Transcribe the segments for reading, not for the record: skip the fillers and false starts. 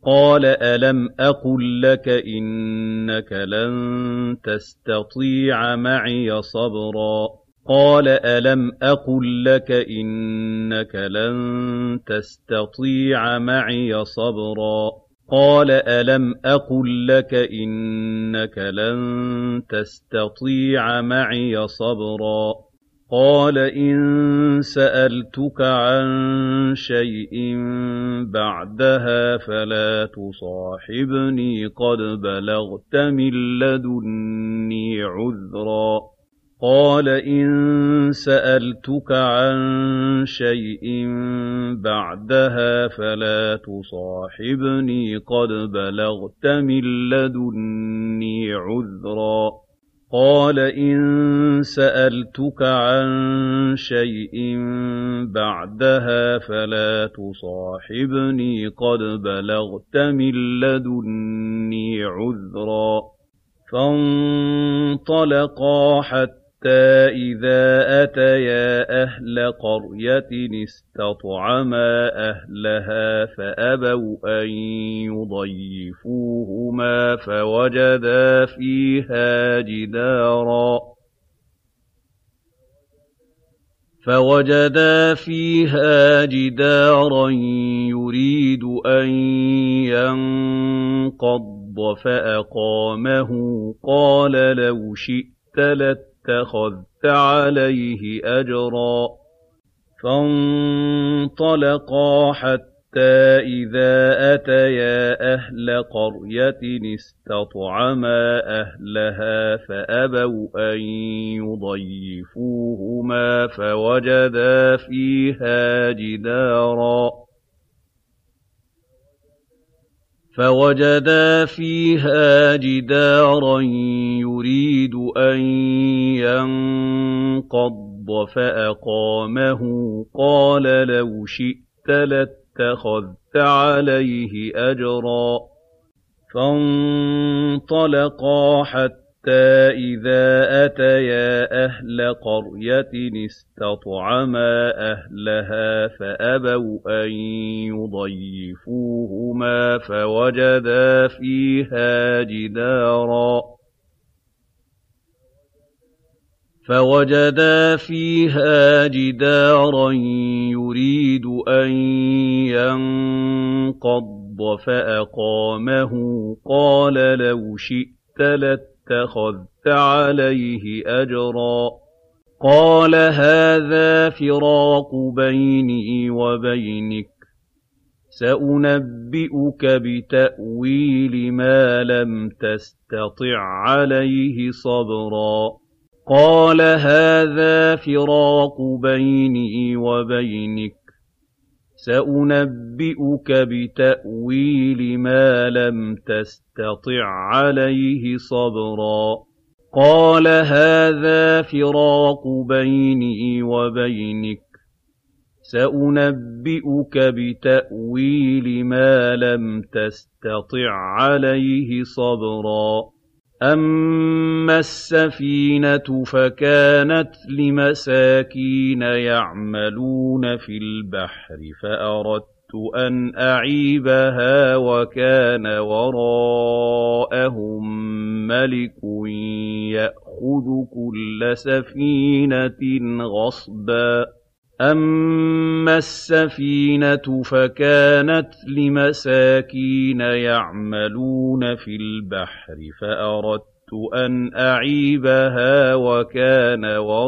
قَالَ أَلَمْ أَقُل لَّكَ إِنَّكَ لَن تَسْتَطِيعَ مَعِيَ صَبْرًا قَالَ أَلَمْ أَقُل لَّكَ إِنَّكَ لَن تَسْتَطِيعَ مَعِيَ صَبْرًا قَالَ أَلَمْ أَقُل لَّكَ إِنَّكَ لَن تَسْتَطِيعَ مَعِيَ صَبْرًا قَالَ إِن سَأَلْتُكَ عَن شَيْءٍ بَعْدَهَا فَلَا تُصَاحِبْنِي قَدْ بَلَغْتَ مِن لَّدُنِّي عُذْرًا قَالَ إِن سَأَلْتُكَ عَن شَيْءٍ بَعْدَهَا فَلَا تُصَاحِبْنِي قَدْ بَلَغْتَ مِن لَّدُنِّي عُذْرًا قَالَ إِن سَأَلْتُكَ عَن شَيْءٍ بَعْدَهَا فَلَا تُصَاحِبْنِي قَدْ بَلَغْتَ مِن لَّدُنِّي عُذْرًا فَانطَلَقَا حَتَّىٰ إِذَا أَتَيَا أَهْلَ قَرْيَةٍ اسْتَطْعَمَا أَهْلَهَا فَأَبَوْا أَن يُضَيِّفُوهُمَا فَوَجَدَا فِيهَا جِدَارًا يُرِيدُ أَن يَنقَضَّ فَأَقَامَهُ قَالَ لَوْ شِئْتَ لَاتَّخَذْتَ عَلَيْهِ أَجْرًا فَانطَلَقَا حَتَّىٰ إِذَا أَتَيَا أَهْلَ قَرْيَةٍ اسْتَطْعَمَا أَهْلَهَا فَأَبَوْا أَن يُضَيِّفُوهُمَا فَوَجَدَا فِيهَا جِدَارًا يُرِيدُ أَن يَنقَضَّ فَأَقَامَهُ قَالَ لَوْ شِئْتَ لَاتَّخَذْتَ عَلَيْهِ أَجْرًا فَانطَلَقَا حَتَّىٰ إِذَا أَتَيَا أَهْلَ قَرْيَةٍ اسْتَطْعَمَا أَهْلَهَا فَأَبَوْا أَن يُضَيِّفُوهُمَا فَوَجَدَا فِيهَا جِدَارًا يُرِيدُ أَن يَنقَضَّ فَأَقَامَهُ قَالَ لَوْ شِئْتَ لَاتَّخَذْتَ عَلَيْهِ أَجْرًا قَالَ هَٰذَا فِرَاقُ بَيْنِي وَبَيْنِكَ ۚ سَأُنَبِّئُكَ بِتَأْوِيلِ مَا لَمْ تَسْتَطِع عَّلَيْهِ صَبْرًا قَالَ هَٰذَا فِرَاقُ بَيْنِي وَبَيْنِكَ ۚ سَأُنَبِّئُكَ بِتَأْوِيلِ مَا لَمْ تَسْتَطِع عَّلَيْهِ صَبْرًا قَالَ هَٰذَا فِرَاقُ بَيْنِي وَبَيْنِكَ ۚ سَأُنَبِّئُكَ بِتَأْوِيلِ مَا لَمْ تَسْتَطِع عَّلَيْهِ صَبْرًا أَمَّا السَّفِينَةُ فَكَانَتْ لِمَسَاكِينَ يَعْمَلُونَ فِي الْبَحْرِ فَأَرَدتُّ أَنْ أَعِيبَهَا وَكَانَ وَرَاءَهُم مَّلِكٌ يَأْخُذُ كُلَّ سَفِينَةٍ غَصْبًا أَمَّا السَّفِينَةُ فَكَانَتْ لِمَسَاكِينَ يَعْمَلُونَ فِي الْبَحْرِ فَأَرَدتُّ أَنْ أَعِيبَهَا وَكَانَ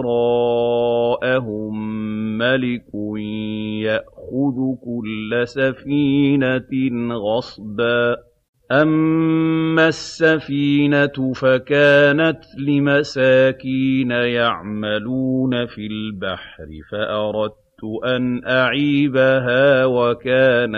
وَرَاءَهُم مَّلِكٌ يَأْخُذُ كُلَّ سَفِينَةٍ غَصْبًا أَمَّا السَّفِينَةُ فَكَانَتْ لِمَسَاكِينَ يَعْمَلُونَ فِي الْبَحْرِ فَأَرَدتُّ أَنْ أَعِيبَهَا وَكَانَ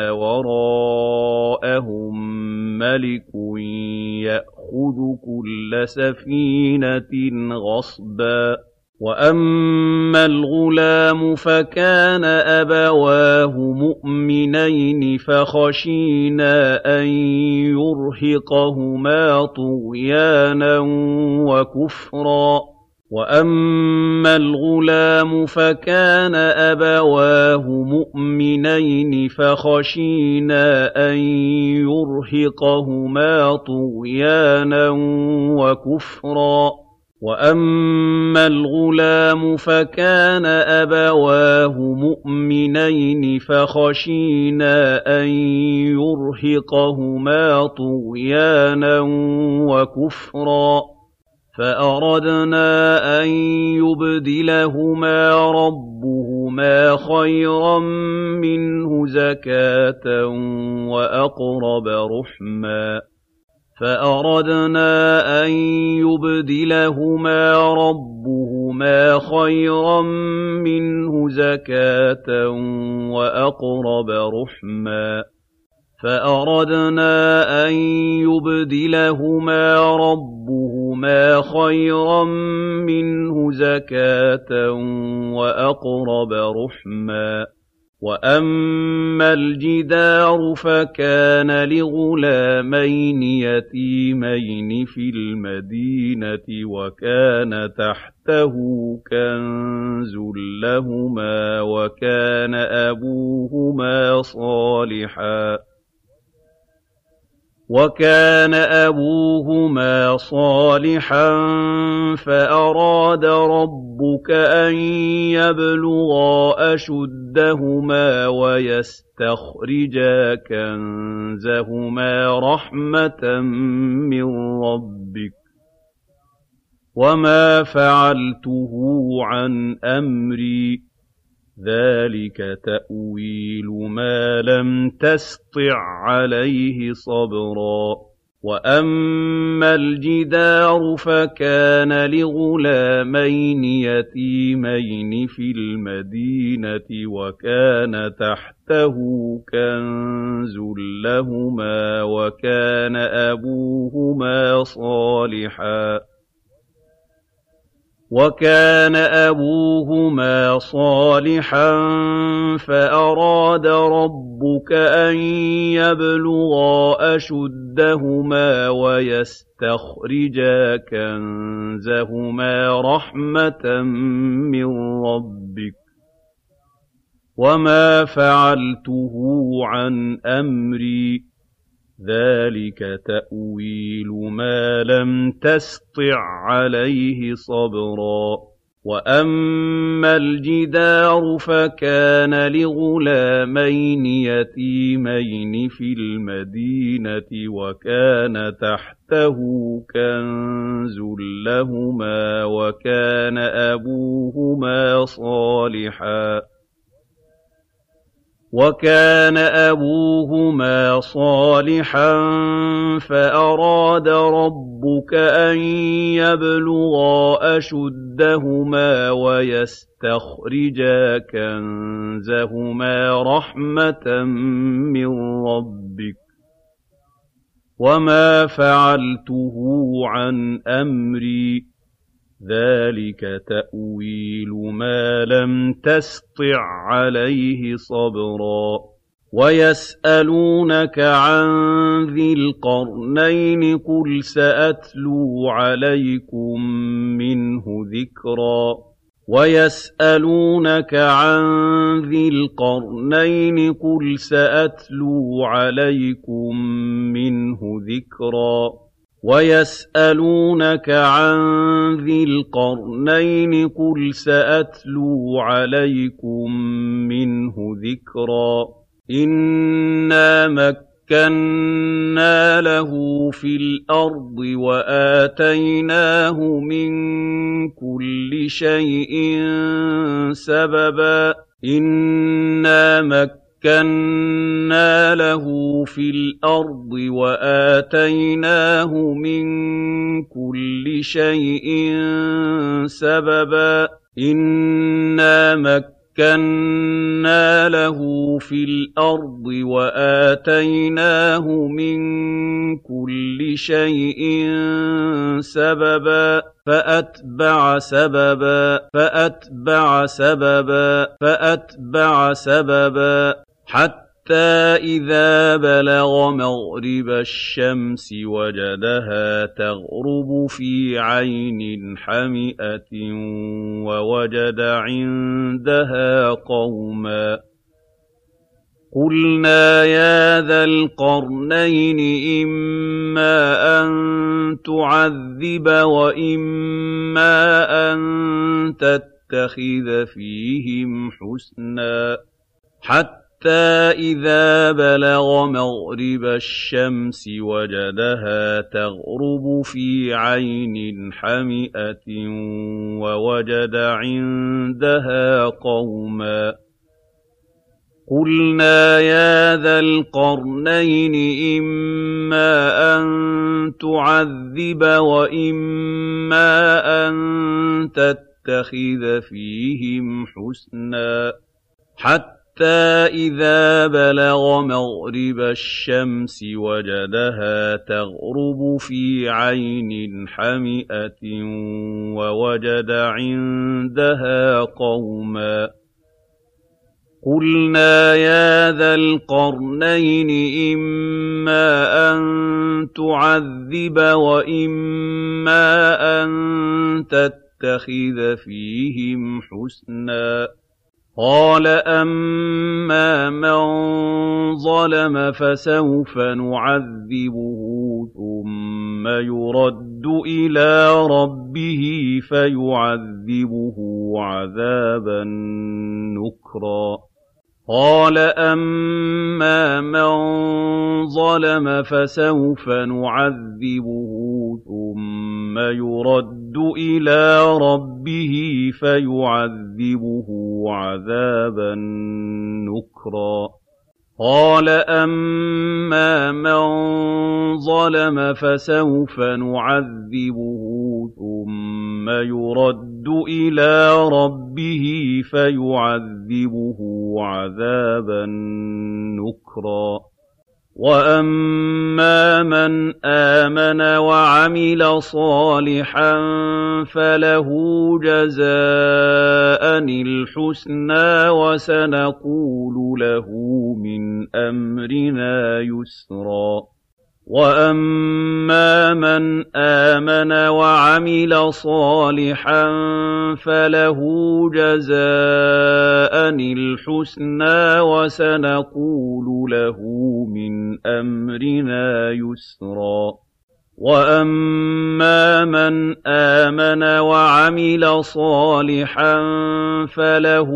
وَرَاءَهُم مَّلِكٌ يَأْخُذُ كُلَّ سَفِينَةٍ غَصْبًا وَأَمَّا الْغُلَامُ فَكَانَ أَبَوَاهُ مُؤْمِنَيْنِ فَخَشِينَا أَن يُرْهِقَهُمَا طُغْيَانًا وَكُفْرًا وَأَمَّا الْغُلَامُ فَكَانَ أَبَوَاهُ مُؤْمِنَيْنِ فَخَشِينَا أَن يُرْهِقَهُمَا طُغْيَانًا وَكُفْرًا. وَأَمَّا الْغُلَامُ فَكَانَ أَبَوَاهُ مُؤْمِنَيْنِ فَخَشِينَا أَن يُرْهِقَهُمَا طُغْيَانًا وَكُفْرًا فَأَرَدْنَا أَن يُبْدِلَهُمَا رَبُّهُمَا خَيْرًا مِّنْهُ زَكَاةً وَأَقْرَبَ رُحْمًا فَأَرَدْنَا أَن يُبْدِلَهُمَا رَبُّهُمَا خَيْرًا مِّنْهُ زَكَاةً وَأَقْرَبَ رُحْمًا فَأَرَدْنَا أَن يُبْدِلَهُمَا رَبُّهُمَا خَيْرًا مِّنْهُ زَكَاةً وَأَقْرَبَ رُحْمًا وَأَمَّا الْجِدَارُ فَكَانَ لِغُلَامَيْنِ يَتِيمَيْنِ فِي الْمَدِينَةِ وَكَانَ تَحْتَهُ كَنزٌ لَّهُمَا وَكَانَ أَبُوهُمَا صَالِحًا فَأَرَادَ رَبُّكَ أَن يَبْلُغَا أَشُدَّهُمَا وَيَسْتَخْرِجَا كَنزَهُمَا رَحْمَةً مِّن رَّبِّكَ ۚ وَمَا فَعَلْتُهُ عَنْ أَمْرِي ۚ ذَٰلِكَ تَأْوِيلُ مَا لَمْ تَسْطِع عَّلَيْهِ صَبْرًا. وَأَمَّا الْجِدَارُ فَكَانَ لِغُلَامَيْنِ يَتِيمَيْنِ فِي الْمَدِينَةِ وَكَانَ تَحْتَهُ كَنزٌ لَّهُمَا وَكَانَ أَبُوهُمَا صَالِحًا فَأَرَادَ رَبُّكَ أَن يَبْلُغَا أَشُدَّهُمَا وَيَسْتَخْرِجَا كَنزَهُمَا رَحْمَةً مِّن رَّبِّكَ ۚ وَمَا فَعَلْتُهُ عَنْ أَمْرِي ۚ ذَٰلِكَ تَأْوِيلُ مَا لَمْ تَسْطِع عَّلَيْهِ صَبْرًا. وَأَمَّا الْجِدَارُ فَكَانَ لِغُلَامَيْنِ يَتِيمَيْنِ فِي الْمَدِينَةِ وَكَانَ تَحْتَهُ كَنزٌ لَّهُمَا وَكَانَ أَبُوهُمَا صَالِحًا فَأَرَادَ رَبُّكَ أَن يَبْلُغَا أَشُدَّهُمَا وَيَسْتَخْرِجَا كَنزَهُمَا رَحْمَةً مِّن رَّبِّكَ ۚ وَمَا فَعَلْتُهُ عَنْ أَمْرِي ۚ ذَٰلِكَ تَأْوِيلُ مَا لَمْ تَسْطِع عَّلَيْهِ صَبْرًا. وَيَسْأَلُونَكَ عَن ذِي الْقَرْنَيْنِ ۖ قُلْ سَأَتْلُو عَلَيْكُم مِّنْهُ ذِكْرًا. وَيَسْأَلُونَكَ عَن ذِي الْقَرْنَيْنِ ۖ قُلْ سَأَتْلُو عَلَيْكُم مِّنْهُ ذِكْرًا. وَيَسْأَلُونَكَ عَن ذِي الْقَرْنَيْنِ ۖ قُلْ سَأَتْلُو عَلَيْكُم مِّنْهُ ذِكْرًا. إِنَّا مَكَّنَّا لَهُ فِي الْأَرْضِ وَآتَيْنَاهُ مِن كُلِّ شَيْءٍ سَبَبًا. إِنَّا مَكَّنَّا لَهُ فِي الْأَرْضِ وَآتَيْنَاهُ مِن كُلِّ شَيْءٍ سَبَبًا. إِنَّا مَكَّنَّا لَهُ فِي الْأَرْضِ وَآتَيْنَاهُ مِن كُلِّ شَيْءٍ سَبَبًا. فَأَتْبَعَ سَبَبًا حَتَّىٰ إِذَا بَلَغَ مَغْرِبَ الشَّمْسِ وَجَدَهَا تَغْرُبُ فِي عَيْنٍ حَمِئَةٍ وَوَجَدَ عِندَهَا قَوْمًا قُلْنَا يَا ذَا الْقَرْنَيْنِ إِمَّا أَن تُعَذِّبَ وَإِمَّا أَن تَتَّخِذَ فِيهِمْ حُسْنًا حَتَّىٰ إِذَا بَلَغَ مَغْرِبَ الشَّمْسِ وَجَدَهَا تَغْرُبُ فِي عَيْنٍ حَمِئَةٍ وَوَجَدَ عِندَهَا قَوْمًا قُلْنَا يَا ذَا الْقَرْنَيْنِ إِمَّا أَن تُعَذِّبَ وَإِمَّا أَن تَتَّخِذَ فِيهِمْ حُسْنًا حَتَّىٰ إِذَا بَلَغَ مَغْرِبَ الشَّمْسِ وَجَدَهَا تَغْرُبُ فِي عَيْنٍ حَمِئَةٍ وَوَجَدَ عِندَهَا قَوْمًا قُلْنَا يَا ذَا الْقَرْنَيْنِ إِمَّا أَن تُعَذِّبَ وَإِمَّا أَن تَتَّخِذَ فِيهِمْ حُسْنًا قَالَ أَمَّا مَن ظَلَمَ فَسَوْفَ نُعَذِّبُهُ ثُمَّ يُرَدُّ إِلَىٰ رَبِّهِ فَيُعَذِّبُهُ عَذَابًا نُّكْرًا قَالَ أَمَّا مَن ظَلَمَ فَسَوْفَ نُعَذِّبُهُ ثُمَّ يُرَدُّ إِلَىٰ رَبِّهِ فَيُعَذِّبُهُ عَذَابًا نُّكْرًا قَالَ أَمَّا مَن ظَلَمَ فَسَوْفَ نُعَذِّبُهُ ثُمَّ يُرَدُّ إِلَىٰ رَبِّهِ فَيُعَذِّبُهُ عَذَابًا نُّكْرًا وَأَمَّا مَنْ آمَنَ وَعَمِلَ صَالِحًا فَلَهُ جَزَاءً الْحُسْنَىٰ وَسَنَقُولُ لَهُ مِنْ أَمْرِنَا يُسْرًا وَأَمَّا مَنْ آمَنَ وَعَمِلَ صَالِحًا فَلَهُ جَزَاءً الْحُسْنَىٰ وَسَنَقُولُ لَهُ مِنْ أَمْرِنَا يُسْرًا وَأَمَّا مَنْ آمَنَ وَعَمِلَ صَالِحًا فَلَهُ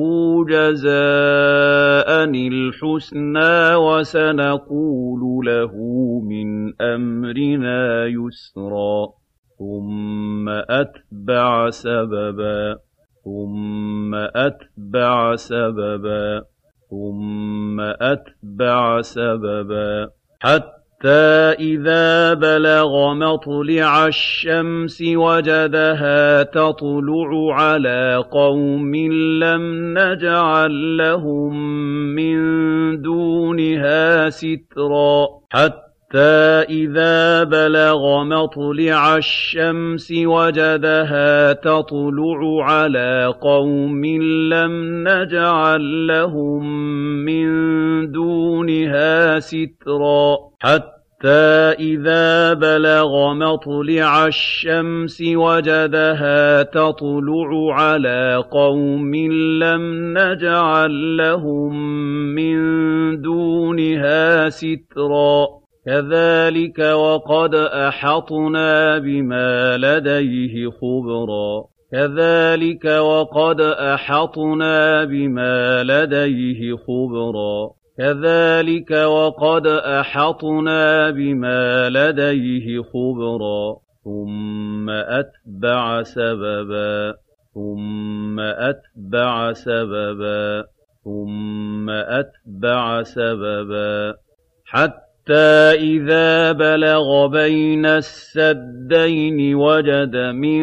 جَزَاءً الْحُسْنَىٰ وَسَنَقُولُ لَهُ مِنْ أَمْرِنَا يُسْرًا ثُمَّ أَتْبَعَ سَبَبًا ثُمَّ أَتْبَعَ سَبَبًا ثُمَّ أَتْبَعَ سَبَبًا حَتَّىٰ إِذَا بَلَغَ مَطْلِعَ الشَّمْسِ وَجَدَهَا تَطْلُعُ عَلَىٰ قَوْمٍ لَّمْ نَجْعَل لَّهُم مِّن دُونِهَا سِتْرًا حَتَّىٰ إِذَا بَلَغَ مَطْلِعَ الشَّمْسِ وَجَدَهَا تَطْلُعُ عَلَىٰ قَوْمٍ لَّمْ نَجْعَل لَّهُم مِّن دُونِهَا سِتْرًا حَتَّىٰ إِذَا بَلَغَ مَطْلِعَ الشَّمْسِ وَجَدَهَا تَطْلُعُ عَلَىٰ قَوْمٍ لَّمْ نَجْعَل لَّهُم مِّن دُونِهَا سِتْرًا كَذَٰلِكَ وَقَدْ أَحَطْنَا بِمَا لَدَيْهِ خُبْرًا كَذَٰلِكَ وَقَدْ أَحَطْنَا بِمَا لَدَيْهِ خُبْرًا كَذَٰلِكَ وَقَدْ أَحَطْنَا بِمَا لَدَيْهِ خُبْرًا ثُمَّ أَتْبَعَ سَبَبًا ثُمَّ أَتْبَعَ سَبَبًا ثُمَّ أَتْبَعَ سَبَبًا حَتَّىٰ إِذَا بَلَغَ بَيْنَ السَّدَّيْنِ وَجَدَ مِن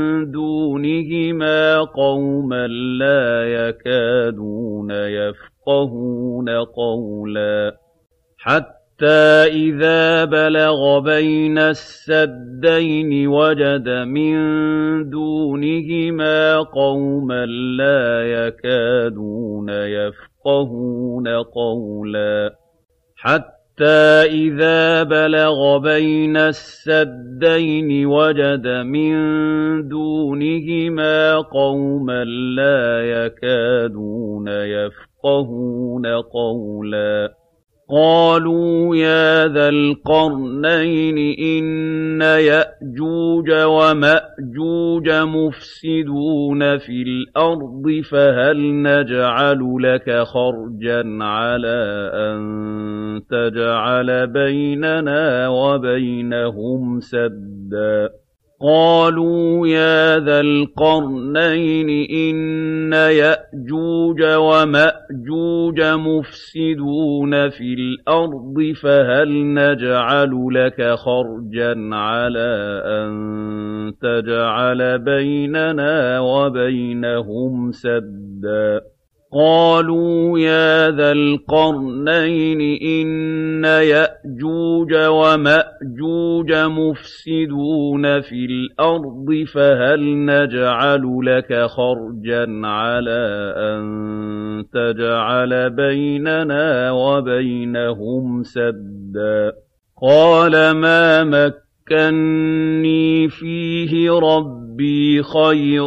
دُونِهِمَا قَوْمًا لَّا يَكَادُونَ يَفْقَهُونَ قَوْلًا حَتَّىٰ إِذَا بَلَغَ بَيْنَ السَّدَّيْنِ وَجَدَ مِن دُونِهِمَا قَوْمًا لَّا يَكَادُونَ يَفْقَهُونَ يَفْقَهُونَ قَوْلًا حَتَّىٰ إِذَا بَلَغَ بَيْنَ السَّدَّيْنِ وَجَدَ مِن دُونِهِمَا قَوْمًا لَّا يَكَادُونَ يَفْقَهُونَ قَوْلًا قَالُوا يَا ذَا الْقَرْنَيْنِ إِنَّ يَأْجُوجَ وَمَأْجُوجَ مُفْسِدُونَ فِي الْأَرْضِ فَهَلْ نَجْعَلُ لَكَ خَرْجًا عَلَىٰ أَن تَجْعَلَ بَيْنَنَا وَبَيْنَهُمْ سَدًّا قَالُوا يَا ذَا الْقَرْنَيْنِ إِنَّ يَأْجُوجَ وَمَأْجُوجَ مُفْسِدُونَ فِي الْأَرْضِ فَهَلْ نَجْعَلُ لَكَ خَرْجًا عَلَىٰ أَن تَجْعَلَ بَيْنَنَا وَبَيْنَهُمْ سَدًّا قَالُوا يَا ذَا الْقَرْنَيْنِ إِنَّ يَأْجُوجَ وَمَأْجُوجَ مُفْسِدُونَ فِي الْأَرْضِ فَهَلْ نَجْعَلُ لَكَ خَرْجًا عَلَىٰ أَن تَجْعَلَ بَيْنَنَا وَبَيْنَهُمْ سَدًّا قَالَ مَا مَكَّنِّي فِيهِ رَبِّي خَيْرٌ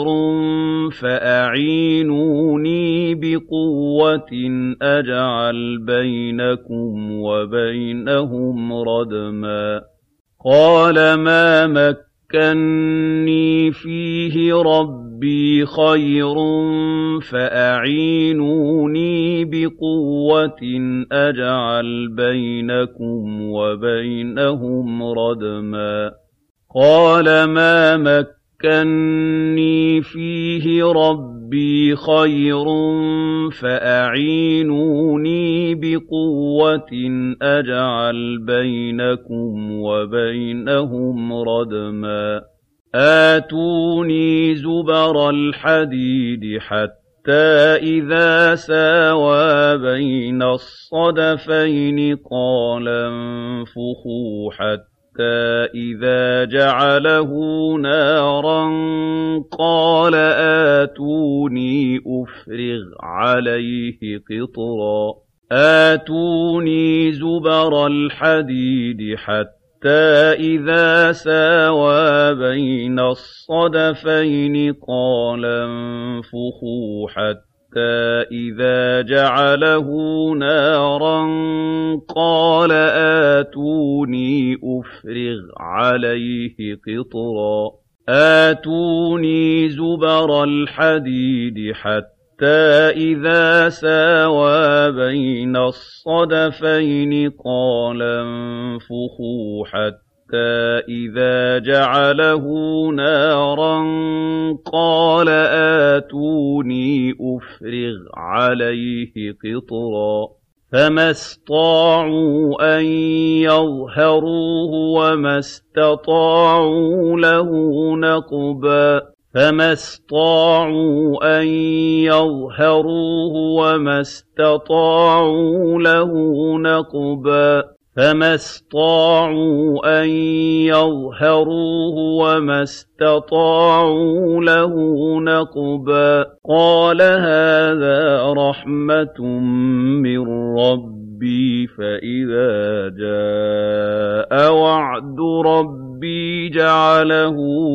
فَأَعِينُونِي بِقُوَّةٍ أَجْعَلْ بَيْنَكُمْ وَبَيْنَهُمْ رَدْمًا قَالَ مَا مَكَّنِّي فِيهِ رَبِّي خَيْرٌ فَأَعِينُونِي بِقُوَّةٍ أَجْعَلْ بَيْنَكُمْ وَبَيْنَهُمْ رَدْمًا قَالَ مَا مَكَّنِّي فِيهِ رَبِّي خَيْرٌ فَأَعِينُونِي بِقُوَّةٍ أَجْعَلْ بَيْنَكُمْ وَبَيْنَهُمْ رَدْمًا آتُونِي زُبَرَ الْحَدِيدِ حَتَّىٰ إِذَا سَاوَىٰ بَيْنَ الصَّدَفَيْنِ قَالَ انفُخُوا حَتَّىٰ إِذَا جَعَلَهُ نَارًا قَالَ آتُونِي أُفْرِغْ عَلَيْهِ قِطْرًا آتُونِي زُبَرَ الْحَدِيدِ حَتَّىٰ إِذَا سَاوَىٰ بَيْنَ الصَّدَفَيْنِ قَالَ انفُخُوا حَتَّىٰ إِذَا جَعَلَهُ نَارًا قَالَ آتُونِي أُفْرِغْ عَلَيْهِ قِطْرًا آتُونِي زُبَرَ الْحَدِيدِ حَتَّىٰ إِذَا سَاوَىٰ بَيْنَ الصَّدَفَيْنِ قَالَ انفُخُوا حَتَّىٰ إِذَا جَعَلَهُ نَارًا قَالَ آتُونِي أُفْرِغْ عَلَيْهِ قِطْرًا فَمَا اسْطَاعُوا أَن يَظْهَرُوهُ وَمَا اسْتَطَاعُوا لَهُ نَقْبًا فَمَا اسْطَاعُوا أَن يَظْهَرُوهُ وَمَا اسْتَطَاعُوا لَهُ نَقْبًا فَمَا اسْطَاعُوا أَن يَظْهَرُوهُ وَمَا اسْتَطَاعُوا لَهُ نَقْبًا قَالَ هَٰذَا رَحْمَةٌ مِّن رَّبِّي فَإِذَا جَاءَ وَعْدُ رَبِّي جَعَلَهُ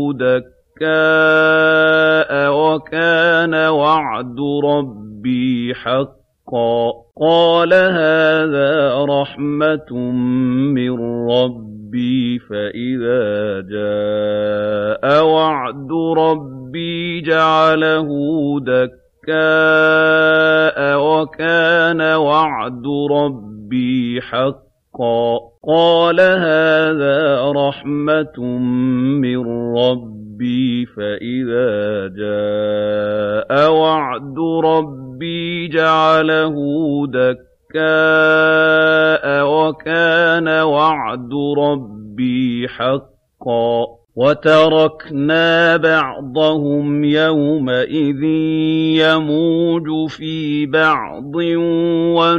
دَكَّاءَ وَكَانَ وَعْدُ رَبِّي حَقًّا قَالَ هَٰذَا رَحْمَةٌ مِّن رَّبِّي فَإِذَا جَاءَ وَعْدُ رَبِّي جَعَلَهُ دَكَّاءَ وَكَانَ وَعْدُ رَبِّي حَقًّا قَالَ هَٰذَا رَحْمَةٌ مِّن رَّبِّي فَإِذَا جَاءَ وَعْدُ رَبِّي جَعَلَهُ دَكَّاءَ وَكَانَ وَعْدُ رَبِّي حَقًّا وَتَرَكْنَا بَعْضَهُمْ يَوْمَئِذٍ يَمُوجُ فِي بَعْضٍ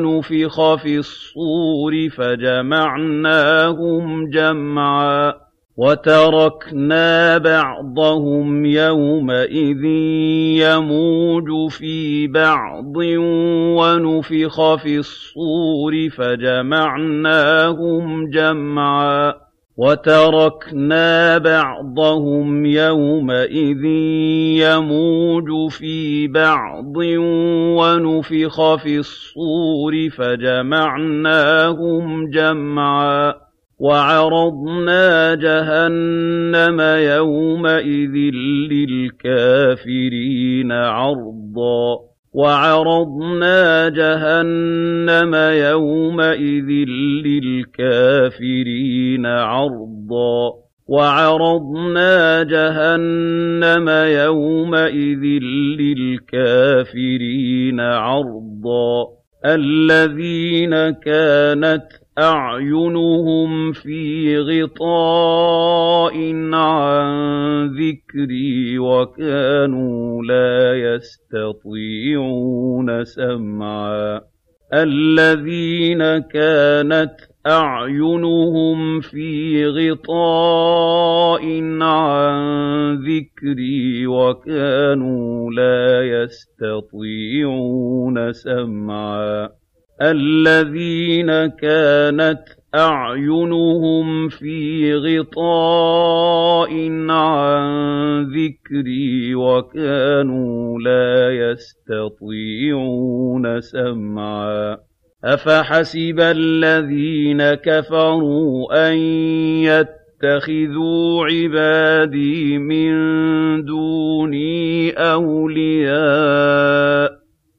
وَنُفِخَ فِي الصُّورِ فَجَمَعْنَاهُمْ جَمْعًا وَتَرَكْنَا بَعْضَهُمْ يَوْمَئِذٍ يَمُوجُ فِي بَعْضٍ وَنُفِخَ فِي الصُّورِ فَجَمَعْنَاهُمْ جَمْعًا وَتَرَكْنَا بَعْضَهُمْ يَوْمَئِذٍ يَمُوجُ فِي بَعْضٍ وَنُفِخَ فِي الصُّورِ فَجَمَعْنَاهُمْ جَمْعًا وَعَرَضْنَا جَهَنَّمَ يَوْمَئِذٍ لِّلْكَافِرِينَ عَرْضًا وَعَرَضْنَا جَهَنَّمَ يَوْمَئِذٍ لِّلْكَافِرِينَ عَرْضًا وَعَرَضْنَا جَهَنَّمَ يَوْمَئِذٍ لِّلْكَافِرِينَ عَرْضًا الَّذِينَ كَانَتْ أَعْيُنُهُمْ فِي غِطَاءٍ عَن ذِكْرِي وَكَانُوا لَا يَسْتَطِيعُونَ سَمْعًا الَّذِينَ كَانَتْ أَعْيُنُهُمْ فِي غِطَاءٍ عَن ذِكْرِي وَكَانُوا لَا يَسْتَطِيعُونَ سَمْعًا الَّذِينَ كَانَتْ أَعْيُنُهُمْ فِي غِطَاءٍ عَن ذِكْرِي وَكَانُوا لَا يَسْتَطِيعُونَ سَمْعًا أَفَحَسِبَ الَّذِينَ كَفَرُوا أَن يَتَّخِذُوا عِبَادِي مِن دُونِي أَوْلِيَاءَ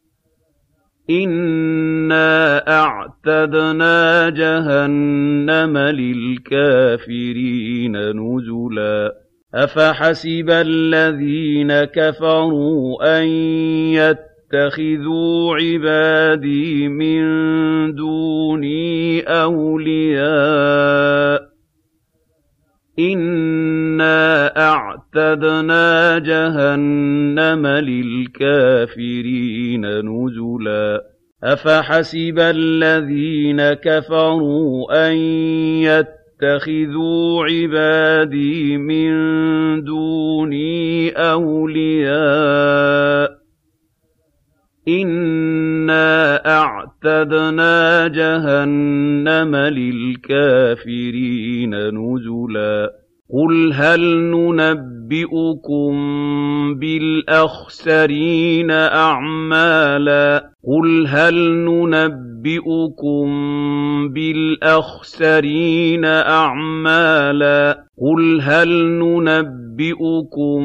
إِنَّا أَعْتَدْنَا جَهَنَّمَ لِلْكَافِرِينَ نُزُلًا أَفَحَسِبَ الَّذِينَ كَفَرُوا أَن يَتَّخِذُوا عِبَادِي مِن دُونِي أَوْلِيَاءَ إِنَّا أَعْتَدْنَا جَهَنَّمَ لِلْكَافِرِينَ نُزُلًا أَفَحَسِبَ الَّذِينَ كَفَرُوا أَن يَتَّخِذُوا عِبَادِي مِن دُونِي أَوْلِيَاءَ إِنَّا أَعْتَدْنَا جَهَنَّمَ لِلْكَافِرِينَ نُزُلًا قُلْ هَلْ نُنَبِّئُكُم بِالْأَخْسَرِينَ أَعْمَالًا قُلْ هَلْ نُنَبِّئُكُم بِالْأَخْسَرِينَ أَعْمَالًا قُلْ هَلْ نُنَبِّئُكُم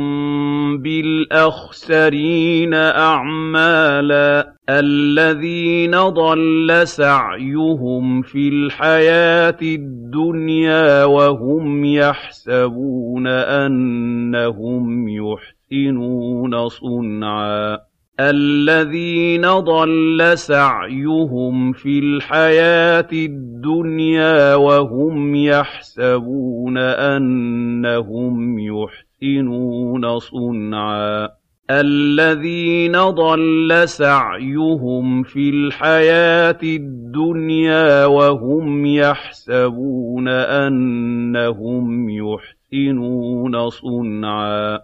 بِالْأَخْسَرِينَ أَعْمَالًا الَّذِينَ ضَلَّ سَعْيُهُمْ فِي الْحَيَاةِ الدُّنْيَا وَهُمْ يَحْسَبُونَ أَنَّهُمْ يُحْسِنُونَ صُنْعًا الَّذِينَ ضَلَّ سَعْيُهُمْ فِي الْحَيَاةِ الدُّنْيَا وَهُمْ يَحْسَبُونَ أَنَّهُمْ يُحْسِنُونَ صُنْعًا الَّذِينَ ضَلَّ سَعْيُهُمْ فِي الْحَيَاةِ الدُّنْيَا وَهُمْ يَحْسَبُونَ أَنَّهُمْ يُحْسِنُونَ صُنْعًا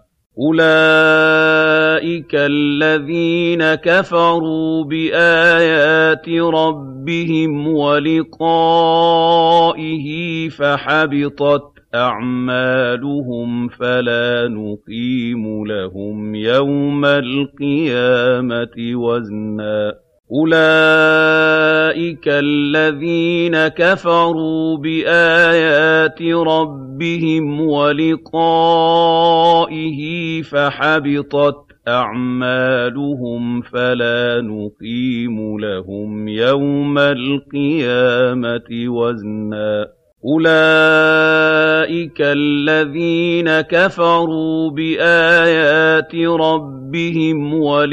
أُولَٰئِكَ الَّذِينَ كَفَرُوا بِآيَاتِ رَبِّهِمْ وَلِقَائِهِ فَحَبِطَتْ أَعْمَالُهُمْ فَلَا نُقِيمُ لَهُمْ يَوْمَ الْقِيَامَةِ وَزْنًا أُولَٰئِكَ الَّذِينَ كَفَرُوا بِآيَاتِ رَبِّهِمْ وَلِقَائِهِ فَحَبِطَتْ أَعْمَالُهُمْ فَلَا نُقِيمُ لَهُمْ يَوْمَ الْقِيَامَةِ وَزْنًا أُولَٰئِكَ الَّذِينَ كَفَرُوا بِآيَاتِ رَبِّهِمْ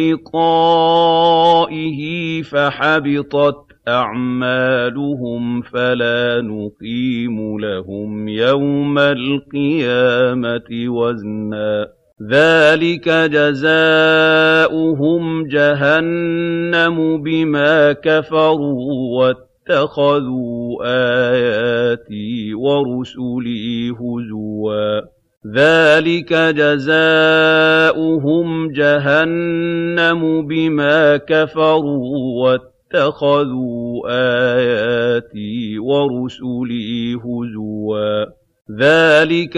وَلِقَائِهِ فَحَبِطَتْ أَعْمَالُهُمْ فَلَا نُقِيمُ لَهُمْ يَوْمَ الْقِيَامَةِ وَزْنًا ذَٰلِكَ جَزَاؤُهُمْ جَهَنَّمُ بِمَا كَفَرُوا وَاتَّخَذُوا آيَاتِي وَرُسُلِي هُزُوًا ذَلِكَ جَزَاؤُهُمْ جَهَنَّمُ بِمَا كَفَرُوا وَاتَّخَذُوا آيَاتِي وَرُسُلِي هُزُوًا ذَلِكَ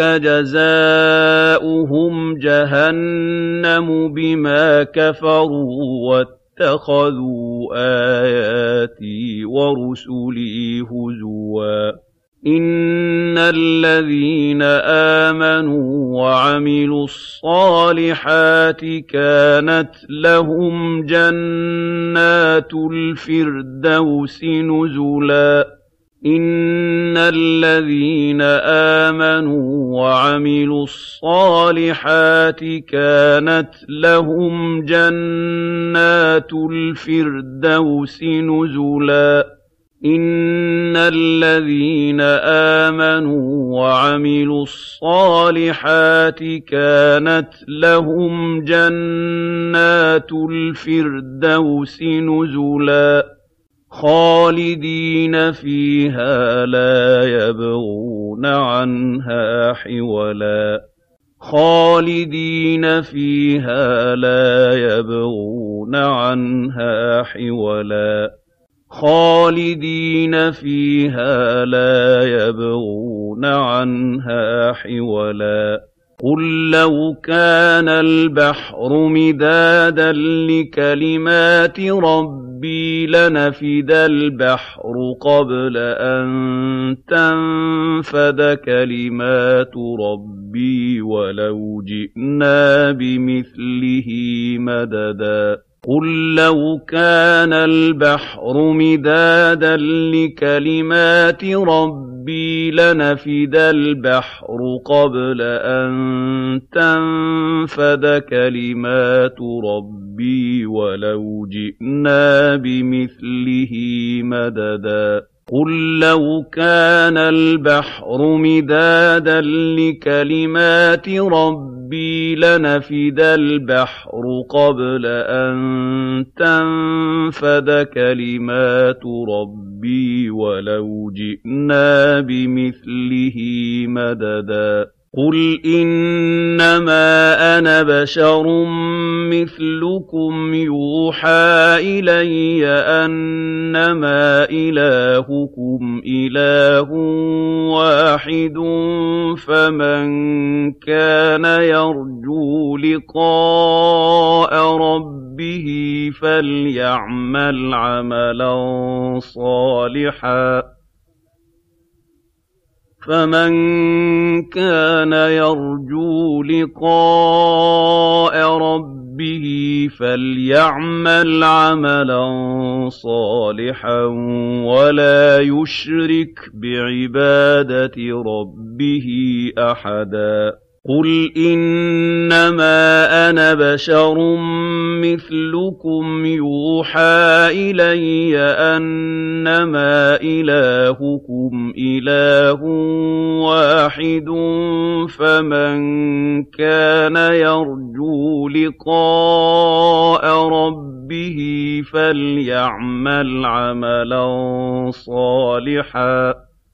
جَزَاؤُهُمْ جَهَنَّمُ بِمَا كَفَرُوا وَاتَّخَذُوا آيَاتِي وَرُسُلِي هُزُوًا إِنَّ الَّذِينَ آمَنُوا وَعَمِلُوا الصَّالِحَاتِ كَانَتْ لَهُمْ جَنَّاتُ الْفِرْدَوْسِ نُزُلًا إِنَّ الَّذِينَ آمَنُوا وَعَمِلُوا الصَّالِحَاتِ كَانَتْ لَهُمْ جَنَّاتُ الْفِرْدَوْسِ نُزُلًا إِنَّ الَّذِينَ آمَنُوا وَعَمِلُوا الصَّالِحَاتِ كَانَتْ لَهُمْ جَنَّاتُ الْفِرْدَوْسِ نُزُلًا خَالِدِينَ فِيهَا لَا يَبْغُونَ عَنْهَا حِوَلًا خَالِدِينَ فِيهَا لَا يَبْغُونَ عَنْهَا حِوَلًا خَالِدِينَ فِيهَا لَا يَبْغُونَ عَنْهَا حِوَلًا قُل لَّوْ كَانَ الْبَحْرُ مِدَادًا لِّكَلِمَاتِ رَبِّي لَنَفِدَ الْبَحْرُ قَبْلَ أَن تَنفَدَ كَلِمَاتُ رَبِّي وَلَوْ جِئْنَا بِمِثْلِهِ مَدَدًا قُل لَّوْ كَانَ الْبَحْرُ مِدَادًا لِّكَلِمَاتِ رَبِّي لَنَفِدَ الْبَحْرُ قَبْلَ أَن تَنفَدَ كَلِمَاتُ رَبِّي وَلَوْ جِئْنَا بِمِثْلِهِ مَدَدًا قُل لَّوْ كَانَ الْبَحْرُ مِدَادًا لِّكَلِمَاتِ رَبِّي لَنَفِدَ الْبَحْرُ قَبْلَ أَن تَنفَدَ كَلِمَاتُ رَبِّي وَلَوْ جِئْنَا بِمِثْلِهِ مَدَدًا قُلْ إِنَّمَا أَنَا بَشَرٌ مِّثْلُكُمْ يُوحَىٰ إِلَيَّ أَنَّمَا إِلَٰهُكُمْ إِلَٰهٌ وَاحِدٌ فَمَن كَانَ يَرْجُو لِقَاءَ رَبِّهِ فَلْيَعْمَلْ عَمَلًا صَالِحًا فَمَن كَانَ يَرْجُو لِقَاءَ رَبِّهِ فَلْيَعْمَلْ عَمَلًا صَالِحًا وَلَا يُشْرِكْ بِعِبَادَةِ رَبِّهِ أَحَدًا قُلْ إِنَّمَا أَنَا بَشَرٌ مِّثْلُكُمْ يُوحَىٰ إِلَيَّ أَنَّمَا إِلَٰهُكُمْ إِلَٰهٌ وَاحِدٌ فَمَن كَانَ يَرْجُو لِقَاءَ رَبِّهِ فَلْيَعْمَلْ عَمَلًا صَالِحًا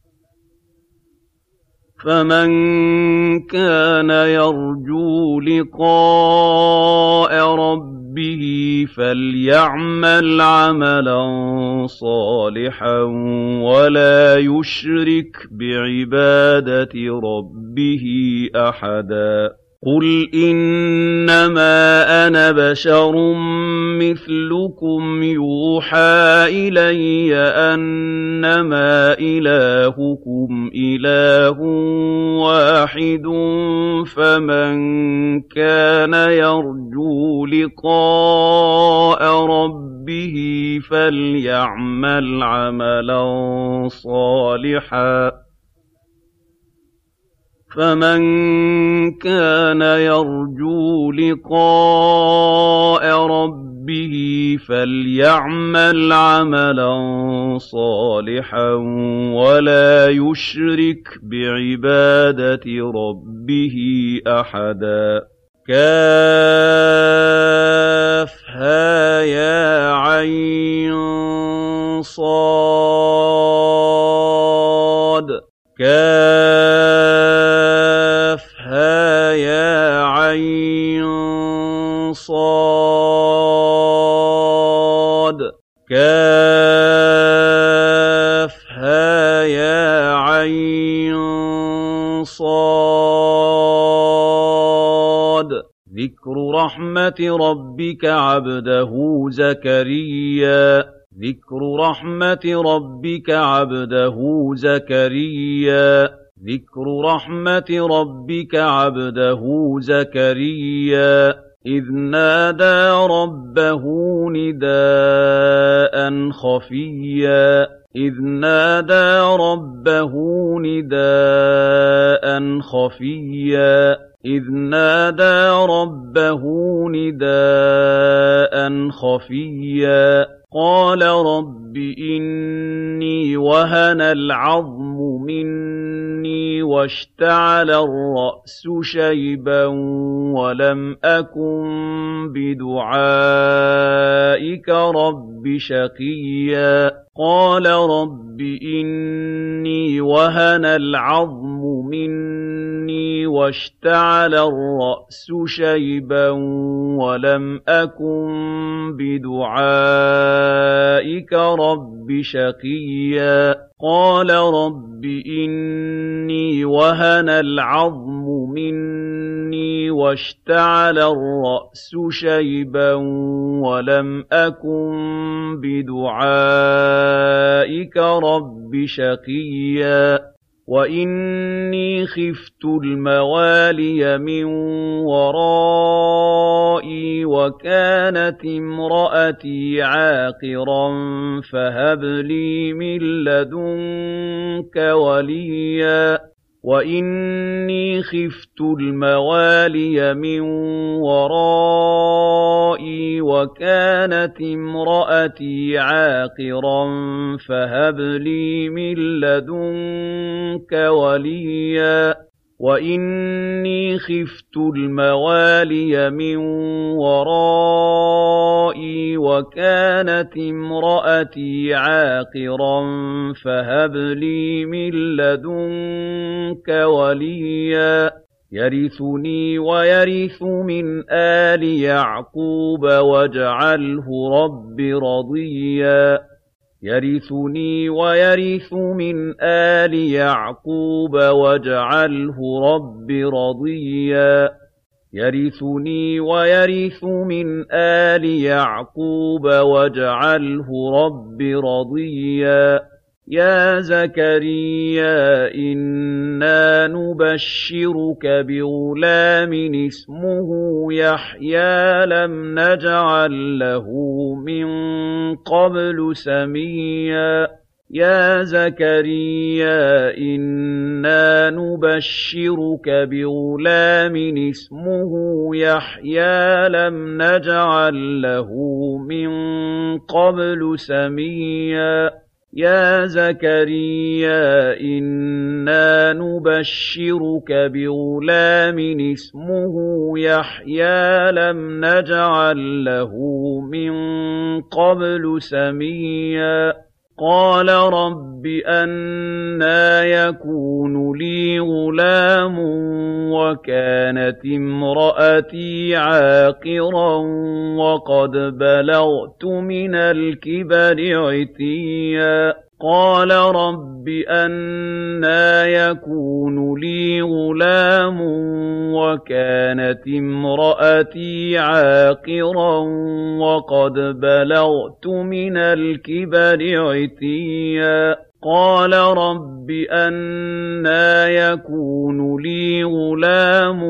فَمَن كَانَ يَرْجُو لِقَاءَ رَبِّهِ فَلْيَعْمَلْ عَمَلًا صَالِحًا وَلَا يُشْرِكْ بِعِبَادَةِ رَبِّهِ أَحَدًا قُلْ إِنَّمَا أَنَا بَشَرٌ مِّثْلُكُمْ يُوحَىٰ إِلَيَّ أَنَّمَا إِلَٰهُكُمْ إِلَٰهٌ وَاحِدٌ فَمَن كَانَ يَرْجُو لِقَاءَ رَبِّهِ فَلْيَعْمَلْ عَمَلًا صَالِحًا فَمَن كَانَ يَرْجُو لِقَاءَ رَبِّهِ فَلْيَعْمَلْ عَمَلًا صَالِحًا وَلَا يُشْرِكْ بِعِبَادَةِ رَبِّهِ أَحَدًا كافها صاد كافها صاد كافها صاد ذكر رحمة ربك عبده زكريا ذكر رحمة ربك عبده زكريا ذكر رحمة ربك عبده زكريا إذ نادى ربه نداء خفيا إذ نادى ربه نداء خفيا إذ نادى ربه نداء خفيا قال رب إني وهن العظم مني واشتعل الرأس شيبا ولم أكن بدعائك رب شقيا قال رب إني وهن العظم مني واشتعل الرأس شيبا ولم أكن بدعائك رب شقيا قال رب إني وهن العظم مني واشتعل الرأس شيبا ولم أكن بدعائك رب شقيا وإني خفت الموالي من ورائي وكانت امرأتي عاقرا فهب لي من لدنك وليا وإني خفت الموالي من ورائي وكانت امرأتي عاقرا فهب لي من لدنك وليا وإني خفت الموالي من ورائي وكانت امرأتي عاقرا فهب لي من لدنك وليا يرثني ويرث من آل يعقوب واجعله رب رضيا يرثني ويرث من آل يعقوب واجعله رب رضيا يرثني ويرث من آل يعقوب واجعله رب رضيا يا زكريا إنا نبشرك بغلام اسمه يحيى لم نجعل له من قبل سميا يا زكريا إنا نبشرك بغلام اسمه يحيى لم نجعل له من قبل سميا يا زكريا إنا نبشرك بغلام اسمه يحيى لم نجعل له من قبل سميا قال رب أنى يكون لي غلام وكانت امرأتي عاقرا وقد بلغت من الكبر عتيا قال رب أنى يكون لي غلام وكانت امرأتي عاقرا وقد بلغت من الكبر عتيا قال رب أنى يكون لي غلام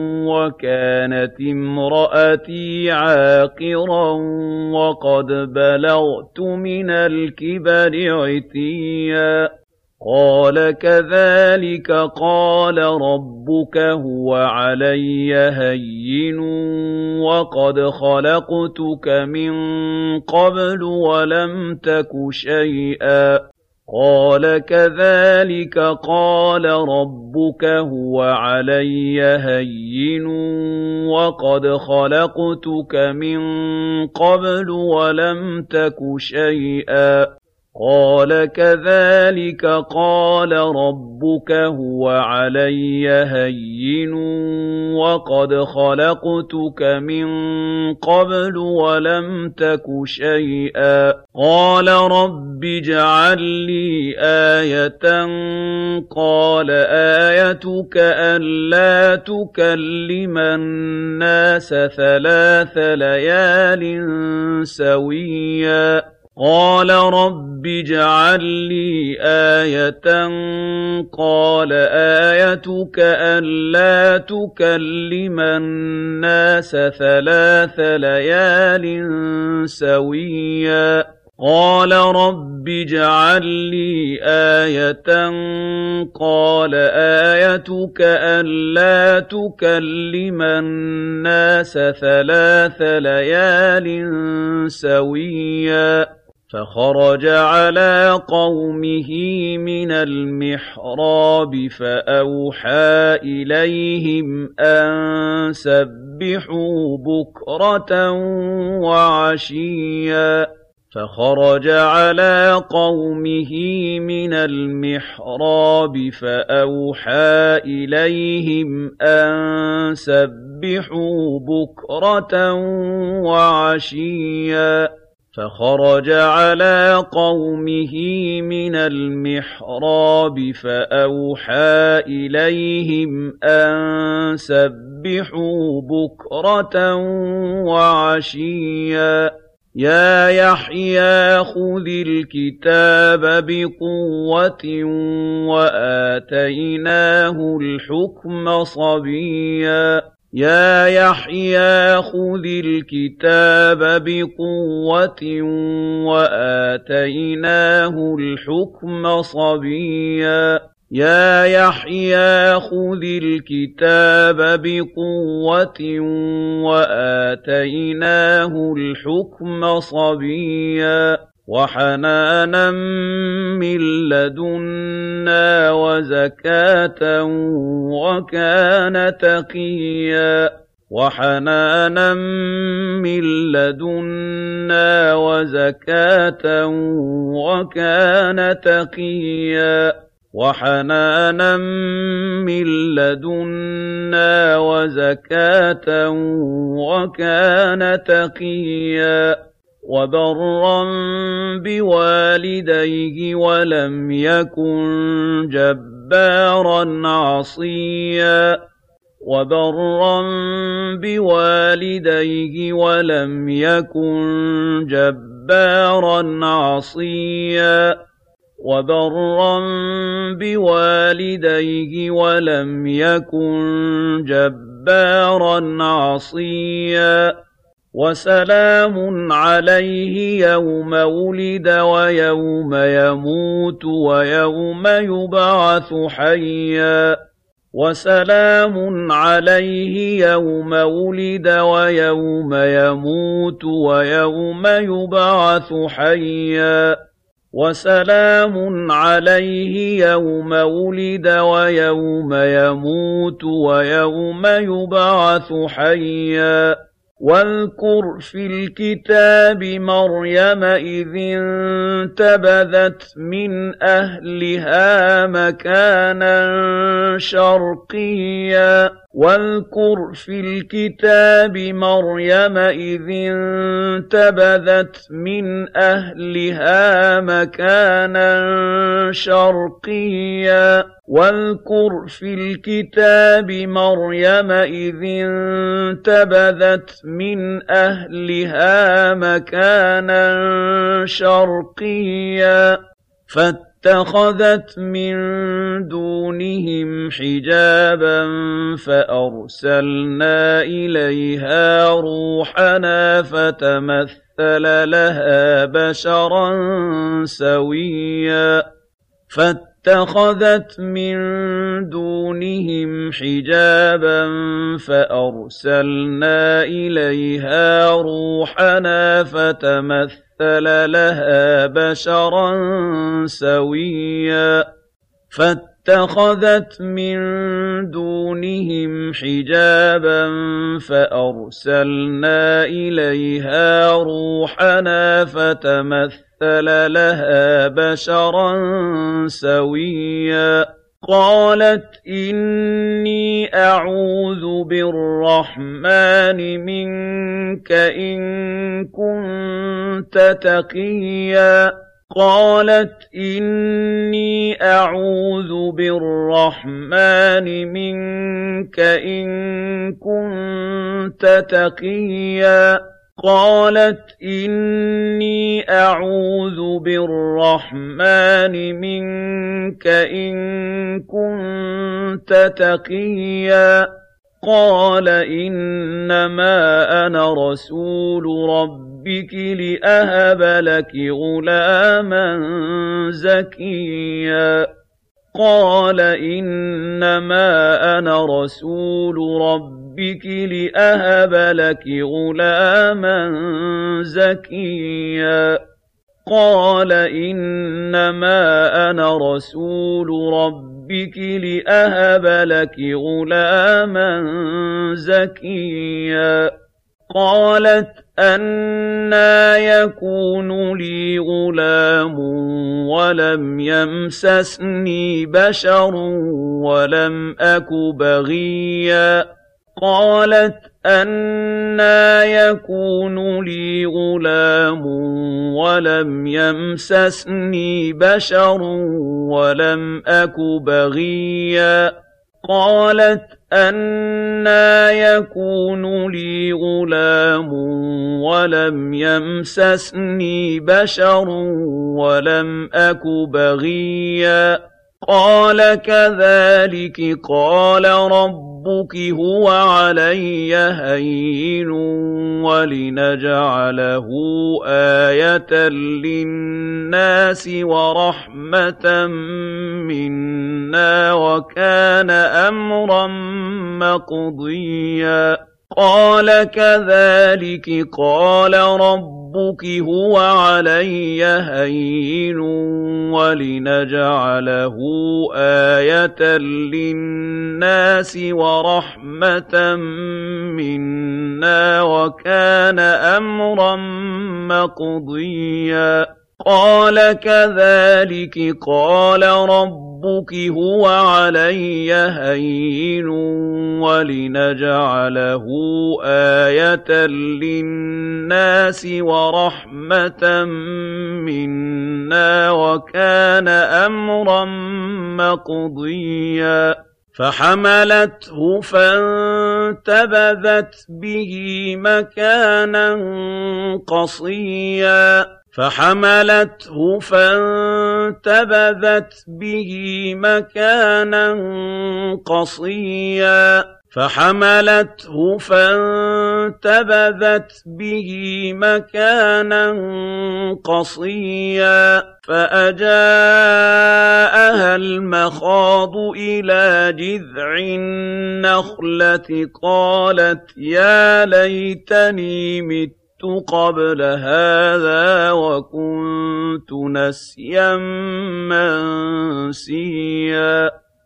وكانت امرأتي عاقرا وقد بلغت من الكبر عتيا قال كذلك قال ربك هو علي هين وقد خلقتك من قبل ولم تك شيئا قَالَ كَذَٰلِكَ قَالَ رَبُّكَ هُوَ عَلَيَّ هَيِّنٌ وَقَدْ خَلَقْتُكَ مِن قَبْلُ وَلَمْ تَكُ شَيْئًا قَالَ كَذَٰلِكَ قَالَ رَبُّكَ هُوَ عَلَيَّ هَيِّنٌ وَقَدْ خَلَقْتُكَ مِن قَبْلُ وَلَمْ تَكُ شَيْئًا قَالَ رَبِّ اجْعَل لِّي آيَةً قَالَ آيَتُكَ أَلَّا تُكَلِّمَ النَّاسَ 3 لَيَالٍ سَوِيًّا قَالَ رَبِّ اجْعَل لِّي آيَةً قَالَ آيَتُكَ أَلَّا تُكَلِّمَ النَّاسَ 3 لَيَالٍ سَوِيًّا قَالَ رَبِّ اجْعَل لِّي آيَةً قَالَ آيَتُكَ أَلَّا تُكَلِّمَ النَّاسَ 3 لَيَالٍ سَوِيًّا فَخَرَجَ عَلَىٰ قَوْمِهِ مِنَ الْمِحْرَابِ فَأَوْحَىٰ إِلَيْهِمْ أَن سَبِّحُوا بُكْرَةً وَعَشِيًّا فَخَرَجَ عَلَىٰ قَوْمِهِ مِنَ الْمِحْرَابِ فَأَوْحَىٰ إِلَيْهِمْ أَن سَبِّحُوا بُكْرَةً وَعَشِيًّا فَخَرَجَ عَلَىٰ قَوْمِهِ مِنَ الْمِحْرَابِ فَأَوْحَىٰ إِلَيْهِمْ أَن سَبِّحُوا بُكْرَةً وَعَشِيًّا يَا يَحْيَىٰ خُذِ الْكِتَابَ بِقُوَّةٍ وَآتَيْنَاهُ الْحُكْمَ صَبِيًّا يَا يَحْيَىٰ خُذِ الْكِتَابَ بِقُوَّةٍ وَآتَيْنَاهُ الْحُكْمَ صَبِيًّا يَا يَحْيَىٰ خُذِ الْكِتَابَ بِقُوَّةٍ وَآتَيْنَاهُ الْحُكْمَ صَبِيًّا وَحَنَانًا مِّن لَّدُنَّا وَزَكَاةً وَكَانَ تَقِيًّا وَحَنَانًا مِّن لَّدُنَّا وَزَكَاةً وَكَانَ تَقِيًّا وَحَنَانًا مِّن لَّدُنَّا وَزَكَاةً وَكَانَ تَقِيًّا وَبَرًّا بِوَالِدَيْهِ وَلَمْ يَكُن جَبَّارًا عَصِيًّا وَبَرًّا بِوَالِدَيْهِ وَلَمْ يَكُن جَبَّارًا عَصِيًّا وَبَرًّا بِوَالِدَيْهِ وَلَمْ يَكُن جَبَّارًا عَصِيًّا وَسَلَامٌ عَلَيْهِ يَوْمَ وُلِدَ وَيَوْمَ يَمُوتُ وَيَوْمَ يُبْعَثُ حَيًّا وَسَلَامٌ عَلَيْهِ يَوْمَ وُلِدَ وَيَوْمَ يَمُوتُ وَيَوْمَ يُبْعَثُ حَيًّا وَسَلَامٌ عَلَيْهِ يَوْمَ وُلِدَ وَيَوْمَ يَمُوتُ وَيَوْمَ يُبْعَثُ حَيًّا وَاذْكُرْ فِي الْكِتَابِ مَرْيَمَ إِذِ انتَبَذَتْ مِنْ أَهْلِهَا مَكَانًا شَرْقِيًّا وَاذْكُرْ فِي الْكِتَابِ مَرْيَمَ إِذِ انتَبَذَتْ مِنْ أَهْلِهَا مَكَانًا شَرْقِيًّا وَاذْكُرْ فِي الْكِتَابِ مَرْيَمَ إِذِ انتَبَذَتْ مِنْ أَهْلِهَا مَكَانًا شَرْقِيًّا فَاتَّخَذَتْ مِن دُونِهِمْ حِجَابًا فَأَرْسَلْنَا إِلَيْهَا رُوحَنَا فَتَمَثَّلَ لَهَا بَشَرًا سَوِيًّا فاتخذت من دونهم حجابا فأرسلنا إليها روحنا فتمثل لها بشرا سويا فاتخذت من دونهم حجابا فأرسلنا إليها روحنا فتمثل لها بشرا سويا قالت إني أعوذ بالرحمن منك إن كنت تقيا قالت إني أعوذ بالرحمن منك إن كنت تقيا قالت إني أعوذ بالرحمن منك إن كنت تقيا قال إنما أنا رسول ربك لأهب لك غلاما زكيا قال إنما أنا رسول ربك لأهب لك غلاما زكيا قال إنما أنا رسول ربك لأهب لك غلاما زكيا قالت أنى يكون لي غلام ولم يمسسني بشر ولم أك بغيا قالت أنى يكون لي غلام ولم يمسسني بشر ولم أك بغيا قالت أنى يكون لي غلام ولم يمسسني بشر ولم أك بغيا قال كذلك قال ربك هو علي هين ولنجعله آية للناس ورحمة منا وكان أمرا مقضيا قال كذلك قال ربك هو علي هين ولنجعله آية للناس ورحمة منا وكان أمرا مقضيا قال كذلك قال ربك هو علي هين ولنجعله آية للناس ورحمة منا وكان أمرا مقضيا فحملته فانتبذت به مكانا قصيا فحملته فانتبذت به مكانا قصيا فحملته فانتبذت به مكانا قصيا فأجاءها المخاض إلى جذع النخلة قالت يا ليتني مت قبل هذا وكنت نسيا منسيا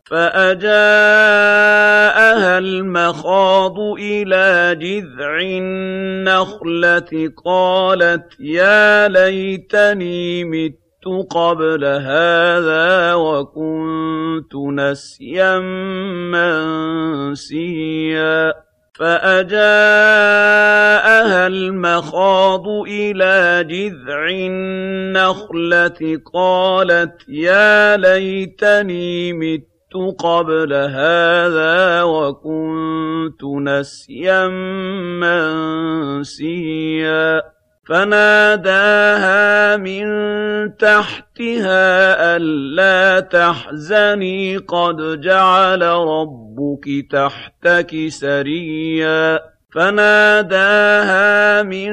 فأجاءها المخاض إلى جذع النخلة قالت يا ليتني مت قبل هذا وكنت نسيا منسيا فأجاءها المخاض إلى جذع النخلة قالت يا ليتني مت قبل هذا وكنت نسيا منسيا فناداها من تحتها ألا تحزني قد جعل ربك تحتك سريا فناداها من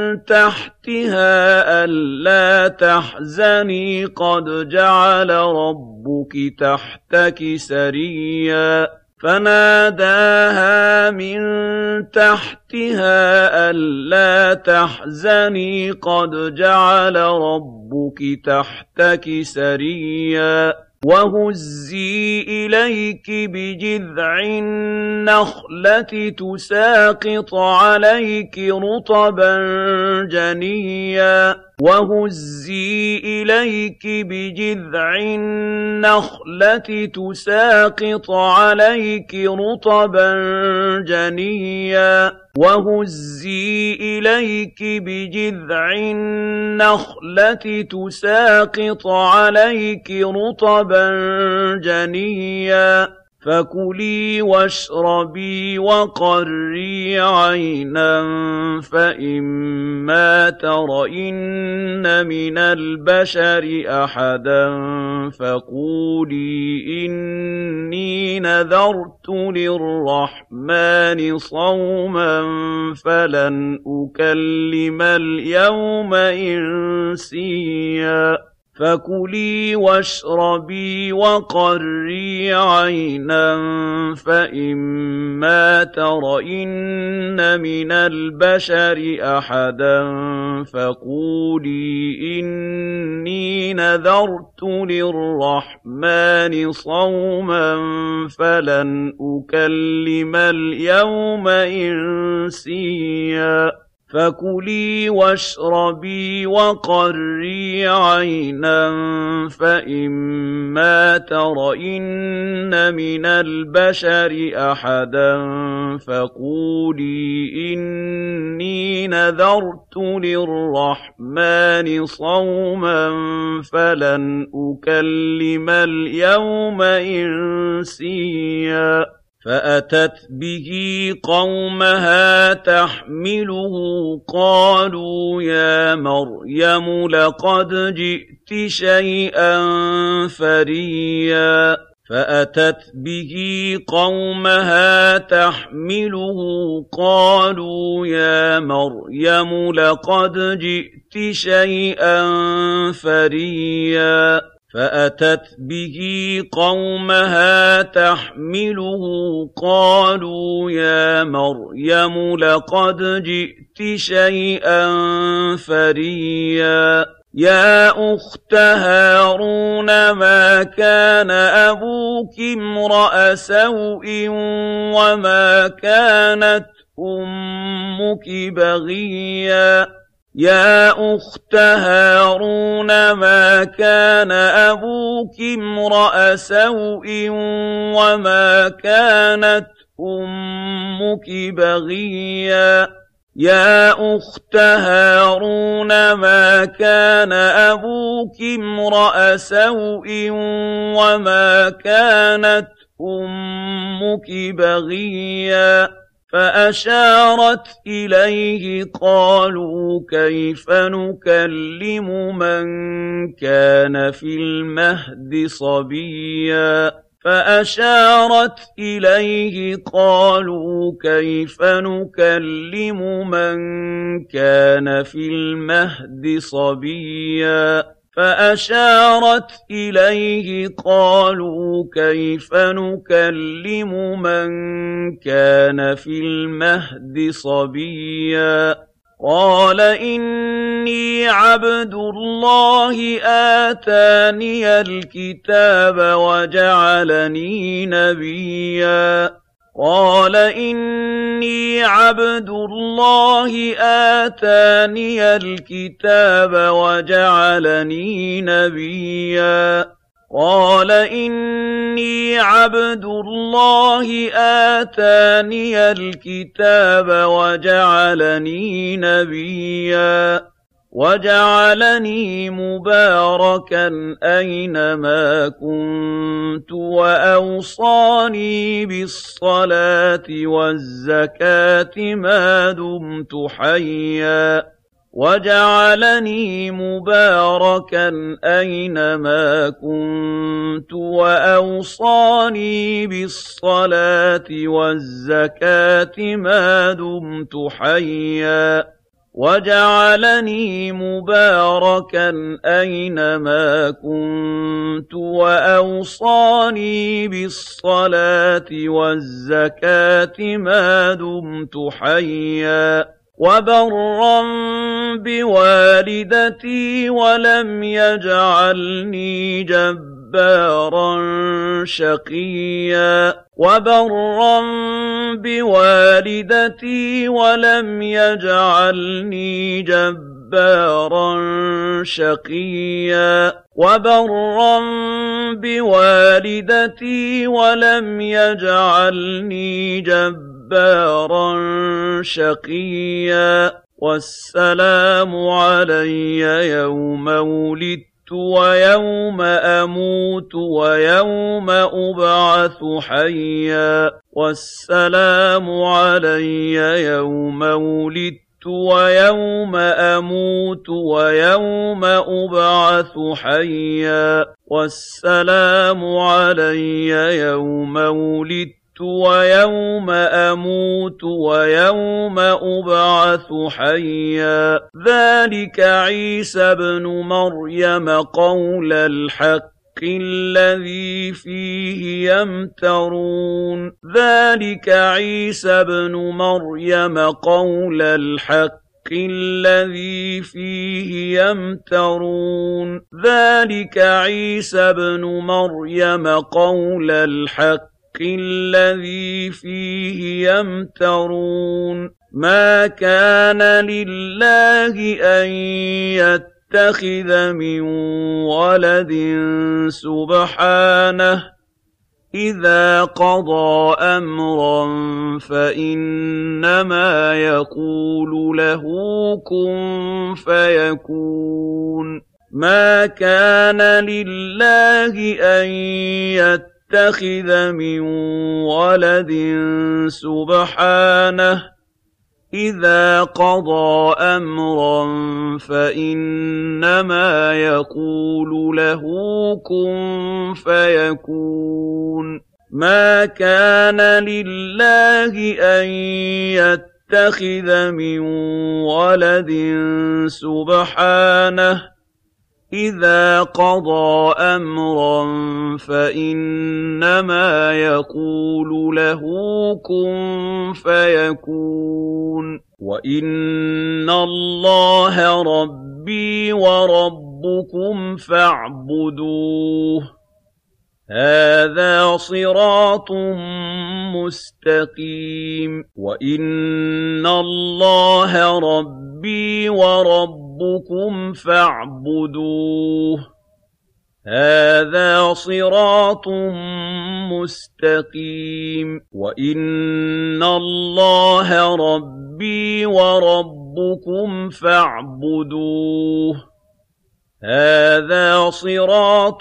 تحتها ألا تحزني قد جعل ربك تحتك سريا فناداها من تحتها ألا تحزني قد جعل ربك تحتك سريا وهزي إليك بجذع النخلة تساقط عليك رطبا جنيا وهزي إليك بجذع النخلة تساقط عليك رطبا جنيا وهزي إليك بجذع النخلة تساقط عليك رطبا جنيا فكلي واشربي وقري عينا فإما ترين من البشر أحدا فقولي إني نذرت للرحمن صوما فلن أكلم اليوم إنسيا فكلي واشربي وقري عينا فإما ترين من البشر أحدا فقولي إني نذرت للرحمن صوما فلن أكلم اليوم إنسيا فكلي واشربي وقري عينا فإما ترين من البشر أحدا فقولي إني نذرت للرحمن صوما فلن أكلم اليوم إنسيا فأتت به قومها تحمله قالوا يا مريم لقد جئت شيئا فريا فأتت به قومها تحمله قالوا يا مريم لقد جئت شيئا فريا فأتت به قومها تحمله قالوا يا مريم لقد جئت شيئا فريا يا أخت هارون ما كان أبوك امرأ سوء وما كانت أمك بغيا يا أخت هارون ما كان أبوك امرأ سوء وما كانت أمك بغيا يا أخت هارون ما كان أبوك امرأ سوء وما كانت أمك بغيا فأشارت إليه قالوا كيف نكلم من كان في المهد صبيا فأشارت إليه قالوا كيف نكلم من كان في المهد صبيا فأشارت إليه قالوا كيف نكلم من كان في المهد صبيا قال إني عبد الله آتاني الكتاب وجعلني نبيا قال إني عبد الله آتاني الكتاب وجعلني نبيا قال إني عبد الله آتاني الكتاب وجعلني نبيا وجعلني مباركا أينما كنت وأوصاني بالصلاة والزكاة ما دمت حيا وَجَعَلَنِي مُبَارَكًا أَيْنَمَا كُنتُ وَأَوْصَانِي بِالصَّلَاةِ وَالزَّكَاةِ مَا دُمْتُ حَيًّا وَجَعَلَنِي مُبَارَكًا أَيْنَمَا كُنتُ وَأَوْصَانِي بِالصَّلَاةِ وَالزَّكَاةِ مَا دُمْتُ حَيًّا وَبَرًّا بِوَالِدَتِي وَلَمْ يَجْعَلْنِي جَبَّارًا شَقِيًّا وَبَرًّا بِوَالِدَتِي وَلَمْ يَجْعَلْنِي جَبَّارًا شَقِيًّا وَبَرًّا بِوَالِدَتِي وَلَمْ يَجْعَلْنِي جَبَّارًا شَقِيًّا وَالسَّلَامُ عَلَيَّ يَوْمَ وُلِدتُّ وَيَوْمَ أَمُوتُ وَيَوْمَ أُبْعَثُ حَيًّا وَالسَّلَامُ عَلَيَّ يَوْمَ وُلِدتُّ وَيَوْمَ أَمُوتُ وَيَوْمَ أُبْعَثُ حَيًّا وَالسَّلَامُ عَلَيَّ يَوْمَ وُلِدتُّ وَيَوْمَ أَمُوتُ وَيَوْمَ أُبْعَثُ حَيًّا ذَلِكَ عِيسَى ابْنُ مَرْيَمَ قَوْلَ الْحَقِّ الَّذِي فِيهِ يَمْتَرُونَ ذَلِكَ عِيسَى ابْنُ مَرْيَمَ قَوْلَ الْحَقِّ الَّذِي فِيهِ يَمْتَرُونَ ذَلِكَ عِيسَى ابْنُ مَرْيَمَ قَوْلَ الْحَقِّ الَّذِي فِيهِ يَمْتَرُونَ مَا كَانَ لِلَّهِ أَن يَتَّخِذَ مِن وَلَدٍ سُبْحَانَهُ إِذَا قَضَىٰ أَمْرًا فَإِنَّمَا يَقُولُ لَهُ كُن فَيَكُونُ مَا كَانَ لِلَّهِ أَن يَتَّخِذَ مِن وَلَدٍ سُبْحَانَهُ إِذَا قَضَىٰ أَمْرًا فَإِنَّمَا يَقُولُ لَهُ كُن فَيَكُونُ مَا كَانَ لِلَّهِ أَن يَتَّخِذَ مِن وَلَدٍ سُبْحَانَهُ إِذَا قَضَىٰ أَمْرًا فَإِنَّمَا يَقُولُ لَهُ كُن فَيَكُونُ وَإِنَّ اللَّهَ رَبِّي وَرَبُّكُمْ فَاعْبُدُوهُ هَٰذَا صِرَاطٌ مُّسْتَقِيمٌ وَإِنَّ اللَّهَ رَبِّي وَرَبُّكُمْ فَاعْبُدُوهُ هَٰذَا صِرَاطٌ مُّسْتَقِيمٌ وَإِنَّ اللَّهَ رَبِّي وَرَبُّكُمْ فَاعْبُدُوهُ هَٰذَا صِرَاطٌ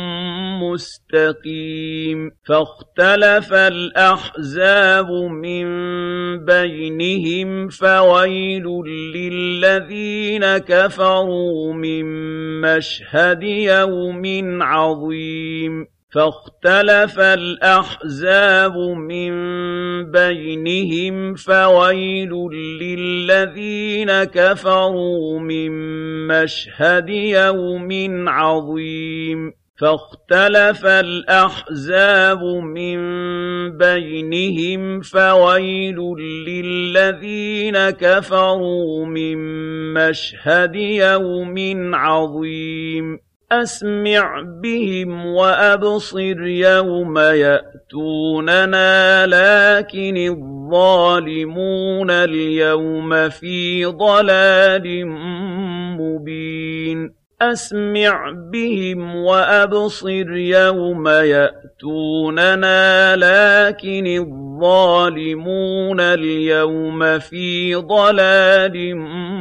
مُّسْتَقِيمٌ فَاخْتَلَفَ الْأَحْزَابُ مِن بَيْنِهِمْ فَوَيْلٌ لِّلَّذِينَ كَفَرُوا مِن مَّشْهَدِ يَوْمٍ عَظِيمٍ فَاخْتَلَفَ الْأَحْزَابُ مِن بَيْنِهِمْ فَوَيْلٌ لِّلَّذِينَ كَفَرُوا مِن مَّشْهَدِ يَوْمٍ عَظِيمٍ فَاخْتَلَفَ الْأَحْزَابُ مِن بَيْنِهِمْ فَوَيْلٌ لِّلَّذِينَ كَفَرُوا مِن مَّشْهَدِ يَوْمٍ عَظِيمٍ أَسْمِعْ بِهِمْ وَأَبْصِرْ يَوْمَ يَأْتُونَنَا لَٰكِنِ الظَّالِمُونَ الْيَوْمَ فِي ضَلَالٍ مُّبِينٍ أَسْمِعْ بِهِمْ وَأَبْصِرْ يَوْمَ يَأْتُونَنَا لَٰكِنِ الظَّالِمُونَ الْيَوْمَ فِي ضَلَالٍ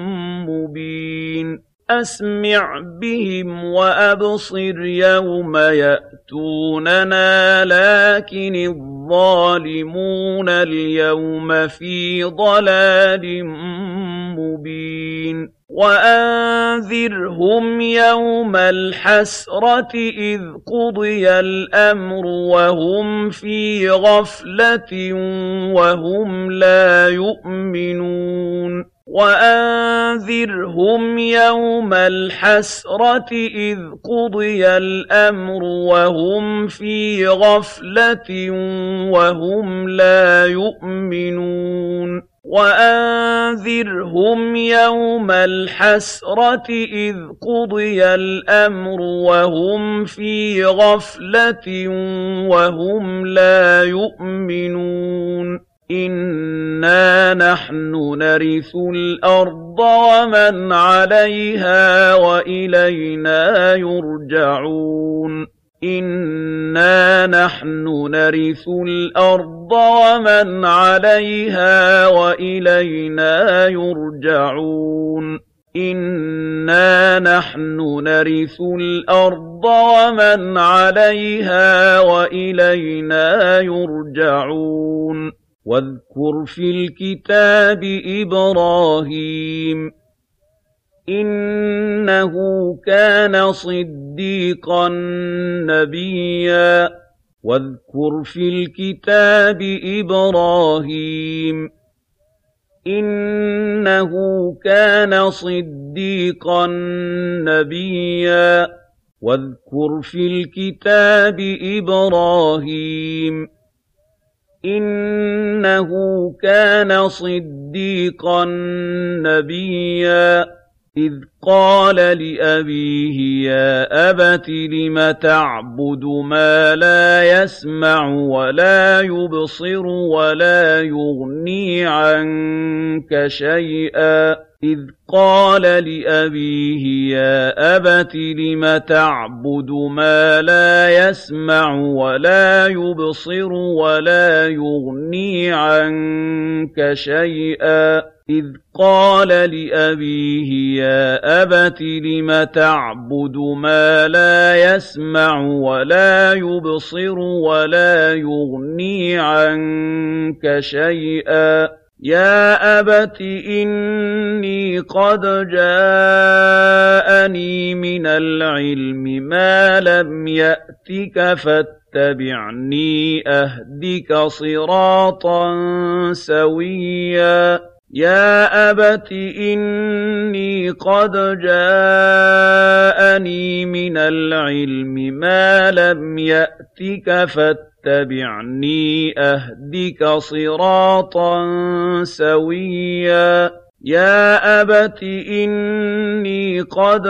مُّبِينٍ أَسْمِعْ بِهِمْ وَأَبْصِرْ يَوْمَ يَأْتُونَنَا لَٰكِنِ الظَّالِمُونَ الْيَوْمَ فِي ضَلَالٍ مُبِينٌ وَأَنذِرْهُمْ يَوْمَ الْحَسْرَةِ إِذْ قُضِيَ الْأَمْرُ وَهُمْ فِي غَفْلَةٍ وَهُمْ لَا يُؤْمِنُونَ وَأَنذِرْهُمْ يَوْمَ الْحَسْرَةِ إِذْ قُضِيَ الْأَمْرُ وَهُمْ فِي غَفْلَةٍ وَهُمْ لَا يُؤْمِنُونَ وَأَنذِرْهُمْ يَوْمَ الْحَسْرَةِ إِذْ قُضِيَ الْأَمْرُ وَهُمْ فِي غَفْلَةٍ وَهُمْ لَا يُؤْمِنُونَ إِنَّا نَحْنُ نَرِثُ الْأَرْضَ وَمَنْ عَلَيْهَا وَإِلَيْنَا يُرْجَعُونَ إِنَّا نَحْنُ نَرِثُ الْأَرْضَ وَمَنْ عَلَيْهَا وَإِلَيْنَا يُرْجَعُونَ إِنَّا نَحْنُ نَرِثُ الْأَرْضَ وَمَنْ عَلَيْهَا وَإِلَيْنَا يُرْجَعُونَ وَاذْكُرْ فِي الْكِتَابِ إِبْرَاهِيمَ إِنَّهُ كَانَ صِدِّيقًا نَّبِيًّا وَاذْكُرْ فِي الْكِتَابِ إِبْرَاهِيمَ إِنَّهُ كَانَ صِدِّيقًا نَّبِيًّا وَاذْكُرْ فِي الْكِتَابِ إِبْرَاهِيمَ إِنَّهُ كَانَ صِدِّيقًا نَّبِيًّا إِذْ قَالَ لِأَبِيهِ يَا أَبَتِ لِمَ تَعْبُدُ مَا لَا يَسْمَعُ وَلَا يُبْصِرُ وَلَا يُغْنِي عَنكَ شَيْئًا إِذْ قَالَ لِأَبِيهِ يَا أَبَتِ لِمَ تَعْبُدُ مَا لَا يَسْمَعُ وَلَا يُبْصِرُ وَلَا يُغْنِي عَنكَ شَيْئًا إِذْ قَالَ لِأَبِيهِ يَا أَبَتِ لِمَ تَعْبُدُ مَا لَا يَسْمَعُ وَلَا يُبْصِرُ وَلَا يُغْنِي عَنكَ شَيْئًا يَا أَبَتِ إِنِّي قَدْ جَاءَنِي مِنَ الْعِلْمِ مَا لَمْ يَأْتِكَ فَاتَّبِعْنِي أَهْدِكَ صِرَاطًا سَوِيًّا يَا أَبَتِ إِنِّي قَدْ جَاءَنِي مِنَ الْعِلْمِ مَا لَمْ يَأْتِكَ فَاتَّبِعْنِي أَهْدِكَ صِرَاطًا سَوِيًّا يَا أَبَتِ إِنِّي قَدْ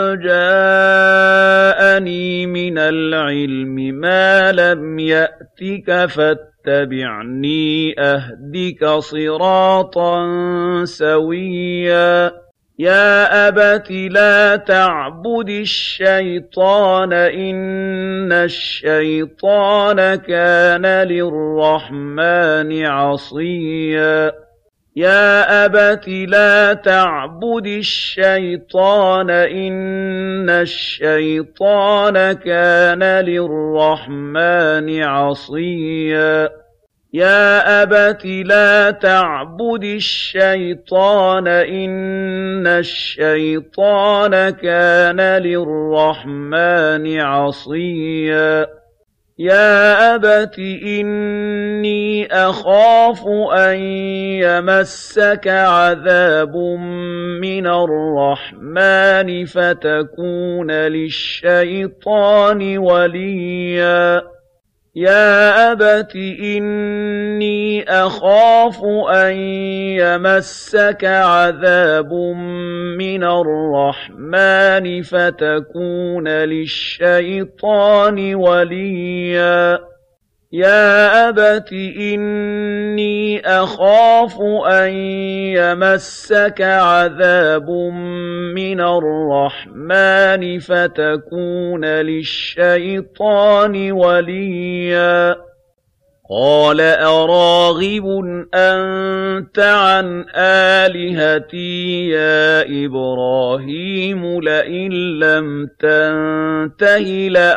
جَاءَنِي مِنَ الْعِلْمِ مَا لَمْ يَأْتِكَ فَاتَّبِعْنِي أَهْدِكَ صِرَاطًا سَوِيًّا يَا أَبَتِ لَا تَعْبُدِ الشَّيْطَانَ إِنَّ الشَّيْطَانَ كَانَ لِلرَّحْمَٰنِ عَصِيًّا يَا أَبَتِ لَا تَعْبُدِ الشَّيْطَانَ إِنَّ الشَّيْطَانَ كَانَ لِلرَّحْمَٰنِ عَصِيًّا يَا أَبَتِ لَا تَعْبُدِ الشَّيْطَانَ إِنَّ الشَّيْطَانَ كَانَ لِلرَّحْمَٰنِ عَصِيًّا يَا أَبَتِ إِنِّي أَخَافُ أَن يَمَسَّكَ عَذَابٌ مِّنَ الرَّحْمَٰنِ فَتَكُونَ لِلشَّيْطَانِ وَلِيًّا يَا أَبَتِ إِنِّي أَخَافُ أَن يَمَسَّكَ عَذَابٌ مِّنَ الرَّحْمَٰنِ فَتَكُونَ لِلشَّيْطَانِ وَلِيًّا يَا أَبَتِ إِنِّي أَخَافُ أَن يَمَسَّكَ عَذَابٌ مِّنَ الرَّحْمَٰنِ فَتَكُونَ لِلشَّيْطَانِ وَلِيًّا قَالَ أَرَاغِبٌ أَنتَ عَنْ آلِهَتِي يَا إِبْرَاهِيمُ لَئِن لَّمْ تَنتَهِ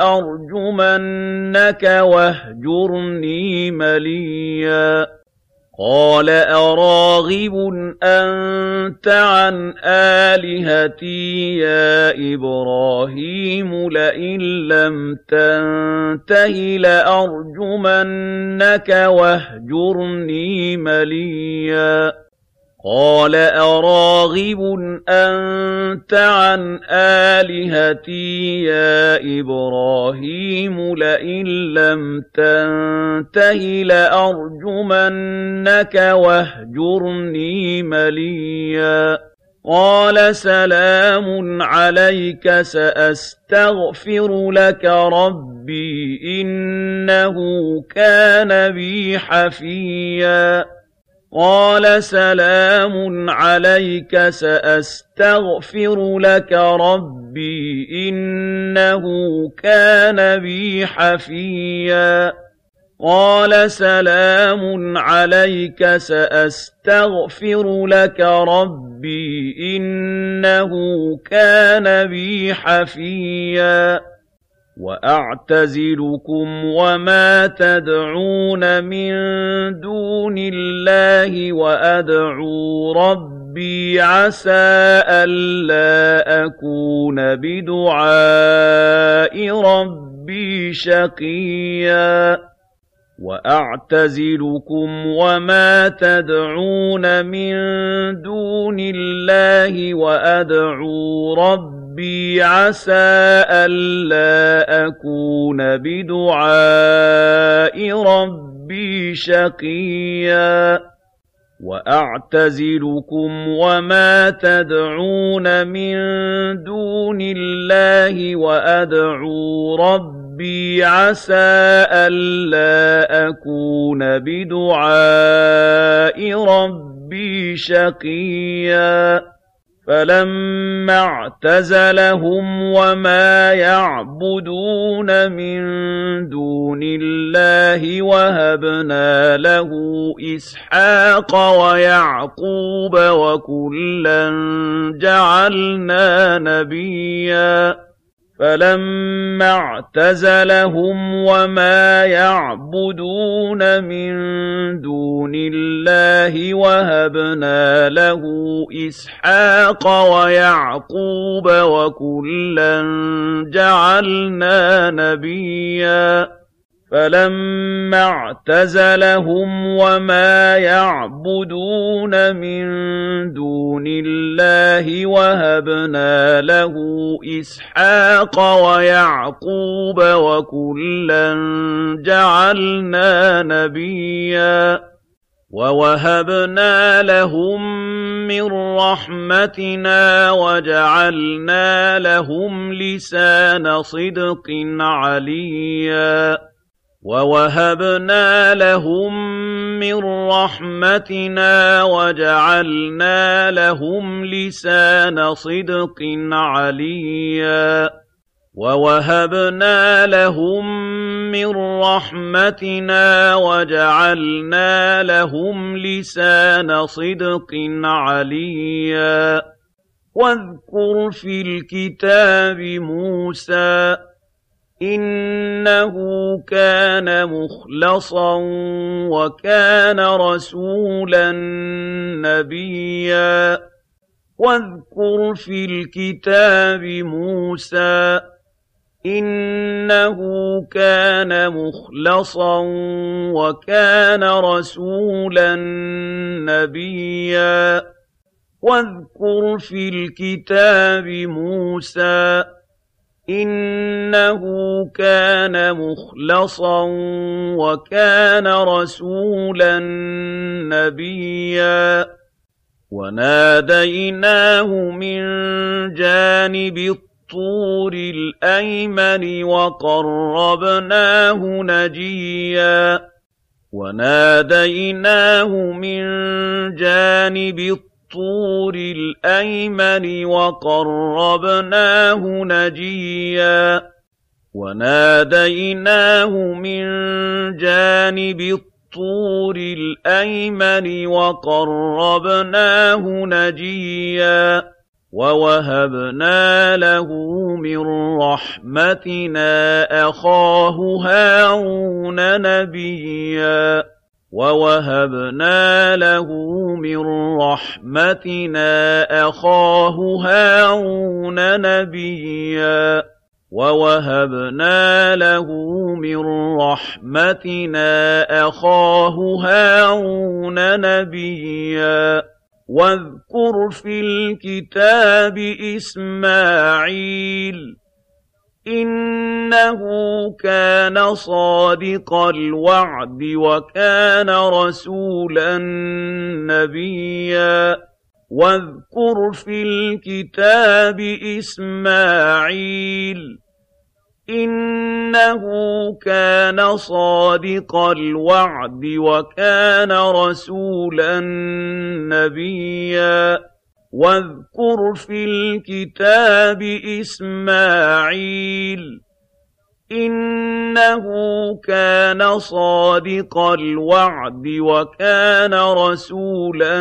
لَأَرْجُمَنَّكَ وَاهْجُرْنِي مَلِيًّا قَالَ أَرَاغِبٌ أَنتَ عَنْ آلِهَتِي يَا إِبْرَاهِيمُ لَئِن لَّمْ تَنتَهِ لَأَرْجُمَنَّكَ وَاهْجُرْنِي مَلِيًّا قَالَ أَرَاغِبٌ أَنتَ عَنْ آلِهَتِي يَا إِبْرَاهِيمُ لَئِن لَّمْ تَنتَهِ لَأَرْجُمَنَّكَ وَاهْجُرْنِي مَلِيًّا قَالَ سَلَامٌ عَلَيْكَ سَأَسْتَغْفِرُ لَكَ رَبِّي إِنَّهُ كَانَ بِي حَفِيًّا قَالَ سَلَامٌ عَلَيْكَ سَأَسْتَغْفِرُ لَكَ رَبِّي إِنَّهُ كَانَ بِي حَفِيًّا قَالَ سَلَامٌ عَلَيْكَ سَأَسْتَغْفِرُ لَكَ رَبِّي إِنَّهُ كَانَ بِي حَفِيًّا وَأَعْتَزِلُكُمْ وَمَا تَدْعُونَ مِن دُونِ اللَّهِ وَأَدْعُو رَبِّي عَسَىٰ أَلَّا أَكُونَ بِدُعَاءِ رَبِّي شَقِيًّا وَأَعْتَزِلُكُمْ وَمَا تَدْعُونَ مِن دُونِ اللَّهِ وَأَدْعُو رَبِّي عَسَىٰ أَلَّا أَكُونَ بِدُعَاءِ رَبِّي شَقِيًّا وَأَعْتَزِلُكُمْ وَمَا تَدْعُونَ مِن دُونِ اللَّهِ وَأَدْعُو رَبِّي عَسَىٰ أَلَّا أَكُونَ بِدُعَاءِ رَبِّي شَقِيًّا فَلَمَّا اعْتَزَلَهُمْ وَمَا يَعْبُدُونَ مِن دُونِ اللَّهِ وَهَبْنَا لَهُ إِسْحَاقَ وَيَعْقُوبَ وَكُلًّا جَعَلْنَا نَبِيًّا فَلَمَّا اعْتَزَلَهُمْ وَمَا يَعْبُدُونَ مِن دُونِ اللَّهِ وَهَبْنَا لَهُ إِسْحَاقَ وَيَعْقُوبَ وَكُلًّا جَعَلْنَا نَبِيًّا فَلَمَّا اعْتَزَلَهُمْ وَمَا يَعْبُدُونَ مِن دُونِ اللَّهِ وَهَبْنَا لَهُ إِسْحَاقَ وَيَعْقُوبَ وَكُلًّا جَعَلْنَا نَبِيًّا وَوَهَبْنَا لَهُم مِّن رَّحْمَتِنَا وَجَعَلْنَا لَهُمْ لِسَانَ صِدْقٍ عَلِيًّا وَوَهَبْنَا لَهُم مِّن رَّحْمَتِنَا وَجَعَلْنَا لَهُمْ لِسَانَ صِدْقٍ عَلِيًّا وَوَهَبْنَا لَهُم مِّن رَّحْمَتِنَا وَجَعَلْنَا لَهُمْ لِسَانَ صِدْقٍ عَلِيًّا وَاذْكُرْ فِي الْكِتَابِ مُوسَىٰ إِنَّهُ كَانَ مُخْلَصًا وَكَانَ رَسُولًا نَّبِيًّا وَاذْكُرْ فِي الْكِتَابِ مُوسَىٰ إِنَّهُ كَانَ مُخْلَصًا وَكَانَ رَسُولًا نَّبِيًّا وَاذْكُرْ فِي الْكِتَابِ مُوسَىٰ إِنَّهُ كَانَ مُخْلَصًا وَكَانَ رَسُولًا نَّبِيًّا وَنَادَيْنَاهُ مِن جَانِبِ الطُّورِ الْأَيْمَنِ وَقَرَّبْنَاهُ نَجِيًّا وَنَادَيْنَاهُ مِن جَانِبِ الطُّورِ الْأَيْمَنِ وَقَرَّبْنَاهُ نَجِيًّا وَنَادَيْنَاهُ مِن جَانِبِ الطُّورِ الْأَيْمَنِ وَقَرَّبْنَاهُ نَجِيًّا وَوَهَبْنَا لَهُ مِن رَّحْمَتِنَا أَخَاهُ هَارُونَ نَبِيًّا وَوَهَبْنَا لَهُ مِن رَّحْمَتِنَا أَخَاهُ هَارُونَ نَبِيًّا وَوَهَبْنَا لَهُ مِن رَّحْمَتِنَا أَخَاهُ هَارُونَ نَبِيًّا وَاذْكُرْ فِي الْكِتَابِ إِسْمَاعِيلَ إِنَّهُ كَانَ صَادِقَ الْوَعْدِ وَكَانَ رَسُولًا نَّبِيًّا وَاذْكُرْ فِي الْكِتَابِ إِسْمَاعِيلَ إِنَّهُ كَانَ صَادِقَ الْوَعْدِ وَكَانَ رَسُولًا نَّبِيًّا وَاذْكُرْ فِي الْكِتَابِ إِسْمَاعِيلَ إِنَّهُ كَانَ صَادِقَ الْوَعْدِ وَكَانَ رَسُولًا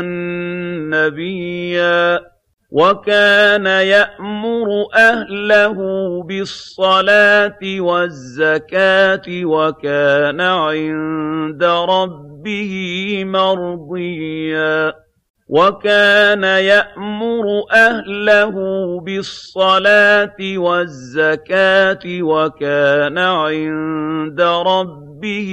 نَّبِيًّا وَكَانَ يَأْمُرُ أَهْلَهُ بِالصَّلَاةِ وَالزَّكَاةِ وَكَانَ عِندَ رَبِّهِ مَرْضِيًّا وَكَانَ يَأْمُرُ أَهْلَهُ بِالصَّلَاةِ وَالزَّكَاةِ وَكَانَ عِندَ رَبِّهِ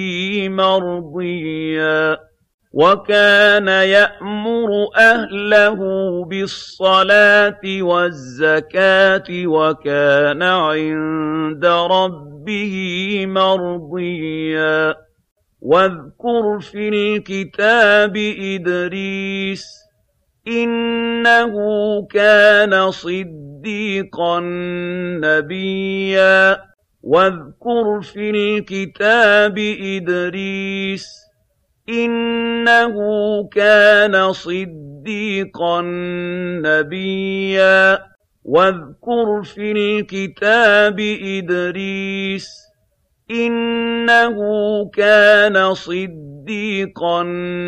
مَرْضِيًّا وَكَانَ يَأْمُرُ أَهْلَهُ بِالصَّلَاةِ وَالزَّكَاةِ وَكَانَ عِندَ رَبِّهِ مَرْضِيًّا وَاذْكُرْ فِي الْكِتَابِ إِدْرِيسَ إِنَّهُ كَانَ صِدِّيقًا نَّبِيًّا وَاذْكُرْ فِي الْكِتَابِ إِدْرِيسَ إِنَّهُ كَانَ صِدِّيقًا نَّبِيًّا وَاذْكُرْ فِي الْكِتَابِ إِدْرِيسَ إِنَّهُ كَانَ صِدِّيقًا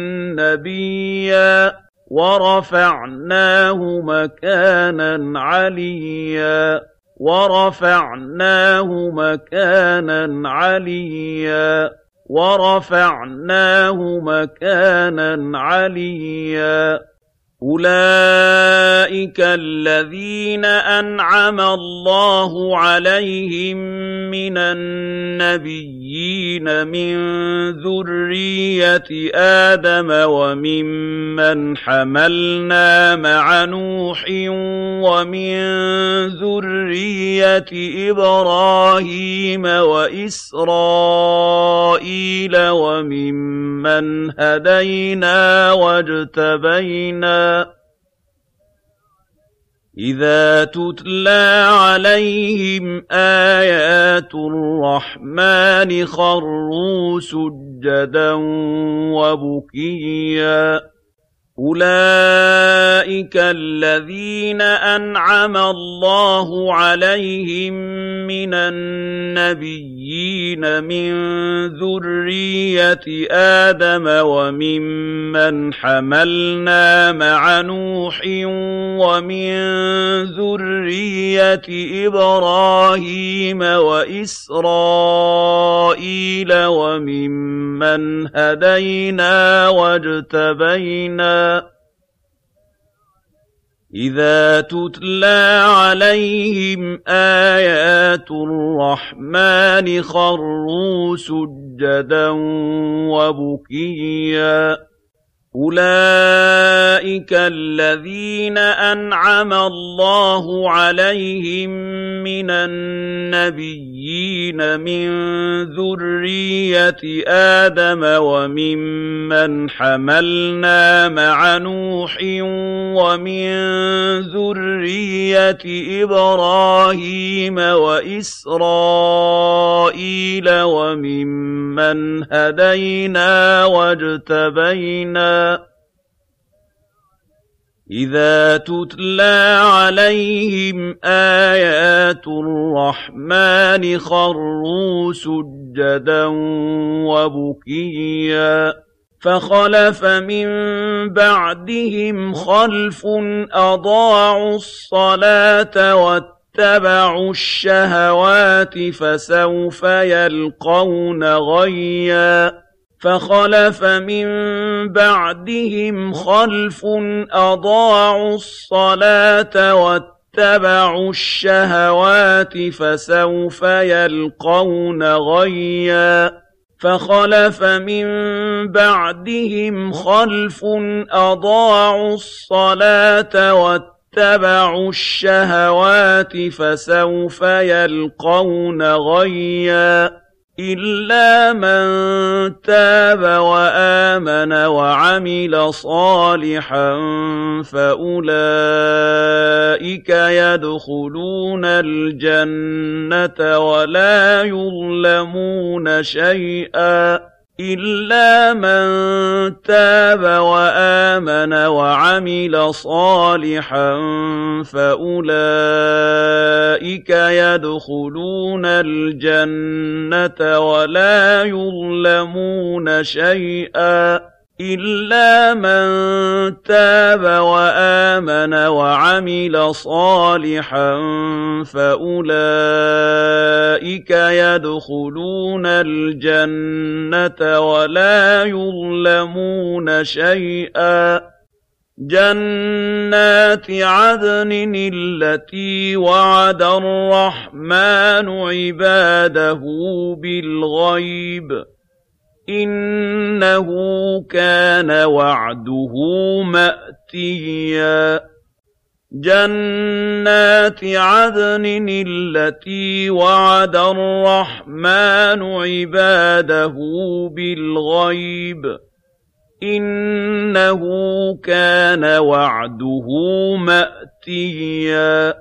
نَّبِيًّا وَرَفَعْنَاهُ مَكَانًا عَلِيًّا وَرَفَعْنَاهُ مَكَانًا عَلِيًّا وَرَفَعْنَاهُ مَكَانًا عَلِيًّا أُولَٰئِكَ الَّذِينَ أَنْعَمَ اللَّهُ عَلَيْهِم مِّنَ النَّبِيِّينَ مِن ذُرِّيَّةِ آدَمَ وَمِمَّنْ حَمَلْنَا مَعَ نُوحٍ وَمِن ذُرِّيَّةِ إِبْرَاهِيمَ وَإِسْرَائِيلَ وَمِمَّنْ هَدَيْنَا وَاجْتَبَيْنَا إِذَا تُتْلَىٰ عَلَيْهِمْ آيَاتُ الرَّحْمَٰنِ خَرُّوا سُجَّدًا وَبُكِيًّا أُولَٰئِكَ الَّذِينَ أَنْعَمَ اللَّهُ عَلَيْهِم مِّنَ النَّبِيِّينَ مِن ذُرِّيَّةِ آدَمَ وَمِمَّنْ حَمَلْنَا مَعَ نُوحٍ وَمِن ذُرِّيَّةِ إِبْرَاهِيمَ وَإِسْرَائِيلَ وَمِمَّنْ هَدَيْنَا وَاجْتَبَيْنَا إِذَا تُتْلَىٰ عَلَيْهِمْ آيَاتُ الرَّحْمَٰنِ خَرُّوا سُجَّدًا وَبُكِيًّا أُولَٰئِكَ الَّذِينَ أَنْعَمَ اللَّهُ عَلَيْهِم مِّنَ النَّبِيِّينَ مِن ذُرِّيَّةِ آدَمَ وَمِمَّنْ حَمَلْنَا مَعَ نُوحٍ وَمِن ذُرِّيَّةِ إِبْرَاهِيمَ وَإِسْرَائِيلَ وَمِمَّنْ هَدَيْنَا وَاجْتَبَيْنَا إِذَا تُتْلَىٰ عَلَيْهِمْ آيَاتُ الرَّحْمَٰنِ خَرُّوا سُجَّدًا وَبُكِيًّا فَخَلَفَ مِن بَعْدِهِمْ خَلْفٌ أَضَاعُوا الصَّلَاةَ وَاتَّبَعُوا الشَّهَوَاتِ فَسَوْفَ يَلْقَوْنَ غَيًّا فَخَلَفَ مِن بَعْدِهِمْ خَلْفٌ أَضَاعُوا الصَّلَاةَ وَاتَّبَعُوا الشَّهَوَاتِ فَسَوْفَ يَلْقَوْنَ غَيًّا فَخَلَفَ مِن بَعْدِهِمْ خَلْفٌ أَضَاعُوا الصَّلَاةَ وَاتَّبَعُوا الشَّهَوَاتِ فَسَوْفَ يَلْقَوْنَ غَيًّا إِلَّا مَن تَابَ وَآمَنَ وَعَمِلَ صَالِحًا فَأُولَٰئِكَ يَدْخُلُونَ الْجَنَّةَ وَلَا يُظْلَمُونَ شَيْئًا إِلَّا مَن تَابَ وَآمَنَ وَعَمِلَ صَالِحًا فَأُولَٰئِكَ يَدْخُلُونَ الْجَنَّةَ وَلَا يُظْلَمُونَ شَيْئًا إِلَّا مَن تَابَ وَآمَنَ وَعَمِلَ صَالِحًا فَأُولَٰئِكَ يَدْخُلُونَ الْجَنَّةَ وَلَا يُظْلَمُونَ شَيْئًا جَنَّاتِ عَدْنٍ الَّتِي وَعَدَ الرَّحْمَٰنُ عِبَادَهُ بِالْغَيْبِ ۚ إِنَّهُ كَانَ وَعْدُهُ مَأْتِيًّا جَنَّاتِ عَدْنٍ الَّتِي وَعَدَ الرَّحْمَٰنُ عِبَادَهُ بِالْغَيْبِ ۚ إِنَّهُ كَانَ وَعْدُهُ مَأْتِيًّا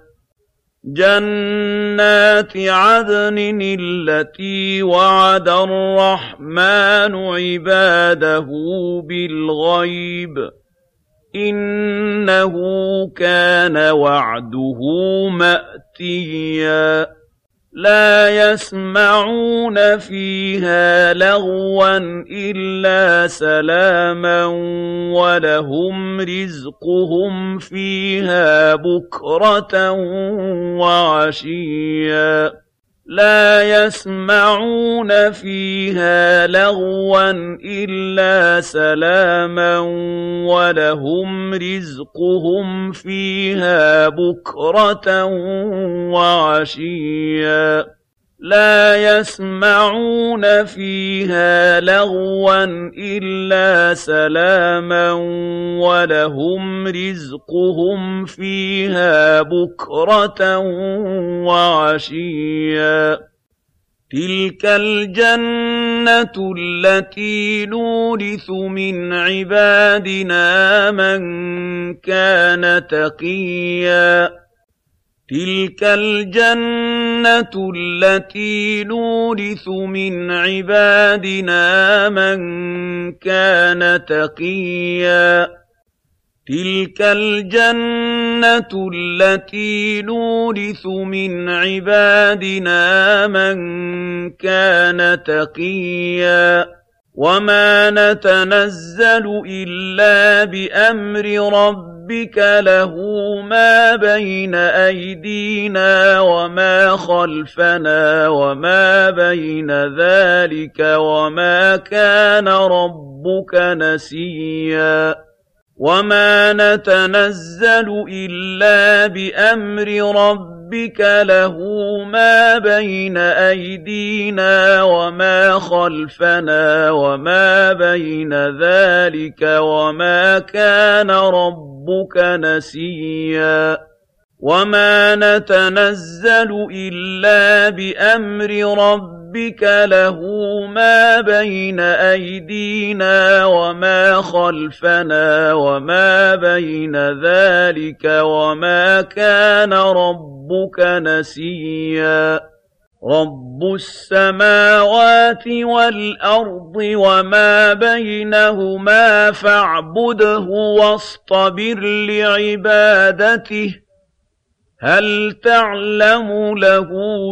جَنَّاتِ عَدْنٍ الَّتِي وَعَدَ الرَّحْمَٰنُ عِبَادَهُ بِالْغَيْبِ ۚ إِنَّهُ كَانَ وَعْدُهُ مَأْتِيًّا لَا يَسْمَعُونَ فِيهَا لَغْوًا إِلَّا سَلَامًا وَلَهُمْ رِزْقُهُمْ فِيهَا بُكْرَةً وَعَشِيًّا لَا يَسْمَعُونَ فِيهَا لَغْوًا إِلَّا سَلَامًا وَلَهُمْ رِزْقُهُمْ فِيهَا بُكْرَةً وَعَشِيًّا لَا يَسْمَعُونَ فِيهَا لَغْوًا إِلَّا سَلَامًا وَلَهُمْ رِزْقُهُمْ فِيهَا بُكْرَةً وَعَشِيًّا تِلْكَ الْجَنَّةُ الَّتِي نُورِثُ مِنْ عِبَادِنَا مَن كَانَ تَقِيًّا تِلْكَ الْجَنَّةُ الَّتِي نُورِثُ مِنْ عِبَادِنَا مَن كَانَ تَقِيًّا تِلْكَ الْجَنَّةُ الَّتِي نُورِثُ مِنْ عِبَادِنَا مَن كَانَ تَقِيًّا وَمَا نَتَنَزَّلُ إِلَّا بِأَمْرِ رَبِّكَ لَهُ مَا بَيْنَ أَيْدِينَا وَمَا خَلْفَنَا وَمَا بَيْنَ ذَٰلِكَ وَمَا كَانَ رَبُّكَ نَسِيًّا وَمَا نَتَنَزَّلُ إِلَّا بِأَمْرِ رَبِّكَ لَهُ مَا بَيْنَ أَيْدِينَا وَمَا خَلْفَنَا وَمَا بَيْنَ ذَٰلِكَ وَمَا كَانَ رَبُّكَ نَسِيًّا وَمَا نَتَنَزَّلُ إِلَّا بِأَمْرِ رَبِّكَ لَهُ مَا بَيْنَ أَيْدِينَا وَمَا خَلْفَنَا وَمَا بَيْنَ ذَٰلِكَ وَمَا كَانَ رَبُّكَ نَسِيًّا رَبُّ السَّمَاوَاتِ وَالْأَرْضِ وَمَا بَيْنَهُمَا فَاعْبُدْهُ وَاصْطَبِرْ لِعِبَادَتِهِ هَلْ تَعْلَمُ لَهُ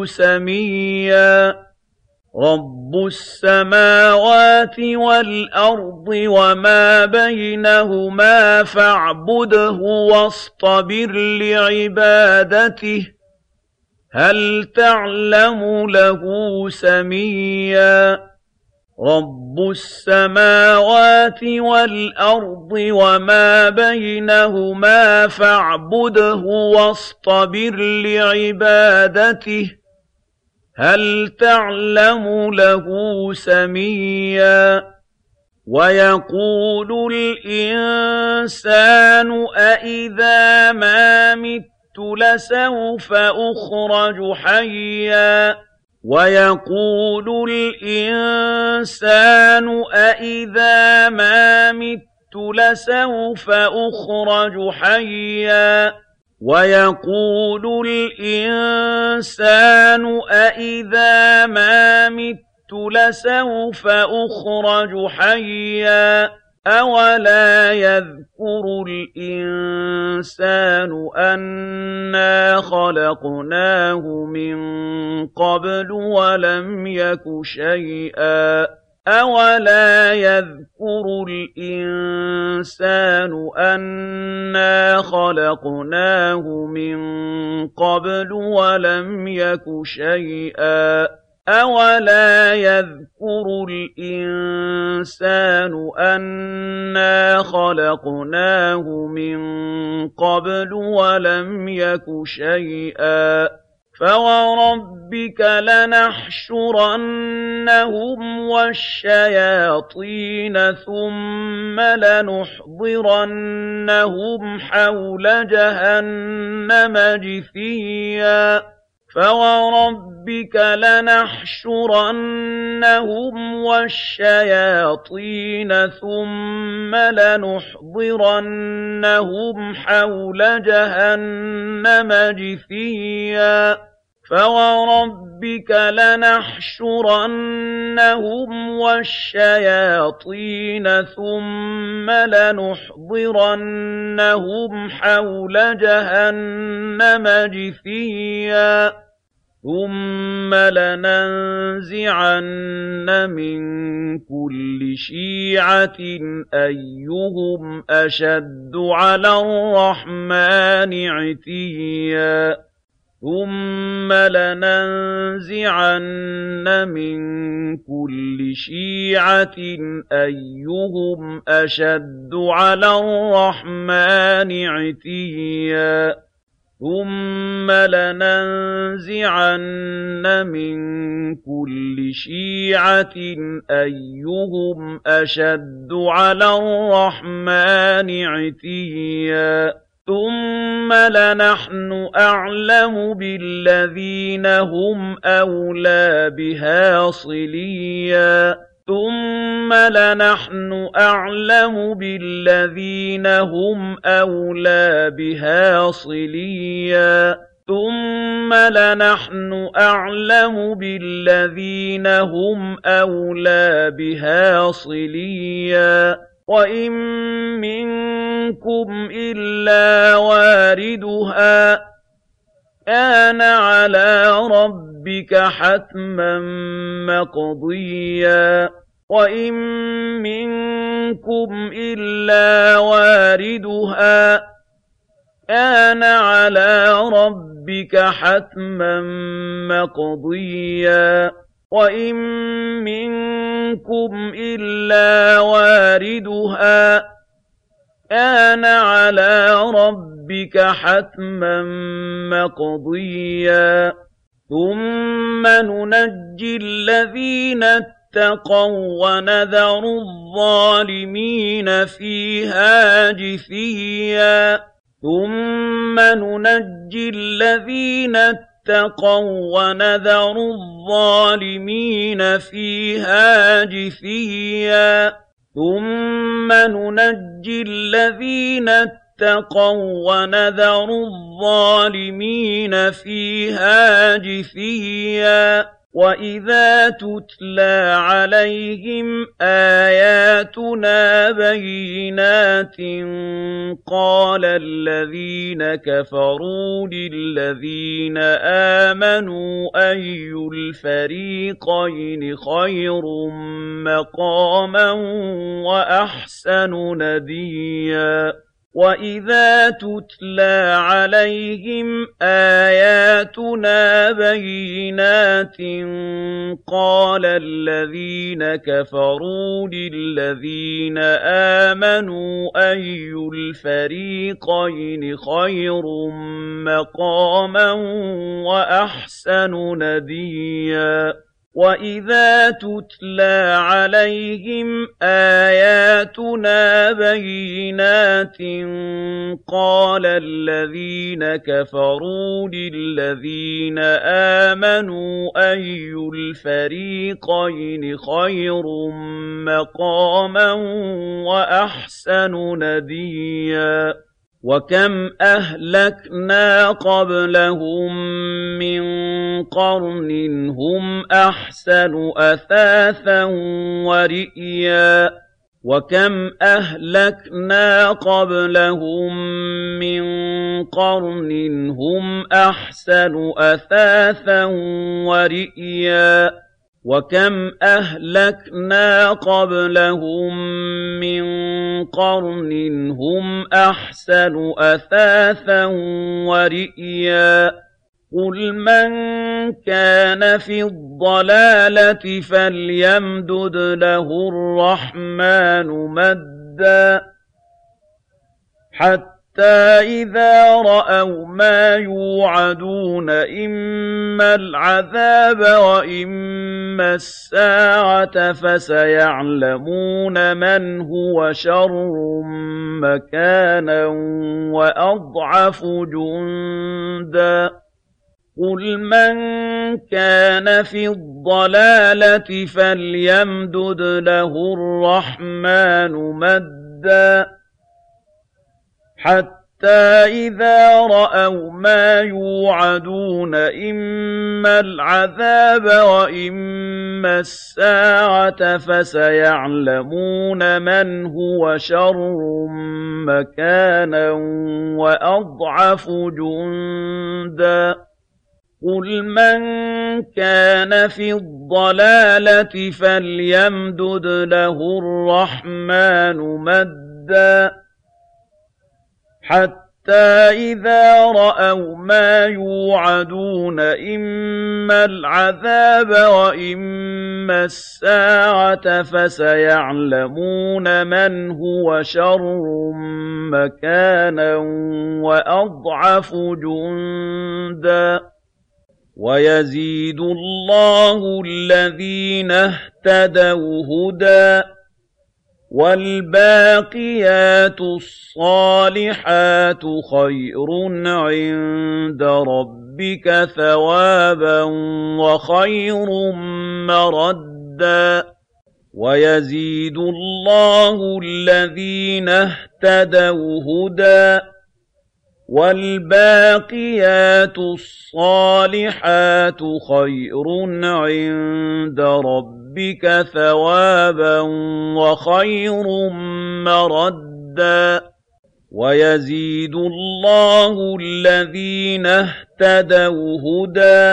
سَمِيًّا رَبُّ السَّمَاوَاتِ وَالْأَرْضِ وَمَا بَيْنَهُمَا فَاعْبُدْهُ وَاصْطَبِرْ لِعِبَادَتِهِ هَلْ تَعْلَمُ لَهُ سَمِيًّا رَبُّ السَّمَاوَاتِ وَالْأَرْضِ وَمَا بَيْنَهُمَا فَاعْبُدْهُ وَاصْطَبِرْ لِعِبَادَتِهِ هَلْ تَعْلَمُ لَهُ سَمِيًّا وَيَقُولُ الْإِنسَانُ أَإِذَا مَا مِتُّ لَسَوْفَ أُخْرَجُ حَيًّا وَيَقُولُ الْإِنسَانُ أَإِذَا مَا مِتُّ لَسَوْفَ أُخْرَجُ حَيًّا وَيَقُولُ الْإِنسَانُ أَإِذَا مَا مِتُّ لَسَوْفَ أُخْرَجُ حَيًّا أَوَلَا يَذْكُرُ الْإِنسَانُ أَنَّا خَلَقْنَاهُ مِن قَبْلُ وَلَمْ يَكُ شَيْئًا أَوَلَا يَذْكُرُ الْإِنسَانُ أَنَّا خَلَقْنَاهُ مِن قَبْلُ وَلَمْ يَكُ شَيْئًا أَوَلَا يَذْكُرُ الْإِنسَانُ أَنَّا خَلَقْنَاهُ مِن قَبْلُ وَلَمْ يَكُ شَيْئًا فَوَرَبِّكَ لَنَحْشُرَنَّهُمْ وَالشَّيَاطِينَ ثُمَّ لَنُحْضِرَنَّهُمْ حَوْلَ جَهَنَّمَ جِثِيًّا فَوَرَبِّكَ لَنَحْشُرَنَّهُمْ وَالشَّيَاطِينَ ثُمَّ لَنُحْضِرَنَّهُمْ حَوْلَ جَهَنَّمَ جِثِيًّا فَوَرَبِّكَ لَنَحْشُرَنَّهُمْ وَالشَّيَاطِينَ ثُمَّ لَنُحْضِرَنَّهُمْ حَوْلَ جَهَنَّمَ جِثِيًّا ثُمَّ لَنَنزِعَنَّ مِن كُلِّ شِيعَةٍ أَيُّهُمْ أَشَدُّ عَلَى الرَّحْمَٰنِ عِتِيًّا ثُمَّ لَنَنزِعَنَّ مِن كُلِّ شِيعَةٍ أَيُّهُمْ أَشَدُّ عَلَى الرَّحْمَٰنِ عِتِيًّا ثُمَّ لَنَنزِعَنَّ مِن كُلِّ شِيعَةٍ أَيُّهُمْ أَشَدُّ عَلَى الرَّحْمَٰنِ عِتِيًّا ثُمَّ لَنَحْنُ أَعْلَمُ بِالَّذِينَ هُمْ أَوْلَىٰ بِهَا صِلِيًّا ثُمَّ لَنَحْنُ أَعْلَمُ بِالَّذِينَ هُمْ أَوْلَىٰ بِهَا صِلِيًّا ثُمَّ لَنَحْنُ أَعْلَمُ بِالَّذِينَ هُمْ أَوْلَىٰ بِهَا صِلِيًّا وَإِن مِّنكُمْ إِلَّا وَارِدُهَا كَانَ عَلَىٰ رَبِّكَ حَتْمًا مَّقْضِيًّا وَإِن مِّنكُمْ إِلَّا وَارِدُهَا كَانَ عَلَىٰ رَبِّكَ حَتْمًا مَّقْضِيًّا وَإِن مِّنكُمْ إِلَّا وَارِدُهَا كَانَ عَلَىٰ رَبِّكَ حَتْمًا مَّقْضِيًّا ثُمَّ نُنَجِّي الَّذِينَ اتَّقَوا وَّنَذَرُ الظَّالِمِينَ فِيهَا جِثِيًّا ثُمَّ نُنَجِّي الَّذِينَ اتَّقَوا وَّنَذَرُ الظَّالِمِينَ فِيهَا جِثِيًّا ثُمَّ نُنَجِّي الَّذِينَ اتَّقَوا وَّنَذَرُ الظَّالِمِينَ فِيهَا جِثِيًّا وَإِذَا تُتْلَىٰ عَلَيْهِمْ آيَاتُنَا بَيِّنَاتٍ قَالَ الَّذِينَ كَفَرُوا لِلَّذِينَ آمَنُوا أَيُّ الْفَرِيقَيْنِ خَيْرٌ مَّقَامًا وَأَحْسَنُ نَدِيًّا وَإِذَا تُتْلَىٰ عَلَيْهِمْ آيَاتُنَا بَيِّنَاتٍ قَالَ الَّذِينَ كَفَرُوا لِلَّذِينَ آمَنُوا أَيُّ الْفَرِيقَيْنِ خَيْرٌ مَّقَامًا وَأَحْسَنُ نَدِيًّا وَإِذَا تُتْلَىٰ عَلَيْهِمْ آيَاتُنَا بَيِّنَاتٍ قَالَ الَّذِينَ كَفَرُوا لِلَّذِينَ آمَنُوا أَيُّ الْفَرِيقَيْنِ خَيْرٌ مَّقَامًا وَأَحْسَنُ نَدِيًّا وَكَمْ أَهْلَكْنَا قَبْلَهُم مِّن قَرْنٍ هُمْ أَحْسَنُ أَثَاثًا وَرِئْيًا وَكَمْ أَهْلَكْنَا قَبْلَهُم مِّن قَرْنٍ هُمْ أَحْسَنُ أَثَاثًا وَرِئْيًا وَكَمْ أَهْلَكْنَا قَبْلَهُم مِّن قَرْنٍ هُمْ أَحْسَنُ أَثَاثًا وَرِئْيًا قُلْ مَن كَانَ فِي الضَّلَالَةِ فَلْيَمْدُدْ لَهُ الرَّحْمَٰنُ مَدًّا حَتَّىٰ إِذَا رَأَوْا مَا يُوعَدُونَ إِمَّا الْعَذَابَ وَإِمَّا السَّاعَةَ فَسَيَعْلَمُونَ مَنْ هُوَ شَرٌّ مَّكَانًا وَأَضْعَفُ جُندًا قُلْ مَن كَانَ فِي الضَّلَالَةِ فَلْيَمْدُدْ لَهُ الرَّحْمَٰنُ مَدًّا حَتَّىٰ إِذَا رَأَوْا مَا يُوعَدُونَ إِمَّا الْعَذَابَ وَإِمَّا السَّاعَةَ فَسَيَعْلَمُونَ مَنْ هُوَ شَرٌّ مَّكَانًا وَأَضْعَفُ جُندًا قُلْ مَن كَانَ فِي الضَّلَالَةِ فَلْيَمْدُدْ لَهُ الرَّحْمَٰنُ مَدًّا حَتَّىٰ إِذَا رَأَوْا مَا يُوعَدُونَ إِمَّا الْعَذَابَ وَإِمَّا السَّاعَةَ فَسَيَعْلَمُونَ مَنْ هُوَ شَرٌّ مَّكَانًا وَأَضْعَفُ جُندًا وَيَزِيدُ اللَّهُ الَّذِينَ اهْتَدَوْا هُدًى وَالْبَاقِيَاتُ الصَّالِحَاتُ خَيْرٌ عِندَ رَبِّكَ ثَوَابًا وَخَيْرٌ مَّرَدًّا وَيَزِيدُ اللَّهُ الَّذِينَ اهْتَدَوْا هُدًى وَالْبَاقِيَاتُ الصَّالِحَاتُ خَيْرٌ عِندَ رَبِّكَ ثَوَابًا وَخَيْرٌ مَّرَدًّا وَيَزِيدُ اللَّهُ الَّذِينَ اهْتَدَوْا هُدًى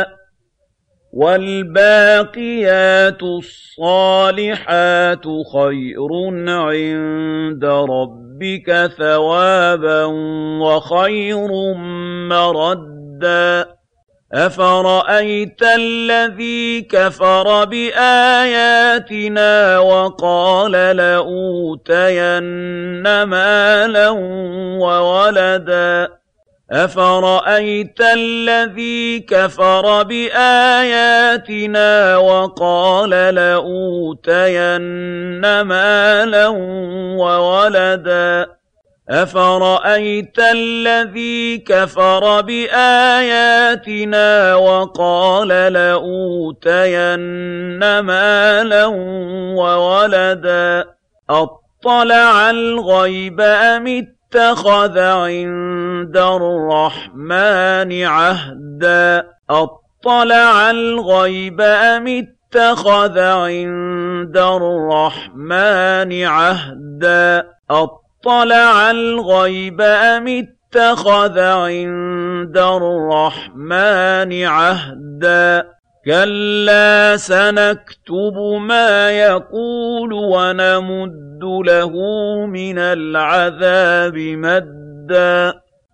وَالْبَاقِيَاتُ الصَّالِحَاتُ خَيْرٌ عِندَ رَبِّكَ ثَوَابًا وَخَيْرٌ مَّرَدًّا أَفَرَأَيْتَ الَّذِي كَفَرَ بِآيَاتِنَا وَقَالَ لَأُوتَيَنَّ مَالًا وَوَلَدًا أَفَرَأَيْتَ الَّذِي كَفَرَ بِآيَاتِنَا وَقَالَ لَأُوتَيَنَّ مَالًا وَوَلَدًا أَفَرَأَيْتَ الَّذِي كَفَرَ بِآيَاتِنَا وَقَالَ لَأُوتَيَنَّ مَالًا وَوَلَدًا أَطَّلَعَ الْغَيْبَ أَمِ اتَّخَذَ عِندَ الرَّحْمَٰنِ عَهْدًا أَطَّلَعَ الْغَيْبَ أَمِ اتَّخَذَ عِندَ الرَّحْمَٰنِ عَهْدًا أَطَّلَعَ الْغَيْبَ أَمِ اتَّخَذَ عِندَ الرَّحْمَٰنِ عَهْدًا كَلَّا سَنَكْتُبُ مَا يَقُولُ وَنَمُدُّ لَهُ مِنَ الْعَذَابِ مَدًّا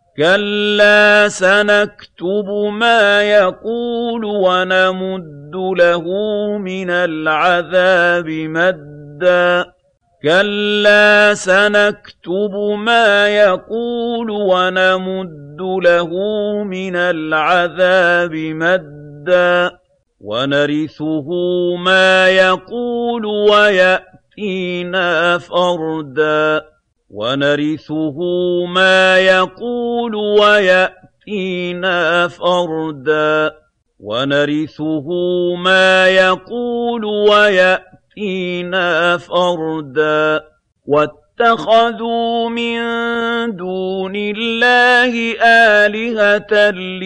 كَلَّا سَنَكْتُبُ مَا يَقُولُ وَنَمُدُّ لَهُ مِنَ الْعَذَابِ مَدًّا كَلَّا سَنَكْتُبُ مَا يَقُولُ وَنَمُدُّ لَهُ مِنَ الْعَذَابِ مَدًّا وَنَرِثُهُ مَا يَقُولُ وَيَأْتِينَا فَرْدًا وَنَرِثُهُ مَا يَقُولُ وَيَأْتِينَا فَرْدًا وَنَرِثُهُ مَا يَقُولُ وَيَأْتِينَا فَرْدًا وَاتَّخَذُوا مِن دُونِ اللَّهِ آلِهَةً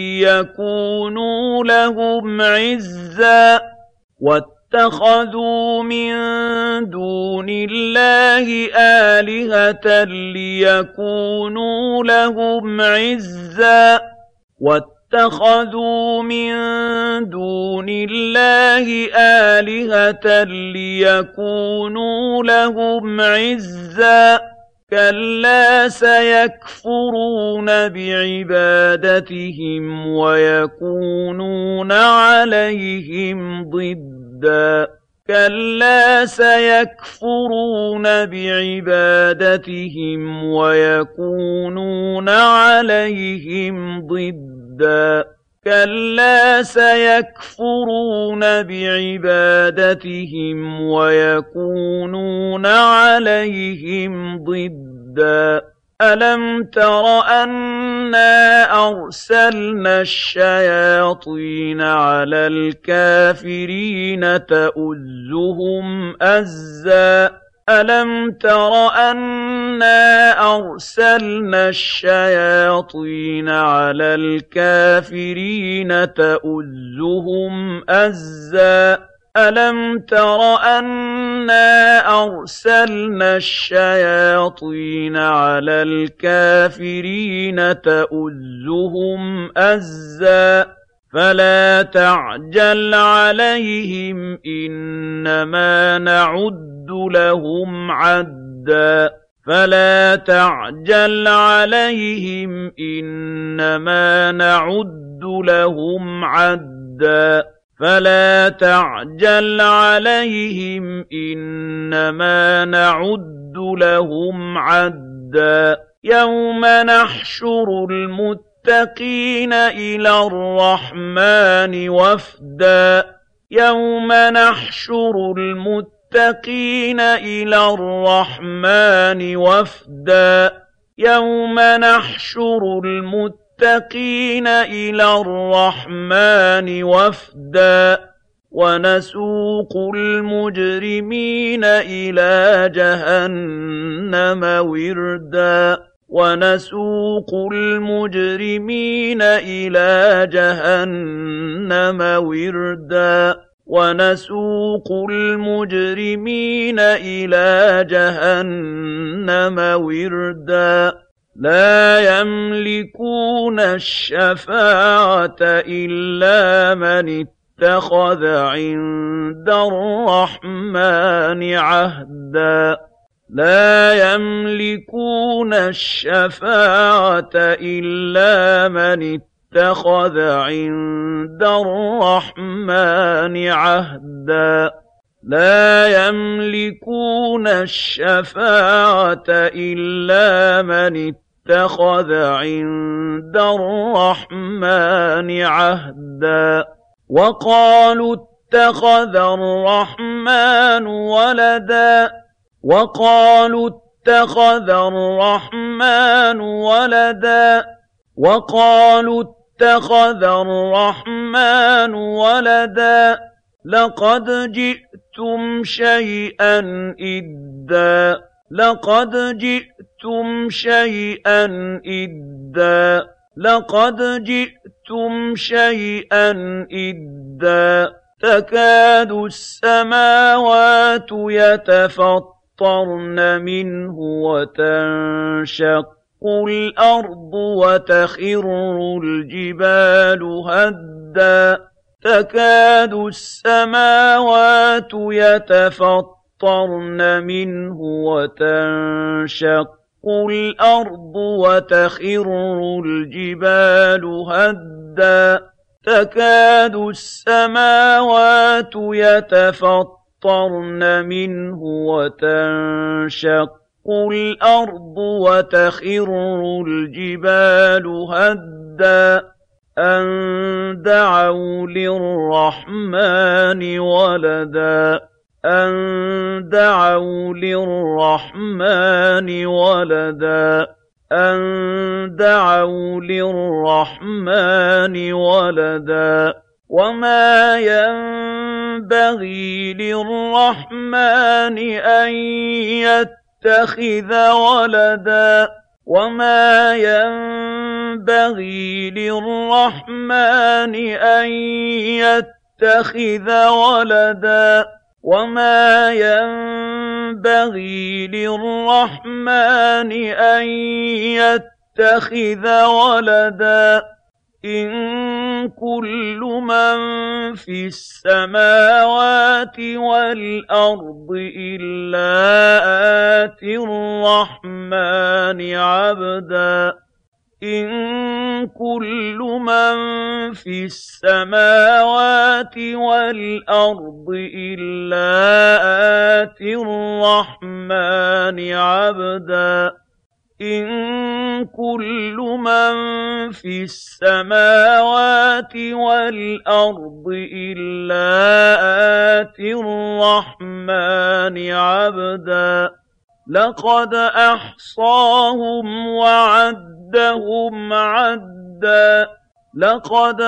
لِّيَكُونُوا لَهُمْ عِزًّا وَاتَّخَذُوا مِن دُونِ اللَّهِ آلِهَةً لِّيَكُونُوا لَهُمْ عِزًّا وَاتَّخَذُوا مِن دُونِ اللَّهِ آلِهَةً لِّيَكُونُوا لَهُمْ عِزًّا كَلَّا سَيَكْفُرُونَ بِعِبَادَتِهِمْ وَيَكُونُونَ عَلَيْهِمْ ضِدًّا كَلَّا سَيَكْفُرُونَ بِعِبَادَتِهِمْ وَيَكُونُونَ عَلَيْهِمْ ضِدًّا كَلَّا سَيَكْفُرُونَ بِعِبَادَتِهِمْ وَيَكُونُونَ عَلَيْهِمْ ضِدًّا أَلَمْ تَرَ أَنَّا أَرْسَلْنَا الشَّيَاطِينَ عَلَى الْكَافِرِينَ تَؤُزُّهُمْ أَزًّا أَلَمْ تَرَ أَنَّا أَرْسَلْنَا الشَّيَاطِينَ عَلَى الْكَافِرِينَ تَؤُزُّهُمْ أَزًّا أَلَمْ تَرَ أَنَّا أَرْسَلْنَا الشَّيَاطِينَ عَلَى الْكَافِرِينَ تَؤُزُّهُمْ أَزًّا فَلَا تَعْجَلْ عَلَيْهِمْ إِنَّمَا نَعُدُّ لَهُمْ عَدًّا فَلَا تَعْجَلْ عَلَيْهِمْ إِنَّمَا نَعُدُّ لَهُمْ عَدًّا فَلَا تَعْجَلْ عَلَيْهِمْ إِنَّمَا نَعُدُّ لَهُمْ عَدًّا يَوْمَ نَحْشُرُ الْمُتَّقِينَ إِلَى الرَّحْمَٰنِ وَفْدًا يَوْمَ نَحْشُرُ الْمُتَّقِينَ إِلَى الرَّحْمَٰنِ وَفْدًا يَوْمَ نَحْشُرُ الْمُتَّقِينَ إِلَى الرَّحْمَٰنِ وَفْدًا وَنَسُوقُ الْمُجْرِمِينَ إِلَىٰ جَهَنَّمَ وِرْدًا وَنَسُوقُ الْمُجْرِمِينَ إِلَىٰ جَهَنَّمَ وِرْدًا وَنَسُوقُ الْمُجْرِمِينَ إِلَىٰ جَهَنَّمَ وِرْدًا لَا يَمْلِكُونَ الشَّفَاعَةَ إِلَّا مَنِ اتَّخَذَ عِندَ الرَّحْمَٰنِ عَهْدًا لَا يَمْلِكُونَ الشَّفَاعَةَ إِلَّا مَنِ اتَّخَذَ عِندَ الرَّحْمَٰنِ عَهْدًا لَا يَمْلِكُونَ الشَّفَاعَةَ إِلَّا مَنِ اتَّخَذَ عِندَ الرَّحْمَٰنِ عَهْدًا وَقَالُوا اتَّخَذَ الرَّحْمَٰنُ وَلَدًا وَقَالُوا اتَّخَذَ الرَّحْمَٰنُ وَلَدًا وَقَالُوا اتَّخَذَ الرَّحْمَٰنُ وَلَدًا لَّقَدْ جِئْتُمْ شَيْئًا إِدًّا لَّقَدْ جِئْتُمْ شَيْئًا إِدًّا لَّقَدْ جِئْتُمْ شَيْئًا إِدًّا تَكَادُ السَّمَاوَاتُ يَتَفَطَّرْنَ مِنْهُ وَتَنشَقُّ الْأَرْضُ وَتَخِرُّ الْجِبَالُ هَدًّا تكاد السماوات يتفطرن منه وتنشق الأرض وتخر الجبال هدا تكاد السماوات يتفطرن منه وتنشق الأرض وتخر الجبال هدا أن دعوا للرحمن ولدا أن دعوا للرحمن ولدا أن دعوا للرحمن ولدا وما ينبغي للرحمن أن يتخذ ولدا وما ينبغي للرحمن أن يتخذ ولدا وما ينبغي للرحمن أن يتخذ ولدا إن كل من في السماوات والأرض إلا آتي الرحمن عبدا إن كل من في السماوات والأرض إلا آتي الرحمن عبدا إن كل من في السماوات والأرض إلا آتي الرحمن عبدا لقد أحصاهم وعدهم عدا لقد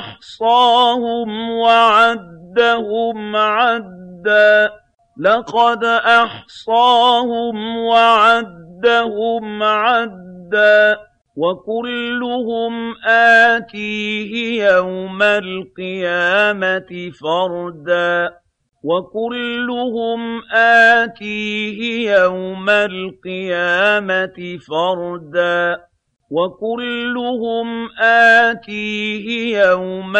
أحصاهم وعدهم عدا لقد أحصاهم وعدهم عدا وكلهم آتيه يوم القيامة فردا وكلهم آتيه يوم القيامة فردا وكلهم آتيه يوم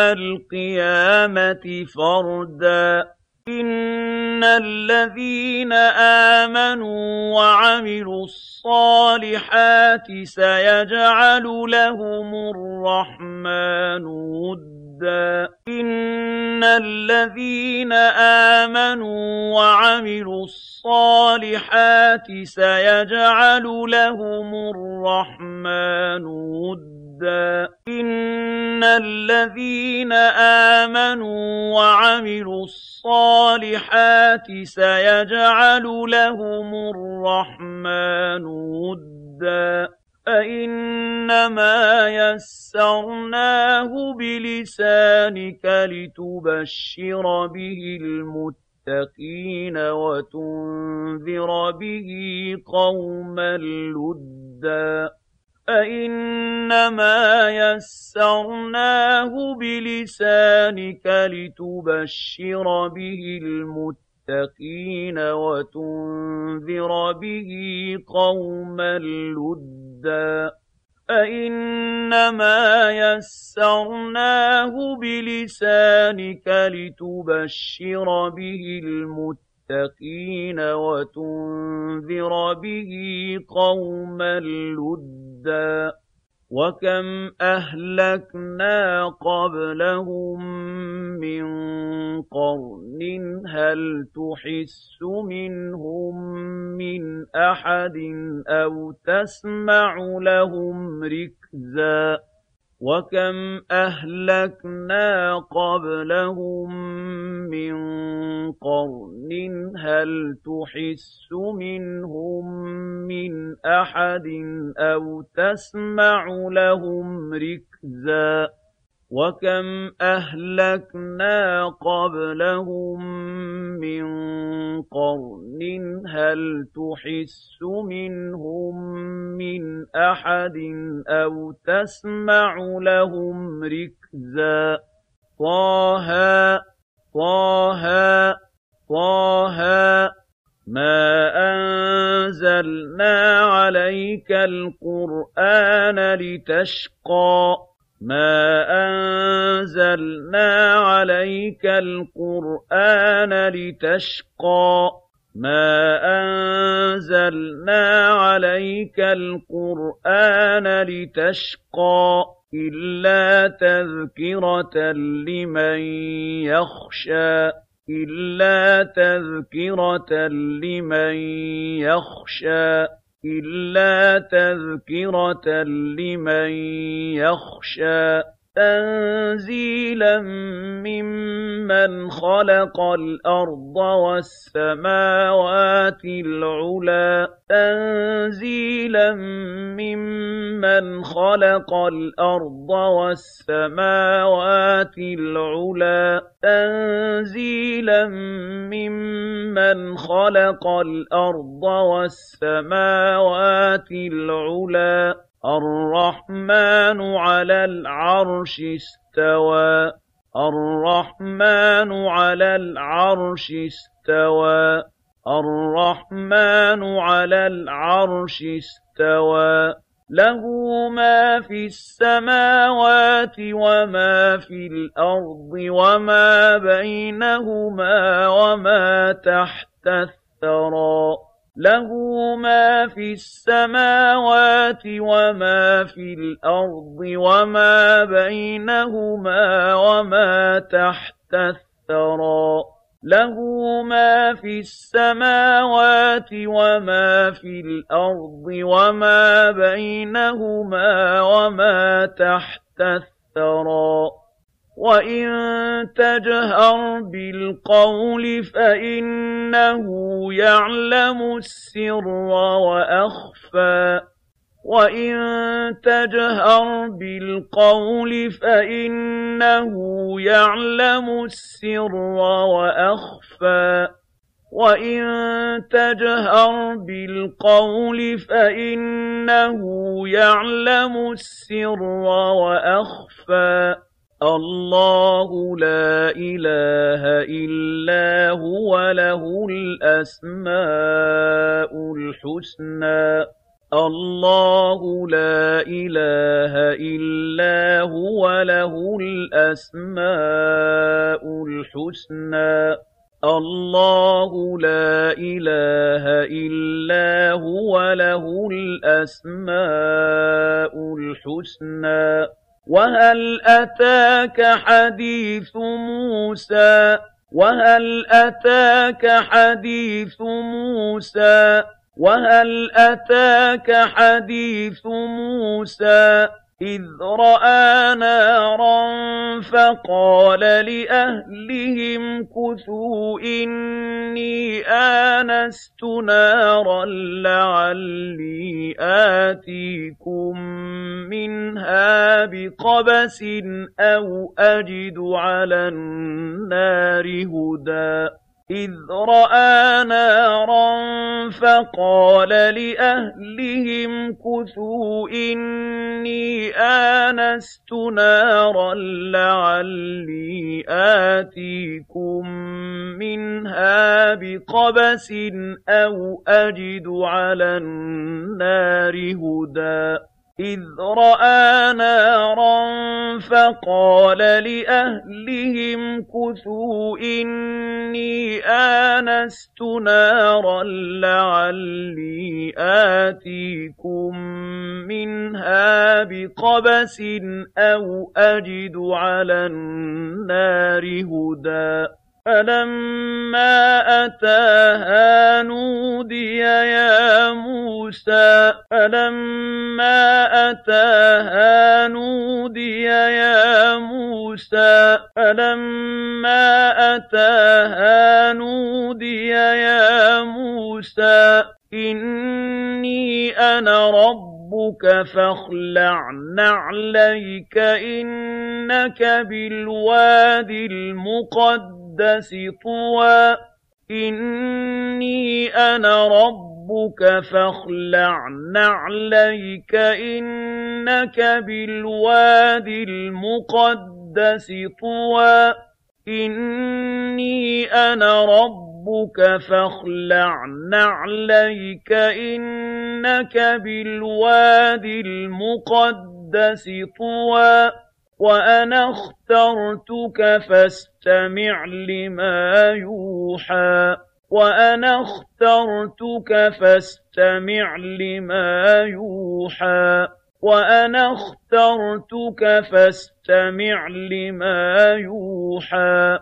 القيامة فردا إن الذين آمنوا وعملوا الصالحات سيجعل لهم الرحمن ودا إن الذين آمنوا وعملوا الصالحات سيجعل لهم الرحمن ودا إن الذين آمنوا وعملوا الصالحات سيجعل لهم الرحمن ودا فإنما يسرناه بلسانك لتبشر به المتقين وتنذر به قوما لدا فإنما يسرناه بلسانك لتبشر به المتقين وتنذر به قوما لدا فإنما يسرناه بلسانك لتبشر به المتقين وتنذر به قوما لدا وكم أهلكنا قبلهم من قرن هل تحس منهم من أحد أو تسمع لهم ركزا وكم أهلكنا قبلهم من قرن هل تحس منهم من أحد أو تسمع لهم ركزا وكم أهلكنا قبلهم من قرن هل تحس منهم من أحد أو تسمع لهم ركزا طه طه طه ما أنزلنا عليك القرآن لتشقى مَا أَنزَلْنَا عَلَيْكَ الْقُرْآنَ لِتَشْقَىٰ مَا أَنزَلْنَا عَلَيْكَ الْقُرْآنَ لِتَشْقَىٰ إِلَّا تَذْكِرَةً لِّمَن يَخْشَىٰ إِلَّا تَذْكِرَةً لِّمَن يَخْشَىٰ إِلَّا تَذْكِرَةً لِّمَن يَخْشَىٰ تَنزِيلًا مِّمَّنْ خَلَقَ الْأَرْضَ وَالسَّمَاوَاتِ الْعُلَى تَنزِيلًا مِّمَّنْ خَلَقَ الْأَرْضَ وَالسَّمَاوَاتِ الْعُلَى تَنزِيلًا مِّمَّنْ خَلَقَ الْأَرْضَ وَالسَّمَاوَاتِ الْعُلَى الرَّحْمَٰنُ عَلَى الْعَرْشِ اسْتَوَىٰ الرَّحْمَٰنُ عَلَى الْعَرْشِ اسْتَوَىٰ الرَّحْمَٰنُ عَلَى الْعَرْشِ اسْتَوَىٰ لَهُ مَا فِي السَّمَاوَاتِ وَمَا فِي الْأَرْضِ وَمَا بَيْنَهُمَا وَمَا تَحْتَ الثَّرَىٰ لَهُ مَا فِي السَّمَاوَاتِ وَمَا فِي الْأَرْضِ وَمَا بَيْنَهُمَا وَمَا تَحْتَ الثَّرَىٰ لَهُ مَا فِي السَّمَاوَاتِ وَمَا فِي الْأَرْضِ وَمَا بَيْنَهُمَا وَمَا تَحْتَ الثَّرَىٰ وَإِن تَجْهَرْ بِالْقَوْلِ فَإِنَّهُ يَعْلَمُ السِّرَّ وَأَخْفَى وَإِن تَجْهَرْ بِالْقَوْلِ فَإِنَّهُ يَعْلَمُ السِّرَّ وَأَخْفَى وَإِن تَجْهَرْ بِالْقَوْلِ فَإِنَّهُ يَعْلَمُ السِّرَّ وَأَخْفَى اللَّهُ لَا إِلَٰهَ إِلَّا هُوَ لَهُ الْأَسْمَاءُ الْحُسْنَىٰ اللَّهُ لَا إِلَٰهَ إِلَّا هُوَ لَهُ الْأَسْمَاءُ الْحُسْنَىٰ اللَّهُ لَا إِلَٰهَ إِلَّا هُوَ لَهُ الْأَسْمَاءُ الْحُسْنَىٰ وَهَلْ أَتَاكَ حَدِيثُ مُوسَىٰ وَهَلْ أَتَاكَ حَدِيثُ مُوسَىٰ وَهَلْ أَتَاكَ حَدِيثُ مُوسَىٰ إِذْ رَأَىٰ نَارًا فَقَالَ لِأَهْلِهِمْ كُثُوا إِنِّي آنَسْتُ نَارًا لَّعَلِّي آتِيكُم مِّنْهَا بِقَبَسٍ أَوْ أَجِدُ عَلَى النَّارِ هُدًى إِذْ رَأَىٰ نَارًا فَقَالَ لِأَهْلِهِمْ كُثُوا إِنِّي آنَسْتُ نَارًا لَّعَلِّي آتِيكُم مِّنْهَا بِقَبَسٍ أَوْ أَجِدُ عَلَى النَّارِ هُدًى إِذْ رَأَىٰ نَارًا فَقَالَ لِأَهْلِهِمْ كُثُوا إِنِّي آنَسْتُ نَارًا لَّعَلِّي آتِيكُم مِّنْهَا بِقَبَسٍ أَوْ أَجِدُ عَلَى النَّارِ هُدًى فَلَمَّا أَتَاهَا نُودِيَ يَا مُوسَىٰ فَلَمَّا أَتَاهَا نُودِيَ يَا مُوسَىٰ فَلَمَّا أَتَاهَا نُودِيَ يَا مُوسَىٰ إِنِّي أَنَا رَبُّكَ فَاخْلَعْ نَعْلَيْكَ إِنَّكَ بِالْوَادِ الْمُقَدَّسِ طُوًى إِنِّي أَنَا رَبُّكَ فَاخْلَعْ نَعْلَيْكَ إِنَّكَ بِالْوَادِ الْمُقَدَّسِ طُوًى إِنِّي أَنَا رَبُّكَ فَاخْلَعْ نَعْلَيْكَ إِنَّكَ بِالْوَادِ الْمُقَدَّسِ طُوًى وَأَنَا اخْتَرْتُكَ فَاسْتَمِعْ لِمَا يُوحَىٰ وَأَنَا اخْتَرْتُكَ فَاسْتَمِعْ لِمَا يُوحَىٰ وَأَنَا اخْتَرْتُكَ فَاسْتَمِعْ لِمَا يُوحَىٰ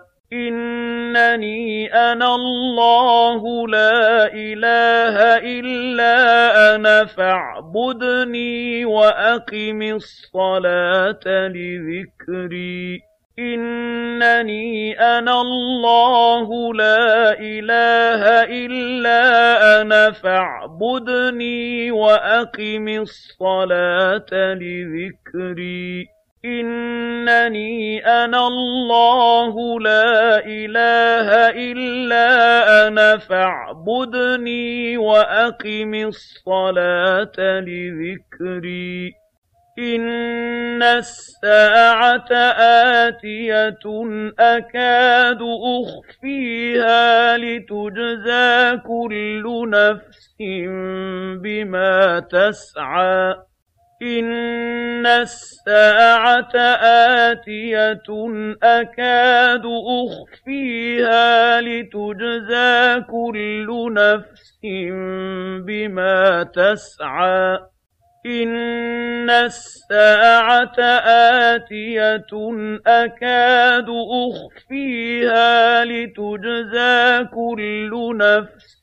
إِنَّنِي أَنَا اللَّهُ لَا إِلَٰهَ إِلَّا أَنَا فَاعْبُدْنِي وَأَقِمِ الصَّلَاةَ لِذِكْرِي إِنَّنِي أَنَا اللَّهُ لَا إِلَٰهَ إِلَّا أَنَا فَاعْبُدْنِي وَأَقِمِ الصَّلَاةَ لِذِكْرِي إِنَّنِي أَنَا اللَّهُ لَا إِلَٰهَ إِلَّا أَنَا فَاعْبُدْنِي وَأَقِمِ الصَّلَاةَ لِذِكْرِي إِنَّ السَّاعَةَ آتِيَةٌ أَكَادُ أُخْفِيهَا لِتُجْزَىٰ كُلُّ نَفْسٍ بِمَا تَسْعَىٰ إِنَّ السَّاعَةَ آتِيَةٌ أَكَادُ أُخْفِيهَا لِتُجْزَىٰ كُلُّ نَفْسٍ بِمَا تَسْعَىٰ إِنَّ السَّاعَةَ آتِيَةٌ أَكَادُ أُخْفِيهَا لِتُجْزَىٰ كُلُّ نَفْسٍ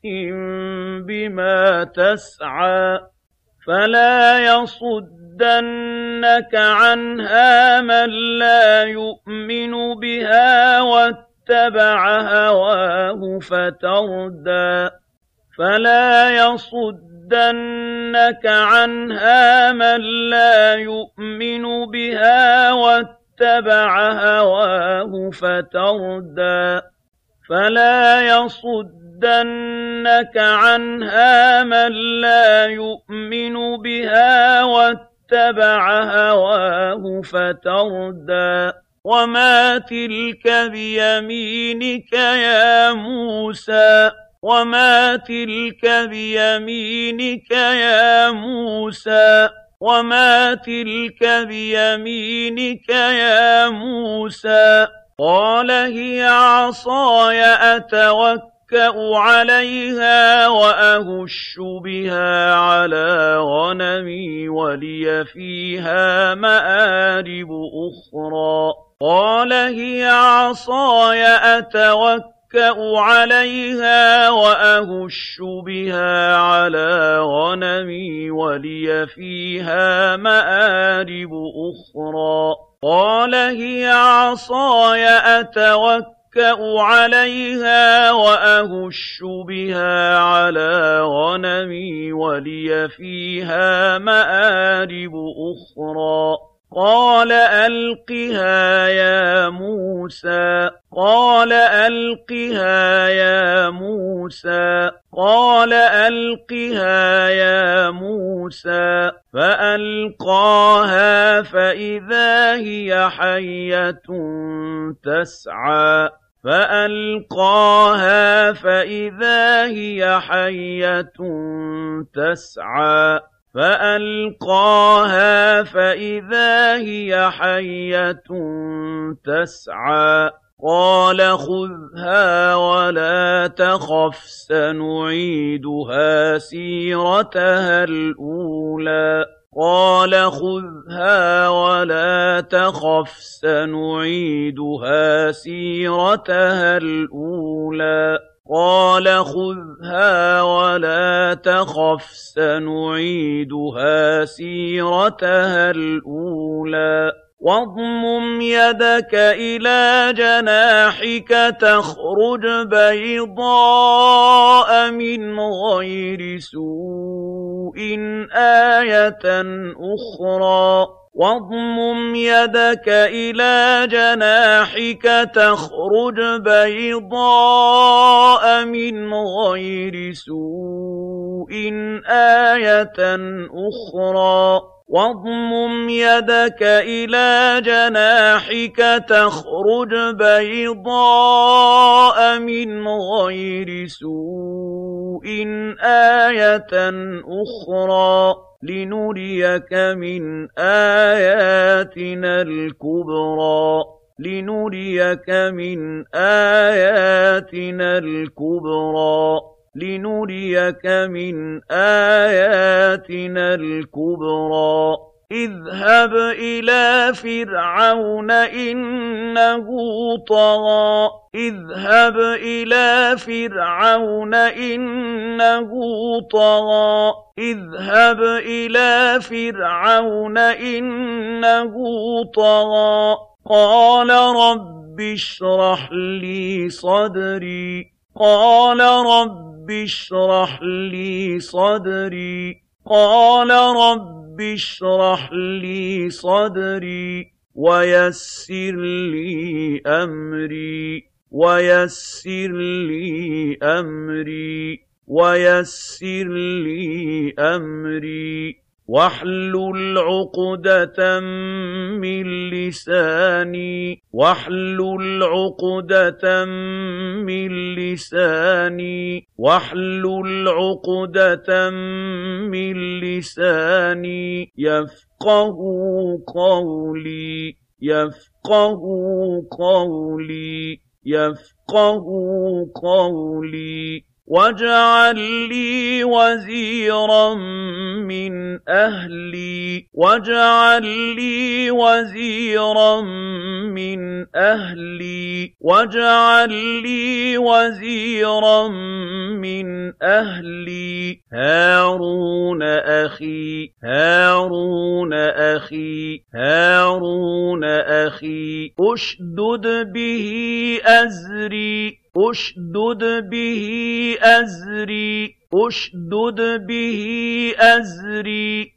بِمَا تَسْعَىٰ فَلَا يَصُدَّنَّكَ عَنْهَا مَن لَّا يُؤْمِنُ بِهَا وَاتَّبَعَ هَوَاهُ فَتَرْدَىٰ فَلَا يَصُدَّنَّكَ عَنْهَا مَن لَّا يُؤْمِنُ بِهَا وَاتَّبَعَ هَوَاهُ فَتَرْدَىٰ فَلَا يَصُدَّنَّكَ عَنْهَا مَن لَّا يُؤْمِنُ بِهَا وَاتَّبَعَ هَوَاهُ فَتَرْدَىٰ وَمَا تِلْكَ بِيَمِينِكَ يَا مُوسَىٰ وَمَا تِلْكَ بِيَمِينِكَ يَا مُوسَىٰ وَمَا تِلْكَ بِيَمِينِكَ يَا مُوسَىٰ قَالَ هِيَ عَصَايَ أَتَوَكَّأُ عَلَيْهَا وَأَهُشُّ بِهَا عَلَىٰ غَنَمِي وَلِيَ فِيهَا مَآرِبُ أُخْرَىٰ قَالَ هِيَ عَصَايَ أَتَوَكَّأُ عَلَيْهَا وَأَهُشُّ بِهَا عَلَىٰ غَنَمِي وَلِيَ فِيهَا مَآرِبُ أُخْرَىٰ قَالَ هِيَ عَصَايَ أَتَوَكَّأُ عَلَيْهَا وَأَهُشُّ بِهَا عَلَىٰ غَنَمِي وَلِيَ فِيهَا مَآرِبُ أُخْرَىٰ قَالَ أَلْقِهَا يَا مُوسَىٰ قَالَ أَلْقِهَا يَا مُوسَىٰ قَالَ أَلْقِهَا يَا مُوسَىٰ فَأَلْقَاهَا فَإِذَا هِيَ حَيَّةٌ تَسْعَىٰ فَأَلْقَاهَا فَإِذَا هِيَ حَيَّةٌ تَسْعَىٰ فَأَلْقَاهَا فَإِذَا هِيَ حَيَّةٌ تَسْعَىٰ قَالَ خُذْهَا وَلَا تَخَفْ سَنُعِيدُهَا سِيرَتَهَا الْأُولَىٰ قَالَ خُذْهَا وَلَا تَخَفْ سَنُعِيدُهَا سِيرَتَهَا الْأُولَىٰ قَالَ خُذْهَا وَلَا تَخَفْ سَنُعِيدُهَا سِيرَتَهَا الْأُولَىٰ وَاضْمُمْ يَدَكَ إِلَىٰ جَنَاحِكَ تَخْرُجْ بَيْضَاءَ مِنْ غَيْرِ سُوءٍ آيَةً أُخْرَىٰ وَاضْمُمْ يَدَكَ إِلَىٰ جَنَاحِكَ تَخْرُجْ بَيْضَاءَ مِنْ غَيْرِ سُوءٍ آيَةً أُخْرَىٰ واضمم يدك إلى جناحك تخرج بيضاء من غير سوء آية أخرى لنريك من آياتنا الكبرى لنريك من آياتنا الكبرى لنريك من آياتنا الكبرى اذهب إلى فرعون إنه طغى اذهب إلى فرعون إنه طغى اذهب إلى فرعون إنه طغى قال رب اشرح لي صدري قال رب اشرح لي صدري قال رب اشرح لي صدري ويسر لي أمري ويسر لي أمري ويسر لي أمري واحلل عقدة من لساني واحلل عقدة من لساني واحلل عقدة من لساني يفقه قولي يفقه قولي يفقه قولي واجعل لي وزيرا من أهلي واجعل لي وزيرا من أهلي واجعل لي وزيرا من أهلي هارون أخي هارون أخي هارون أخي أشدد به أزري أشدد به أزري أشدد به أزري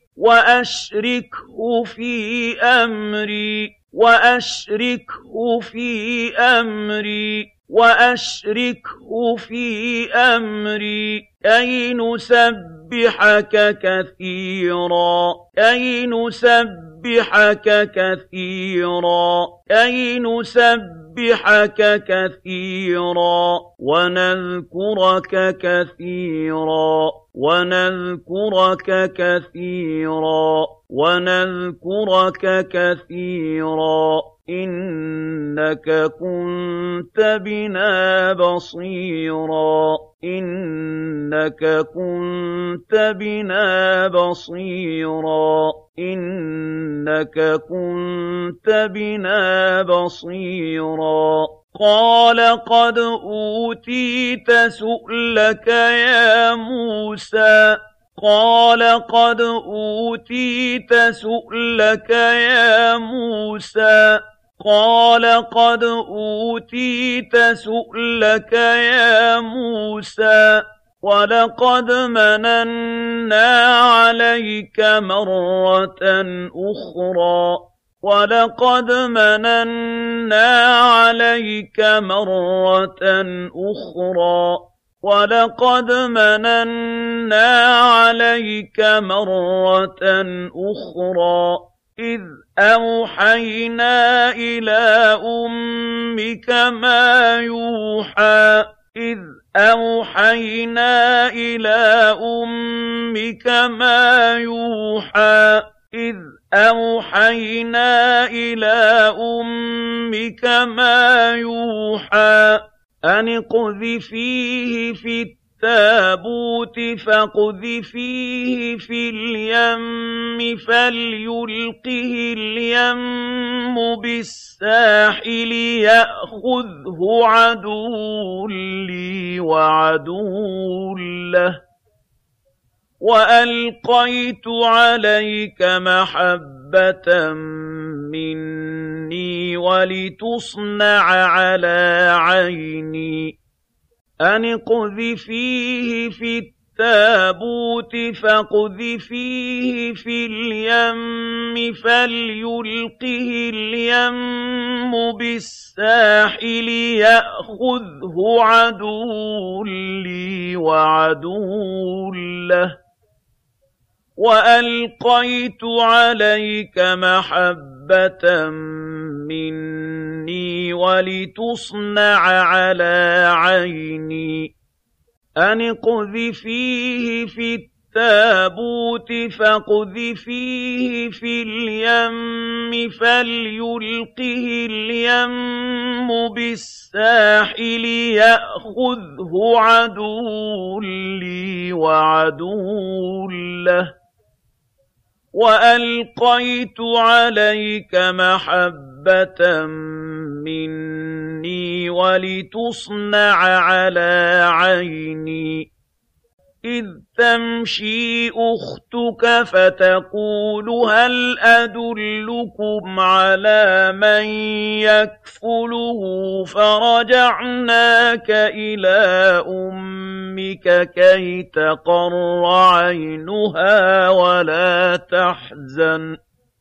وأشركه في أمري وأشركه في أمري وأشركه في أمري كي نسبحك كثيرا كي نسبحك كثيرا كي نسبحك كثيرا ونذكرك كثيرا ونذكرك كثيرا ونذكرك كثيرا إنك كنت بنا بصيرا إنك كنت بنا بصيرا إنك كنت بنا بصيرا قال قد أوتيت سؤلك يا موسى قال قد أوتيت سؤلك يا موسى قال قد أوتيت سؤلك يا موسى ولقد مننا عليك مرة أخرى ولقد مننا عليك مرة أخرى ولقد مننا عليك مرة أخرى إذ أوحينا إلى أمك ما يوحى إذ أوحينا إلى أمك ما يوحى إذ أوحينا إلى أمك ما يوحى أن اقذفيه في التابوت فاقذفيه في اليم فليلقه اليم بالساحل يأخذه عدو لي وعدو له وألقيت عليك محبة مني ولتصنع على عيني أن اقذفيه في التابوت فاقذفيه في اليم فليلقه اليم بالساحل يأخذه عدو لي وعدو له وَأَلْقَيْتُ عَلَيْكَ مَحَبَّةً مِّنِّي وَلِتُصْنَعَ عَلَىٰ عَيْنِي أَنِ اقْذِفِيهِ فِي التَّابُوتِ فَاقْذِفِيهِ فِي الْيَمِّ فَلْيُلْقِهِ الْيَمُّ بِالسَّاحِلِ يَأْخُذْهُ عَدُوٌّ لِّي وَعَدُوٌّ لَّهُ وَأَلْقَيْتُ عَلَيْكَ مَحَبَّةً مِّنِّي وَلِتُصْنَعَ عَلَىٰ عَيْنِي إِذْ تَمْشِي أُخْتُكَ فَتَقُولُ هَلْ أَدُلُّكُمْ عَلَىٰ مَن يَكْفُلُهُ فَرَجَعْنَاكَ إِلَىٰ أُمِّكَ كَيْ تَقَرَّ عَيْنُهَا وَلَا تَحْزَنَ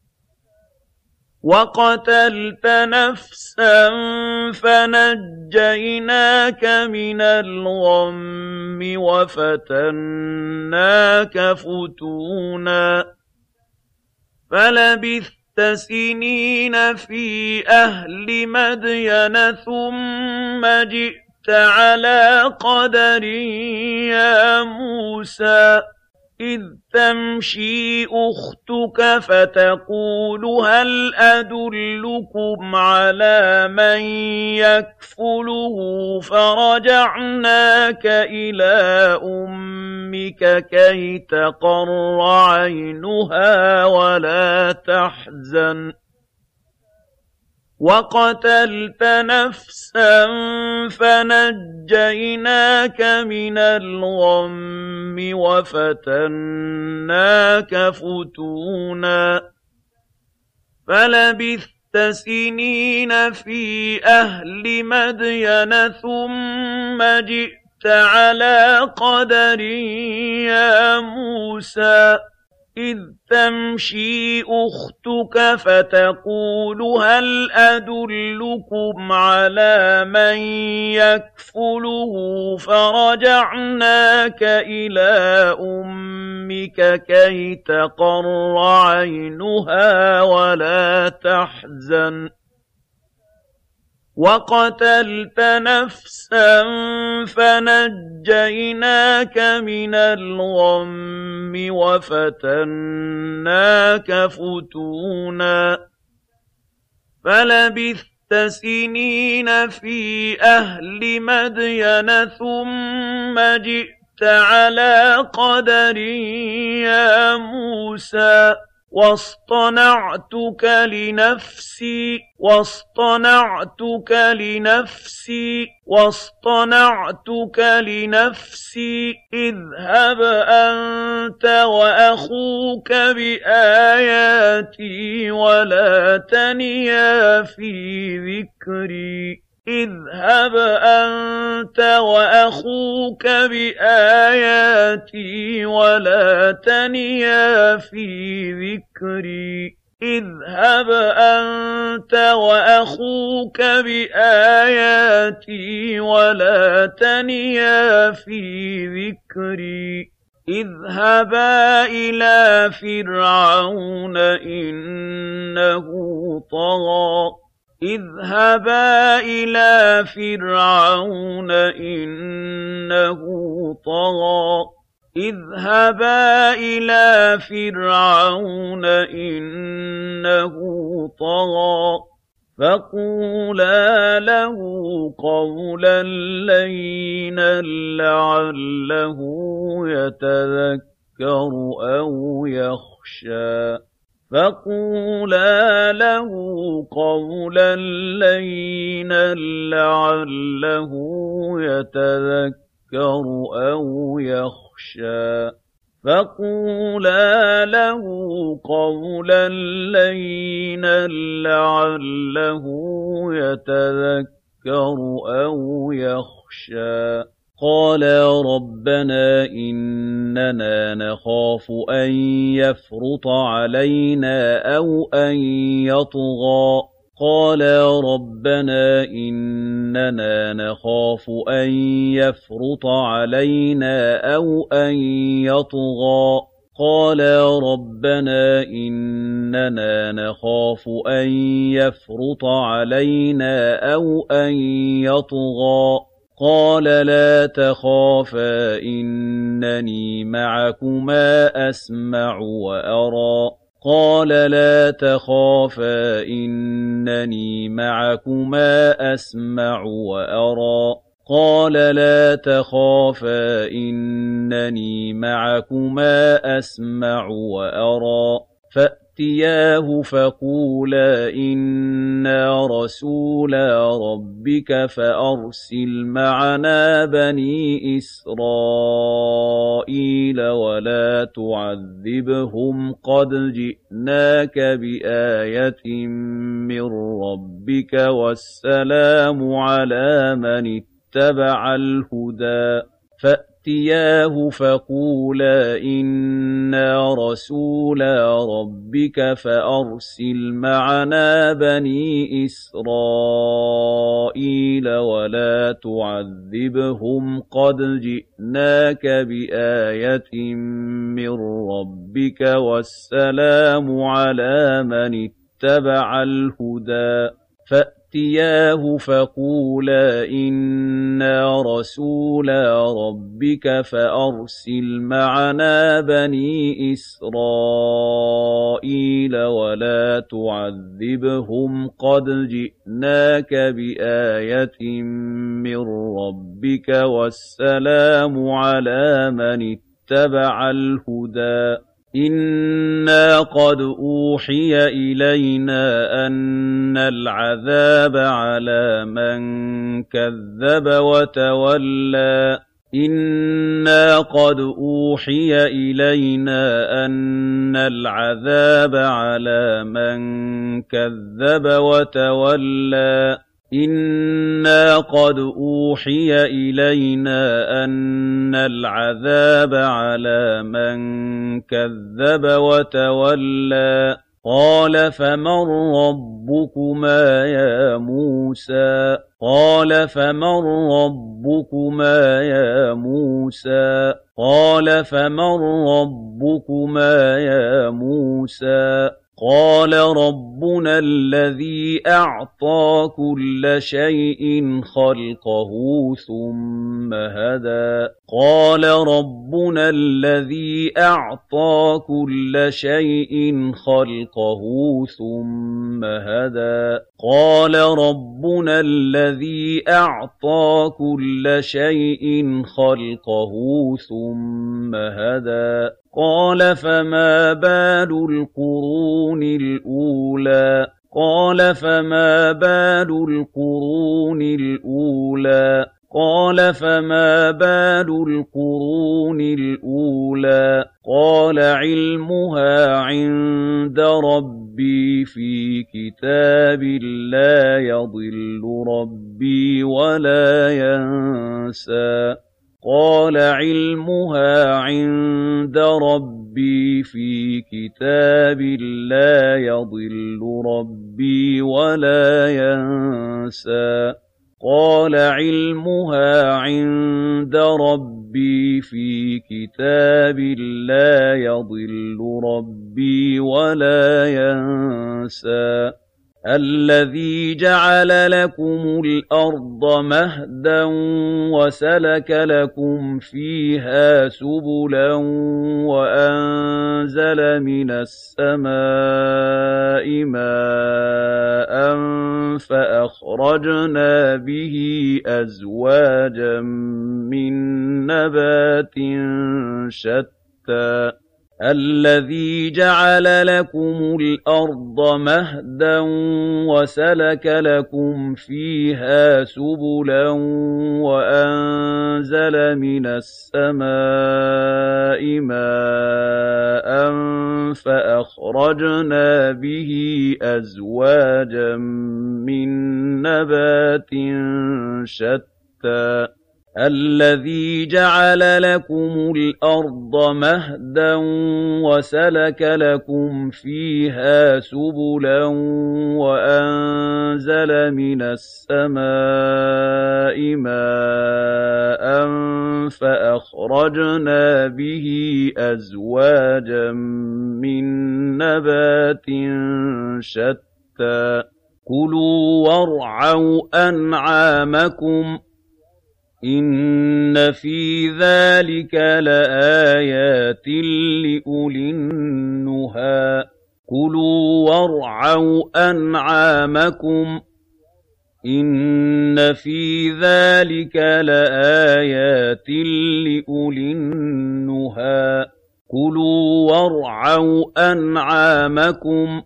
وَقَتَلْتَ نَفْسًا فَنَجَّيْنَاكَ مِنَ الْغَمِّ وَفَتَنَّاكَ فُتُونًا فَلَبِثْتَ سِنِينَ فِي أَهْلِ مَدْيَنَ ثُمَّ جِئْتَ عَلَىٰ قَدَرٍ يَا مُوسَىٰ إِذْ تَمْشِي أُخْتُكَ فَتَقُولُ هَلْ أَدُلُّكُمْ عَلَىٰ مَن يَكْفُلُهُ فَرَجَعْنَاكَ إِلَىٰ أُمِّكَ كَيْ تَقَرَّ عَيْنُهَا وَلَا تَحْزَنَ وَقَتَلْتَ نَفْسًا فَنَجَّيْنَاكَ مِنَ الْغَمِّ وَفَتَنَّاكَ فُتُونًا فَلَبِثْتَ سِنِينَ فِي أَهْلِ مَدْيَنَ ثُمَّ جِئْتَ عَلَىٰ قَدَرٍ يَا مُوسَىٰ إِذْ تَمْشِي أُخْتُكَ فَتَقُولُ هَلْ أَدُلُّكُمْ عَلَىٰ مَن يَكْفُلُهُ فَرَجَعْنَاكَ إِلَىٰ أُمِّكَ كَيْ تَقَرَّ عَيْنُهَا وَلَا تَحْزَنَ وَقَتَلْتَ نَفْسًا فَنَجَّيْنَاكَ مِنَ الْغَمِّ وَفَتَنَّاكَ فُتُونًا فَلَبِثْتَ سِنِينَ فِي أَهْلِ مَدْيَنَ ثُمَّ جِئْتَ عَلَىٰ قَدَرٍ يَا مُوسَىٰ وَاصْطَنَعْتُكَ لِنَفْسِي اذْهَبْ أَنتَ وَأَخُوكَ بِآيَاتِي وَلَا تَنِيَا في ذِكْرِي اذْهَبْ أَنتَ وَأَخُوكَ بِآيَاتِي وَلَا تَنِيَا فِي ذِكْرِي اذْهَبْ أَنتَ وَأَخُوكَ بِآيَاتِي وَلَا تَنِيَا فِي ذِكْرِي اذْهَبَا إِلَىٰ فِرْعَوْنَ إِنَّهُ طَغَىٰ اذْهَبَا إِلَىٰ فِرْعَوْنَ إِنَّهُ طَغَىٰ اذْهَبَا إِلَىٰ فِرْعَوْنَ إِنَّهُ طَغَىٰ فَقُولَا لَهُ قَوْلًا لَّيِّنًا لَّعَلَّهُ يَتَذَكَّرُ أَوْ يَخْشَىٰ فَقُولَا لَهُ قَوْلًا لَّيِّنًا لَّعَلَّهُ يَتَذَكَّرُ أَوْ يَخْشَىٰ فَقُولَا لَهُ قَوْلًا لَّيِّنًا لَّعَلَّهُ يَتَذَكَّرُ أَوْ يَخْشَىٰ قَالَا رَبَّنَا إِنَّنَا نَخَافُ أَن يَفْرُطَ عَلَيْنَا أَوْ أَن يَطْغَىٰ قَالَا رَبَّنَا إِنَّنَا نَخَافُ أَن يَفْرُطَ عَلَيْنَا أَوْ أَن يَطْغَىٰ قالا ربنا إننا نخاف أن يفرط علينا أو أن يطغى قال لا تخافا إنني معكما أسمع وأرى قال لا تخافا إنني معكما أسمع وأرى قال لا تخافا إنني معكما أسمع وأرى فأتياه فقولا إنا رسولا ربك فأرسل معنا بني إسرائيل ولا تعذبهم قد جئناك بآية من ربك والسلام على من اتبع الهدى فأتياه فقولا إنا رسولا ربك فأرسل معنا بني إسرائيل ولا تعذبهم قد جئناك بآية من ربك والسلام على من اتبع الهدى فأتياه فقولا إنا رسولا ربك فأرسل معنا بني إسرائيل ولا تعذبهم قد جئناك بآية من ربك والسلام على من اتبع الهدى إنا قد أوحي إلينا أن العذاب على من كذب وتولى إنا قد أوحي إلينا أن العذاب على من كذب وتولى إنا قد أوحي إلينا أن العذاب على من كذب وتولى قال فمن ربكما يا موسى قال فمن ربكما يا موسى قال فمن ربكما يا موسى قال ربنا الذي أعطى كل شيء خلقه ثم هدى قال ربنا الذي أعطى كل شيء خلقه ثم هدى قال ربنا الذي أعطى كل شيء خلقه ثم هدى قال فما بال القرون الأولى قال فما بال القرون الأولى قال فما بال القرون الأولى قال علمها عند ربي في كتاب لا يضل ربي ولا ينسى قال علمها عند ربي في كتاب لا يضل ربي ولا ينسى قال علمها عند ربي في كتاب لا يضل ربي ولا ينسى الذي جعل لكم الأرض مهدا وسلك لكم فيها سبلا وأنزل من السماء ماء فأخرجنا به أزواجا من نبات شتى الذي جعل لكم الأرض مهدا وسلك لكم فيها سبلا وأنزل من السماء ماء فأخرجنا به أزواجا من نبات شتى الذي جعل لكم الأرض مهدا وسلك لكم فيها سبلا وأنزل من السماء ماء فأخرجنا فَأَخْرَجْنَا بِهِ أَزْوَاجًا مِّن نَّبَاتٍ شَتَّىٰ كُلُوا وَارْعَوْا أَنْعَامَكُمْ ۗ إِنَّ فِي ذَٰلِكَ لَآيَاتٍ لِّأُولِي النُّهَىٰ كُلُوا وَارْعَوْا أَنْعَامَكُمْ ۗ إِنَّ فِي ذَٰلِكَ لَآيَاتٍ لِّأُولِي النُّهَىٰ كُلُوا وَارْعَوْا أَنْعَامَكُمْ ۗ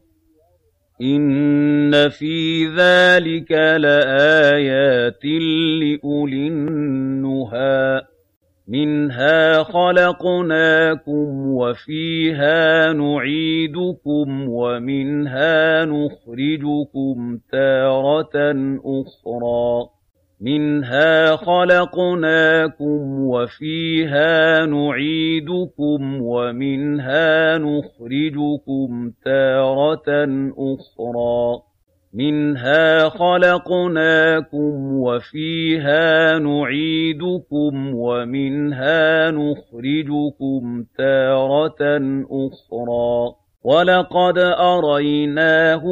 إِنَّ فِي ذَٰلِكَ لَآيَاتٍ لِّأُولِي النُّهَىٰ مِنْهَا خَلَقْنَاكُمْ وَفِيهَا نُعِيدُكُمْ وَمِنْهَا نُخْرِجُكُمْ تَارَةً أُخْرَىٰ مِنْهَا خَلَقْنَاكُمْ وَفِيهَا نُعِيدُكُمْ وَمِنْهَا نُخْرِجُكُمْ تَارَةً أُخْرَىٰ مِنْهَا خَلَقْنَاكُمْ وَفِيهَا نُعِيدُكُمْ وَمِنْهَا نُخْرِجُكُمْ تَارَةً أُخْرَىٰ وَلَقَدْ أَرَيْنَاهُ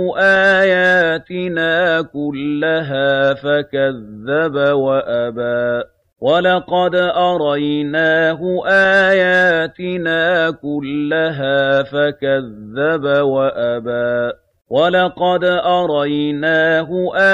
آيَاتِنَا كُلَّهَا فَكَذَّبَ وَأَبَىٰ وَلَقَدْ أَرَيْنَاهُ آيَاتِنَا كُلَّهَا فَكَذَّبَ وَأَبَىٰ وَلَقَدْ أَرَيْنَاهُ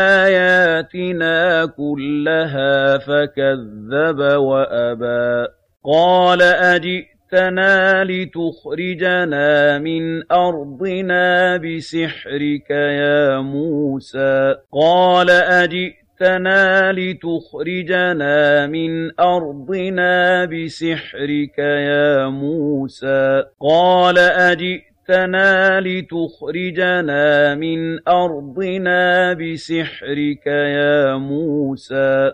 آيَاتِنَا كُلَّهَا فَكَذَّبَ وَأَبَىٰ قَالَ أَجِئْتَنَا لِتُخْرِجَنَا مِنْ أَرْضِنَا بِسِحْرِكَ يَا مُوسَىٰ قَالَ أَجِئْتَنَا لِتُخْرِجَنَا مِنْ أَرْضِنَا بِسِحْرِكَ يَا مُوسَىٰ قَالَ أَجِئْتَنَا لِتُخْرِجَنَا مِنْ أَرْضِنَا بِسِحْرِكَ يَا مُوسَىٰ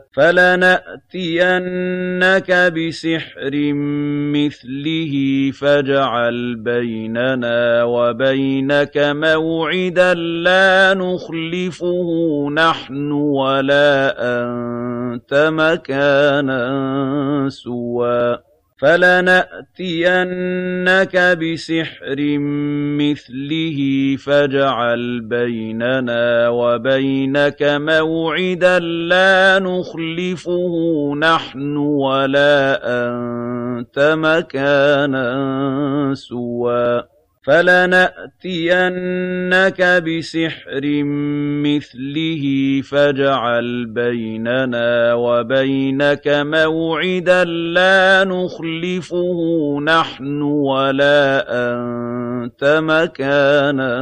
فَلَنَأْتِيَنَّكَ بِسِحْرٍ مِّثْلِهِ فَاجْعَلْ بَيْنَنَا وَبَيْنَكَ مَوْعِدًا لَّا نُخْلِفُهُ نَحْنُ وَلَا أَنتَ مَكَانًا سُوًى فَلَنَأْتِيَنَّكَ بِسِحْرٍ مِّثْلِهِ فَاجْعَلْ بَيْنَنَا وَبَيْنَكَ مَوْعِدًا لَّا نُخْلِفُهُ نَحْنُ وَلَا أَنتَ مَكَانًا سُوًى فَلَنَأْتِيَنَّكَ بِسِحْرٍ مِّثْلِهِ فَاجْعَلْ بَيْنَنَا وَبَيْنَكَ مَوْعِدًا لَّا نُخْلِفُهُ نَحْنُ وَلَا أَنتَ مَكَانًا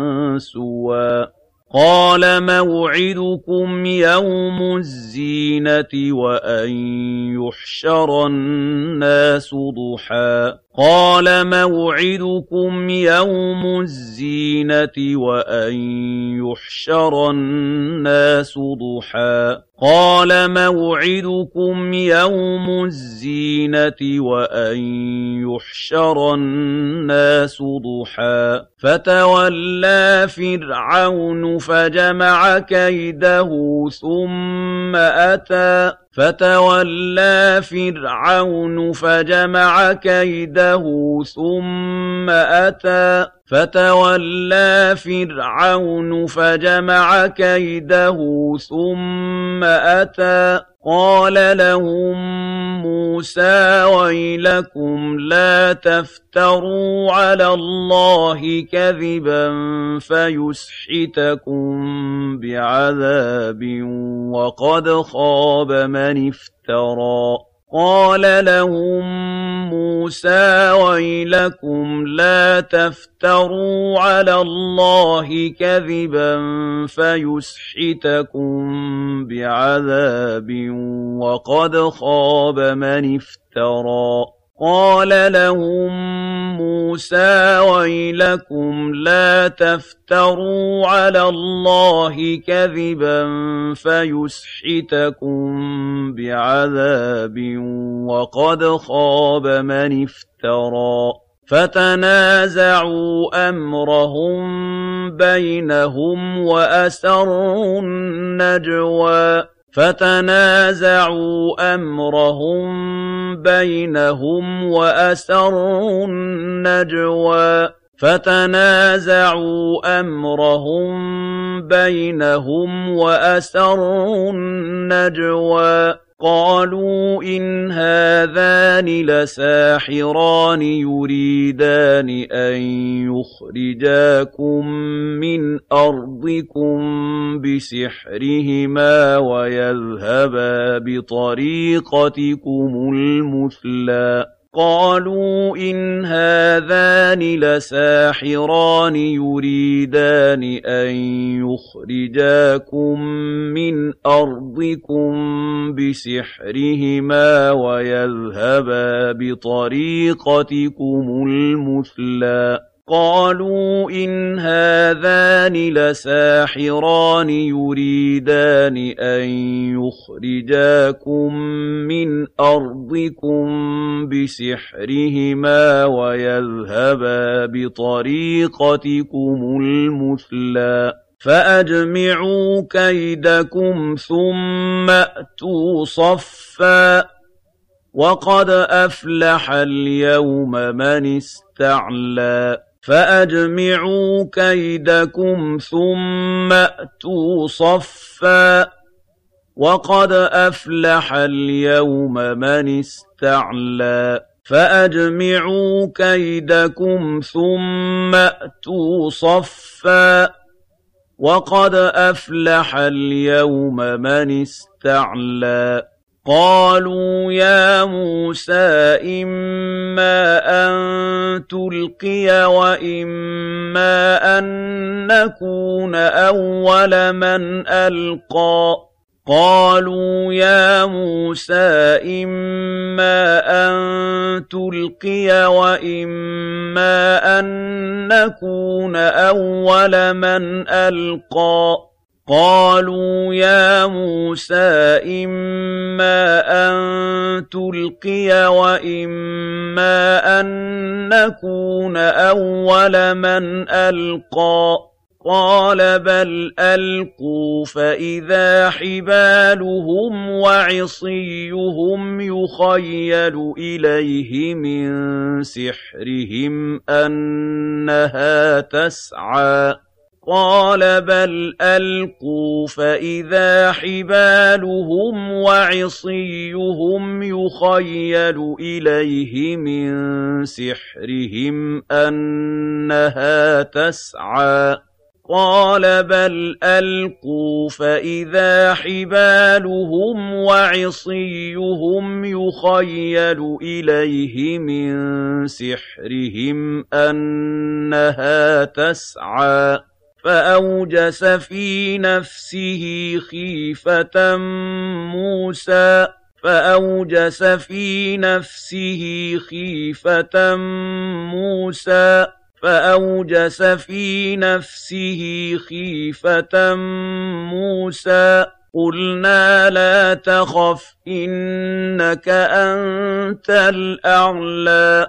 سُوًى قَالَ مَوْعِدُكُمْ يَوْمُ الزِّينَةِ وَأَن يُحْشَرَ النَّاسُ ضُحًى قَالَ مَوْعِدُكُمْ يَوْمُ الزِّينَةِ وَأَن يُحْشَرَ النَّاسُ ضُحًى قَالَ مَوْعِدُكُمْ يَوْمُ الزِّينَةِ وَأَن يُحْشَرَ النَّاسُ ضُحًى فَتَوَلَّىٰ فِرْعَوْنُ فَجَمَعَ كَيْدَهُ ثُمَّ أَتَىٰ فَتَوَلَّىٰ فِرْعَوْنُ فَجَمَعَ كَيْدَهُ ثُمَّ أَتَىٰ فَتَوَلَّىٰ فِرْعَوْنُ فَجَمَعَ كَيْدَهُ ثُمَّ أَتَىٰ قَالَ لَهُم مُّوسَىٰ وَيْلَكُمْ لَا تَفْتَرُوا عَلَى اللَّهِ كَذِبًا فَيُسْحِتَكُم بِعَذَابٍ وَقَدْ خَابَ مَنِ افْتَرَىٰ قَالَ لَهُم مُّوسَىٰ وَيْلَكُمْ لَا تَفْتَرُوا عَلَى اللَّهِ كَذِبًا فَيُسْحِتَكُم بِعَذَابٍ وَقَدْ خَابَ مَنِ افْتَرَىٰ قَالَ لَهُم مُّوسَىٰ وَيْلَكُمْ لَا تَفْتَرُوا عَلَى اللَّهِ كَذِبًا فَيُسْحِتَكُم بِعَذَابٍ وَقَدْ خَابَ مَنِ افْتَرَىٰ فَتَنَازَعُوا أَمْرَهُم بَيْنَهُمْ وَأَسَرُّوا النَّجْوَىٰ فَتَنَازَعُوا أَمْرَهُم بَيْنَهُمْ وَأَسَرُّوا النَّجْوَىٰ قَالُوا إِنْ هَٰذَانِ لَسَاحِرَانِ يُرِيدَانِ أَن يُخْرِجَاكُم مِّنْ أَرْضِكُم بِسِحْرِهِمَا وَيَذْهَبَا بِطَرِيقَتِكُمُ الْمُثْلَىٰ قَالُوا إِنْ هَٰذَانِ لَسَاحِرَانِ يُرِيدَانِ أَن يُخْرِجَاكُم مِّنْ أَرْضِكُم بِسِحْرِهِمَا وَيَذْهَبَا بِطَرِيقَتِكُمُ الْمُثْلَىٰ قَالُوا إِنْ هَٰذَانِ لَسَاحِرَانِ يُرِيدَانِ أَن يُخْرِجَاكُم مِّنْ أَرْضِكُم بِسِحْرِهِمَا وَيَذْهَبَا بِطَرِيقَتِكُمُ الْمُثْلَىٰ فَأَجْمِعُوا كَيْدَكُمْ ثُمَّ ائْتُوا صَفًّا وَقَدْ أَفْلَحَ الْيَوْمَ مَنِ اسْتَعْلَىٰ فَأَجْمِعُوا كَيْدَكُمْ ثُمَّ ائْتُوا صَفًّا وَقَدْ أَفْلَحَ الْيَوْمَ مَنِ اسْتَعْلَىٰ فَأَجْمِعُوا كَيْدَكُمْ ثُمَّ ائْتُوا صَفًّا وَقَدْ أَفْلَحَ الْيَوْمَ مَنِ اسْتَعْلَىٰ قَالُوا يَا مُوسَىٰ إِمَّا أَن تُلْقِيَ وَإِمَّا أَن نَّكُونَ أَوَّلَ مَنْ أَلْقَىٰ قَالُوا يَا مُوسَىٰ إِمَّا أَن تُلْقِيَ وَإِمَّا أَن نَّكُونَ أَوَّلَ مَنْ أَلْقَىٰ قَالُوا يَا مُوسَىٰ إِمَّا أَن تُلْقِيَ وَإِمَّا أَن نَّكُونَ أَوَّلَ مَنْ أَلْقَىٰ قَالَ بَلْ أَلْقُوا فَإِذَا حِبَالُهُمْ وَعِصِيُّهُمْ يُخَيَّلُ إِلَيْهِ مِن سِحْرِهِمْ أَنَّهَا تَسْعَىٰ قَالَ بَلْ أَلْقُوا فَإِذَا حِبَالُهُمْ وَعِصِيُّهُمْ يُخَيَّلُ إِلَيْهِ مِن سِحْرِهِمْ أَنَّهَا تَسْعَىٰ قَالَ بَلْ أَلْقُوا فَإِذَا حِبَالُهُمْ وَعِصِيُّهُمْ يُخَيَّلُ إِلَيْهِ مِن سِحْرِهِمْ أَنَّهَا تَسْعَىٰ فَأَوْجَسَ فِي نَفْسِهِ خِيفَةً مُوسَىٰ قُلْنَا لَا تَخَفْ إِنَّكَ أَنتَ الْأَعْلَىٰ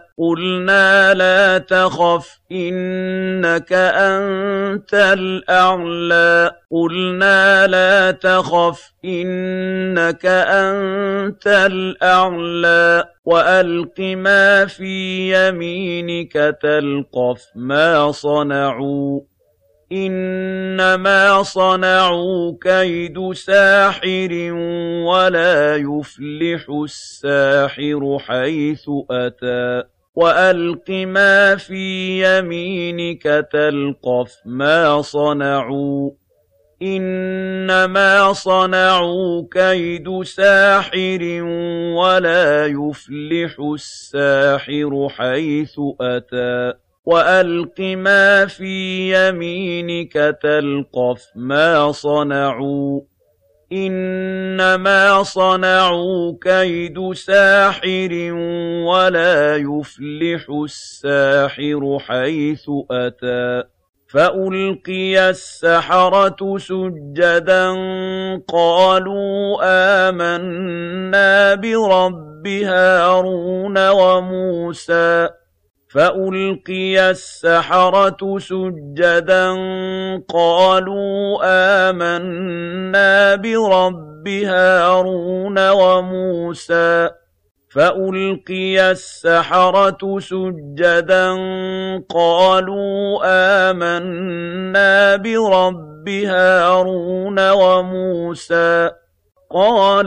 وَأَلْقِ مَا فِي يَمِينِكَ تَلْقَفْ مَا صَنَعُوا إِنَّمَا صَنَعُوا كَيْدُ سَاحِرٍ وَلَا يُفْلِحُ السَّاحِرُ حَيْثُ أَتَىٰ وَأَلْقِ مَا فِي يَمِينِكَ تَلْقَفْ مَا صَنَعُوا إِنَّمَا صَنَعُوا كَيْدُ سَاحِرٍ وَلَا يُفْلِحُ السَّاحِرُ حَيْثُ أَتَىٰ وَأَلْقِ مَا فِي يَمِينِكَ تَلْقَفْ مَا صَنَعُوا إِنَّمَا صَنَعُوا كَيْدُ سَاحِرٍ وَلَا يُفْلِحُ السَّاحِرُ حَيْثُ أَتَىٰ فَأُلْقِيَ السَّحَرَةُ سُجَّدًا قَالُوا آمَنَّا بِرَبِّ هَارُونَ وَمُوسَىٰ فَأُلْقِيَ السَّحَرَةُ سُجَّدًا قَالُوا آمَنَّا بِرَبِّ برب هارون وموسى فألقي السحرة سجدا قالوا آمنا برب هارون وموسى قال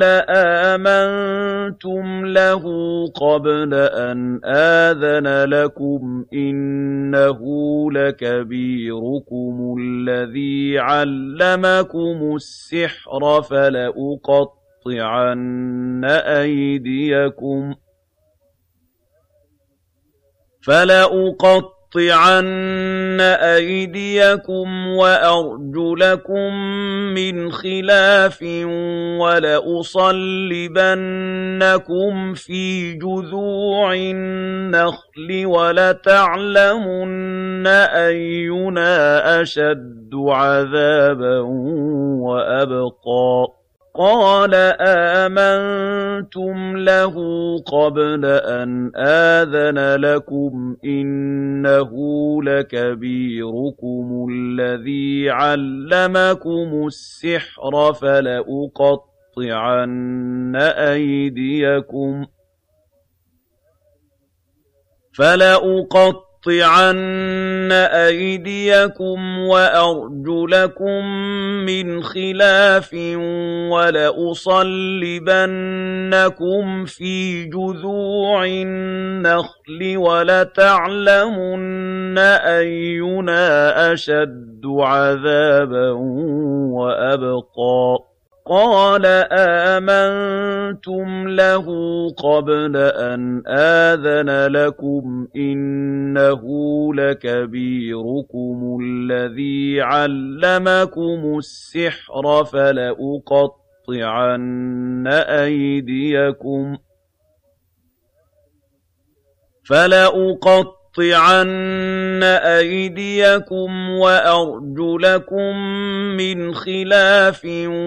آمنتم له قبل أن آذن لكم إنه لكبيركم الذي علمكم السحر فلأقطعن أيديكم وأرجلكم من خلاف ولأصلبنكم في جذوع النخل ولتعلمن أينا أشد عذابا وأبقى قال آمنتم له قبل أن آذن لكم إنه لكبيركم الذي علمكم السحر فلأقطعن أيديكم وأرجلكم من خلاف ولأصلبنكم في جذوع النخل ولتعلمن أينا أشد عذابا وأبقى قال آمنتم له قبل أن آذن لكم إنه لكبيركم الذي علمكم السحر فلأقطعن أيديكم وأرجلكم من خلاف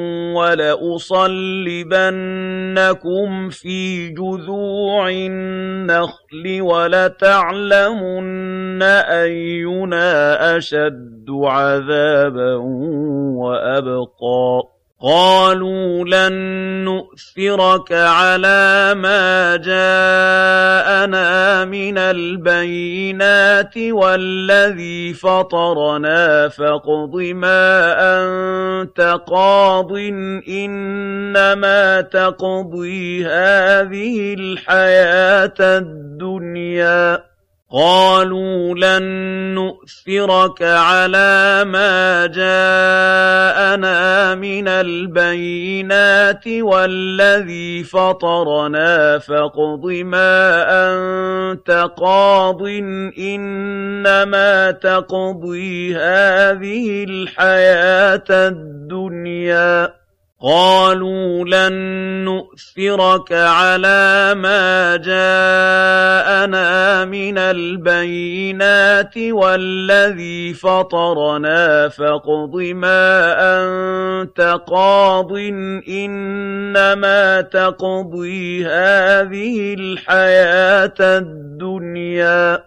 ولأصلبنكم في جذوع النخل ولتعلمن أينا أشد عذابا وأبقى قالوا لن نؤثرك على ما جاءنا من البينات والذي فطرنا فاقض ما أنت قاض إنما تقضي هذه الحياة الدنيا قالوا لن نؤثرك على ما جاءنا من البينات والذي فطرنا فاقض ما أنت قاض إنما تقضي هذه الحياة الدنيا قالوا لن نؤثرك على ما جاءنا من البينات والذي فطرنا فاقض ما أنت قاض إنما تقضي هذه الحياة الدنيا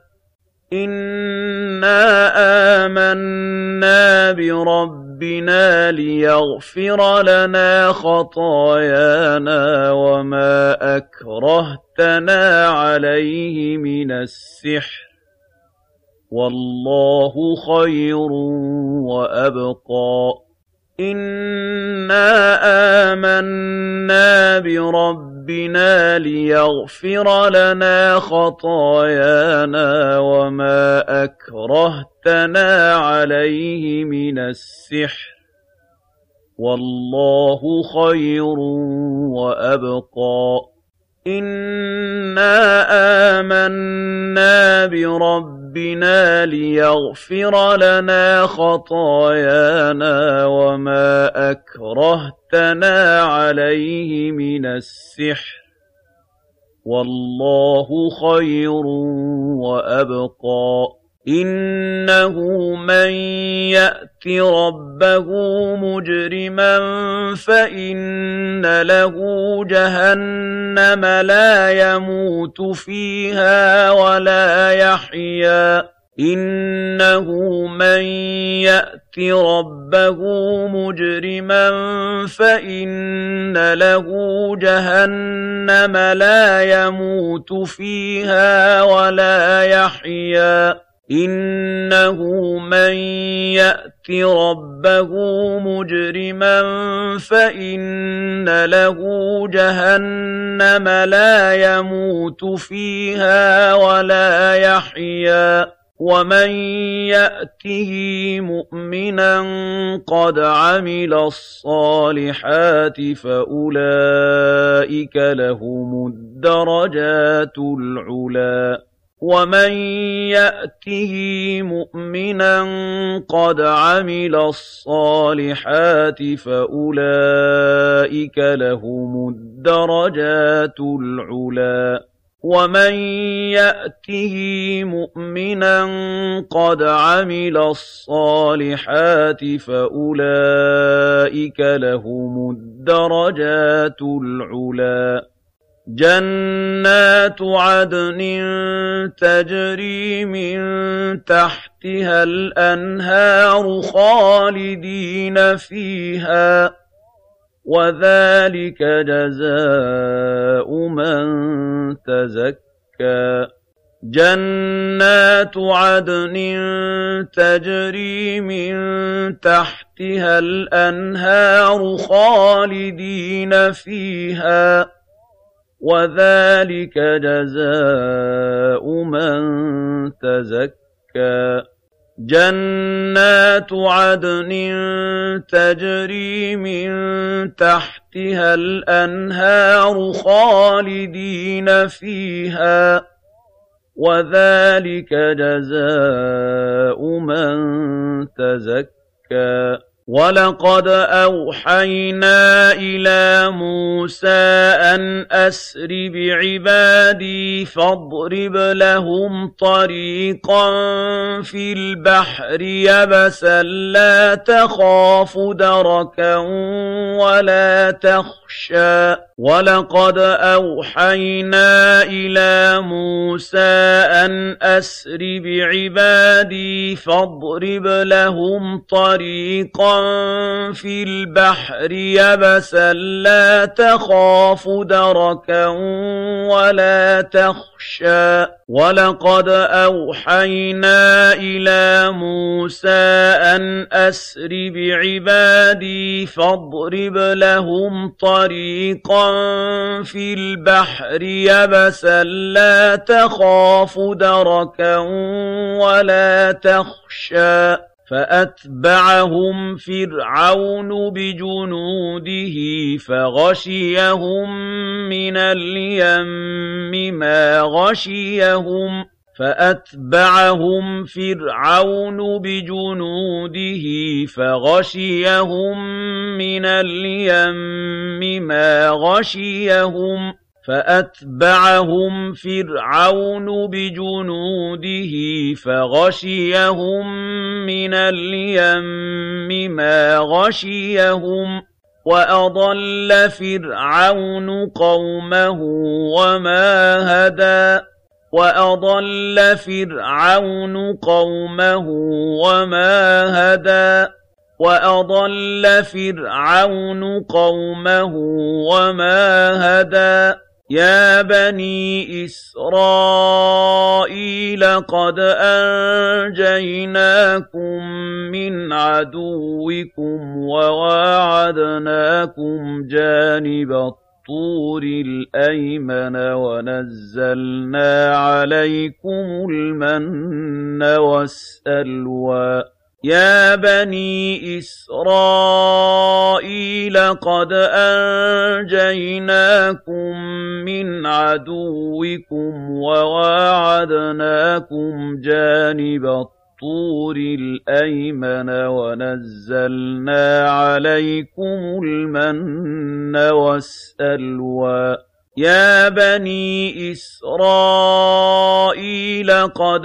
إنا آمنا بربنا ليغفر لنا خطايانا وما أكرهتنا عليه من السحر والله خير وأبقى إنا آمنا بربنا ليغفر لنا خطايانا وما أكرهتنا عليه من السحر والله خير وأبقى إنا آمنا بربنا ليغفر لنا خطايانا وما أكرهتنا عليه من السحر والله خير وأبقى إنه من يأت ربه مجرما فإن له جهنم لا يموت فيها ولا يحيا إِنَّهُ مَن يَأْتِ رَبَّهُ مُجْرِمًا فَإِنَّ لَهُ جَهَنَّمَ لَا يَمُوتُ فِيهَا وَلَا يَحْيَىٰ إِنَّهُ مَن يَأْتِ رَبَّهُ مُجْرِمًا فَإِنَّ لَهُ جَهَنَّمَ لَا يَمُوتُ فِيهَا وَلَا يَحْيَىٰ وَمَن يَأْتِهِ مُؤْمِنًا قَدْ عَمِلَ الصَّالِحَاتِ فَأُولَٰئِكَ لَهُمُ الدَّرَجَاتُ الْعُلَىٰ وَمَن يَأْتِهِ مُؤْمِنًا قَدْ عَمِلَ الصَّالِحَاتِ فَأُولَٰئِكَ لَهُمُ الدَّرَجَاتُ الْعُلَىٰ وَمَن يَأْتِهِ مُؤْمِنًا قَدْ عَمِلَ الصَّالِحَاتِ فَأُولَٰئِكَ لَهُمُ الدَّرَجَاتُ الْعُلَىٰ جَنَّاتُ عَدْنٍ تَجْرِي مِن تَحْتِهَا الْأَنْهَارُ خَالِدِينَ فِيهَا ۚ وَذَٰلِكَ جَزَاءُ مَن تَزَكَّىٰ جَنَّاتُ عَدْنٍ تَجْرِي مِن تَحْتِهَا الْأَنْهَارُ خَالِدِينَ فِيهَا ۚ وَذَٰلِكَ جَزَاءُ مَن تَزَكَّىٰ جَنَّاتُ عَدْنٍ تَجْرِي مِن تَحْتِهَا الْأَنْهَارُ خَالِدِينَ فِيهَا ۚ وَذَٰلِكَ جَزَاءُ مَن تَزَكَّىٰ وَلَقَدْ أَوْحَيْنَا إِلَىٰ مُوسَىٰ أَنْ أَسْرِ بِعِبَادِي فَاضْرِبْ لَهُمْ طَرِيقًا فِي الْبَحْرِ يَبَسًا لَّا تَخَافُ دَرَكًا وَلَا تَخْشَىٰ وَلَقَدْ أَوْحَيْنَا إِلَىٰ مُوسَىٰ أَنْ أَسْرِ بِعِبَادِي فَاضْرِبْ لَهُمْ طَرِيقًا فِي الْبَحْرِ يَبَسًا لَّا تَخَافُ دَرَكًا وَلَا تَخْشَىٰ وَلَقَدْ أَوْحَيْنَا إِلَىٰ مُوسَىٰ أَنْ أَسْرِ بِعِبَادِي فَاضْرِبْ لَهُمْ طَرِيقًا فِي الْبَحْرِ يَبَسًا لَّا تَخَافُ دَرَكًا وَلَا تَخْشَىٰ فَأَتْبَعَهُمْ فِرْعَوْنُ بِجُنُودِهِ فَغَشِيَهُم مِّنَ الْيَمِّ مَا غَشِيَهُمْ فَأَتْبَعَهُمْ فِرْعَوْنُ بِجُنُودِهِ فَغَشِيَهُم مِّنَ الْيَمِّ مَا غَشِيَهُمْ فَأَتْبَعَهُمْ فِرْعَوْنُ بِجُنُودِهِ فَغَشِيَهُم مِّنَ الْيَمِّ مَا غَشِيَهُمْ وَأَضَلَّ فِرْعَوْنُ قَوْمَهُ وَمَا هَدَىٰ وَأَضَلَّ فِرْعَوْنُ قَوْمَهُ وَمَا هَدَىٰ وَأَضَلَّ فِرْعَوْنُ قَوْمَهُ وَمَا هَدَىٰ يَا بَنِي إِسْرَائِيلَ قَدْ أَنجَيْنَاكُم مِّنْ عَدُوِّكُمْ وَوَاعَدْنَاكُمْ جَانِبَ الطُّورِ الْأَيْمَنَ وَنَزَّلْنَا عَلَيْكُمُ الْمَنَّ وَالسَّلْوَىٰ يَا بَنِي إِسْرَائِيلَ قَدْ أَنجَيْنَاكُم مِّنْ عَدُوِّكُمْ وَوَاعَدْنَاكُمْ جَانِبَ الطُّورِ الْأَيْمَنَ وَنَزَّلْنَا عَلَيْكُمُ الْمَنَّ وَالسَّلْوَىٰ يَا بَنِي إِسْرَائِيلَ قَدْ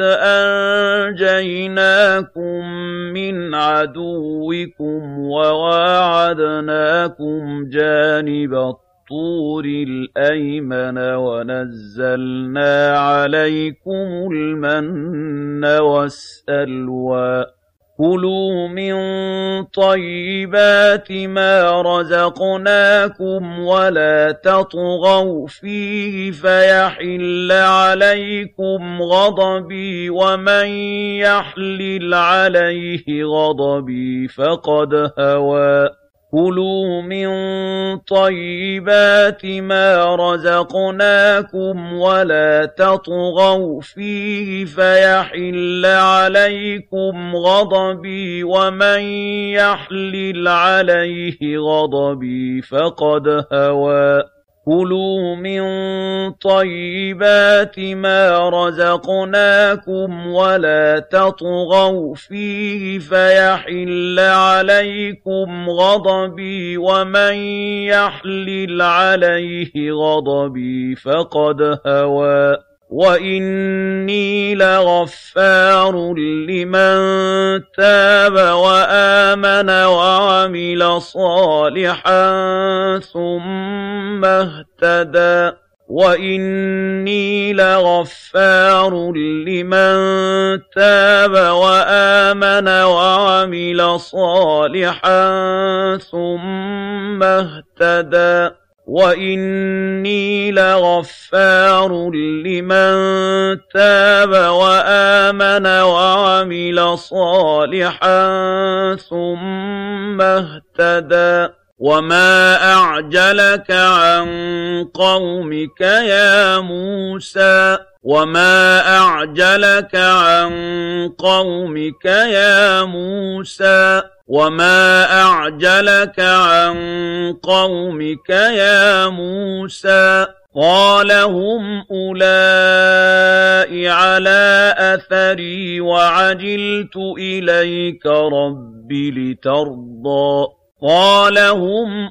أَنجَيْنَاكُم مِّنْ عَدُوِّكُمْ وَوَاعَدْنَاكُمْ جَانِبَ الطُّورِ الْأَيْمَنَ وَنَزَّلْنَا عَلَيْكُمُ الْمَنَّ وَالسَّلْوَىٰ ۖ كُلُوا مِن طَيِّبَاتِ مَا رَزَقْنَاكُمْ وَلَا تَطْغَوْا فِيهِ فَيَحِلَّ عَلَيْكُمْ غَضَبِي ۖ وَمَن يَحْلِلْ عَلَيْهِ غَضَبِي فَقَدْ هَوَىٰ كُلُوا مِن طَيِّبَاتِ مَا رَزَقْنَاكُمْ وَلَا تَطْغَوْا فِيهِ فَيَحِلَّ عَلَيْكُمْ غَضَبِي ۖ وَمَن يَحْلِلْ عَلَيْهِ غَضَبِي فَقَدْ هَوَىٰ كُلُوا مِن طَيِّبَاتِ مَا رَزَقْنَاكُمْ وَلَا تَطْغَوْا فِيهِ فَيَحِلَّ عَلَيْكُمْ غَضَبِي ۖ وَمَن يَحْلِلْ عَلَيْهِ غَضَبِي فَقَدْ هَوَىٰ وَإِنِّي لَغَفَّارٌ لِّمَن تَابَ وَآمَنَ وَعَمِلَ صَالِحًا ثُمَّ اهْتَدَىٰ وَإِنِّي لَغَفَّارٌ لِّمَن تَابَ وَآمَنَ وَعَمِلَ صَالِحًا ثُمَّ اهْتَدَىٰ وَإِنِّي لَغَفَّارٌ لِّمَن تَابَ وَآمَنَ وَعَمِلَ صَالِحًا ثُمَّ اهْتَدَىٰ وَمَا أَعْجَلَكَ عَن قَوْمِكَ يَا مُوسَىٰ وَمَا أَعْجَلَكَ عَن قَوْمِكَ يَا مُوسَىٰ وَمَا أَعْجَلَكَ عَن قَوْمِكَ يَا مُوسَىٰ قَالَ هُمْ أُولَاءِ عَلَىٰ أَثَرِي وَعَجِلْتُ إِلَيْكَ رَبِّ لِتَرْضَىٰ قَالَ هُمْ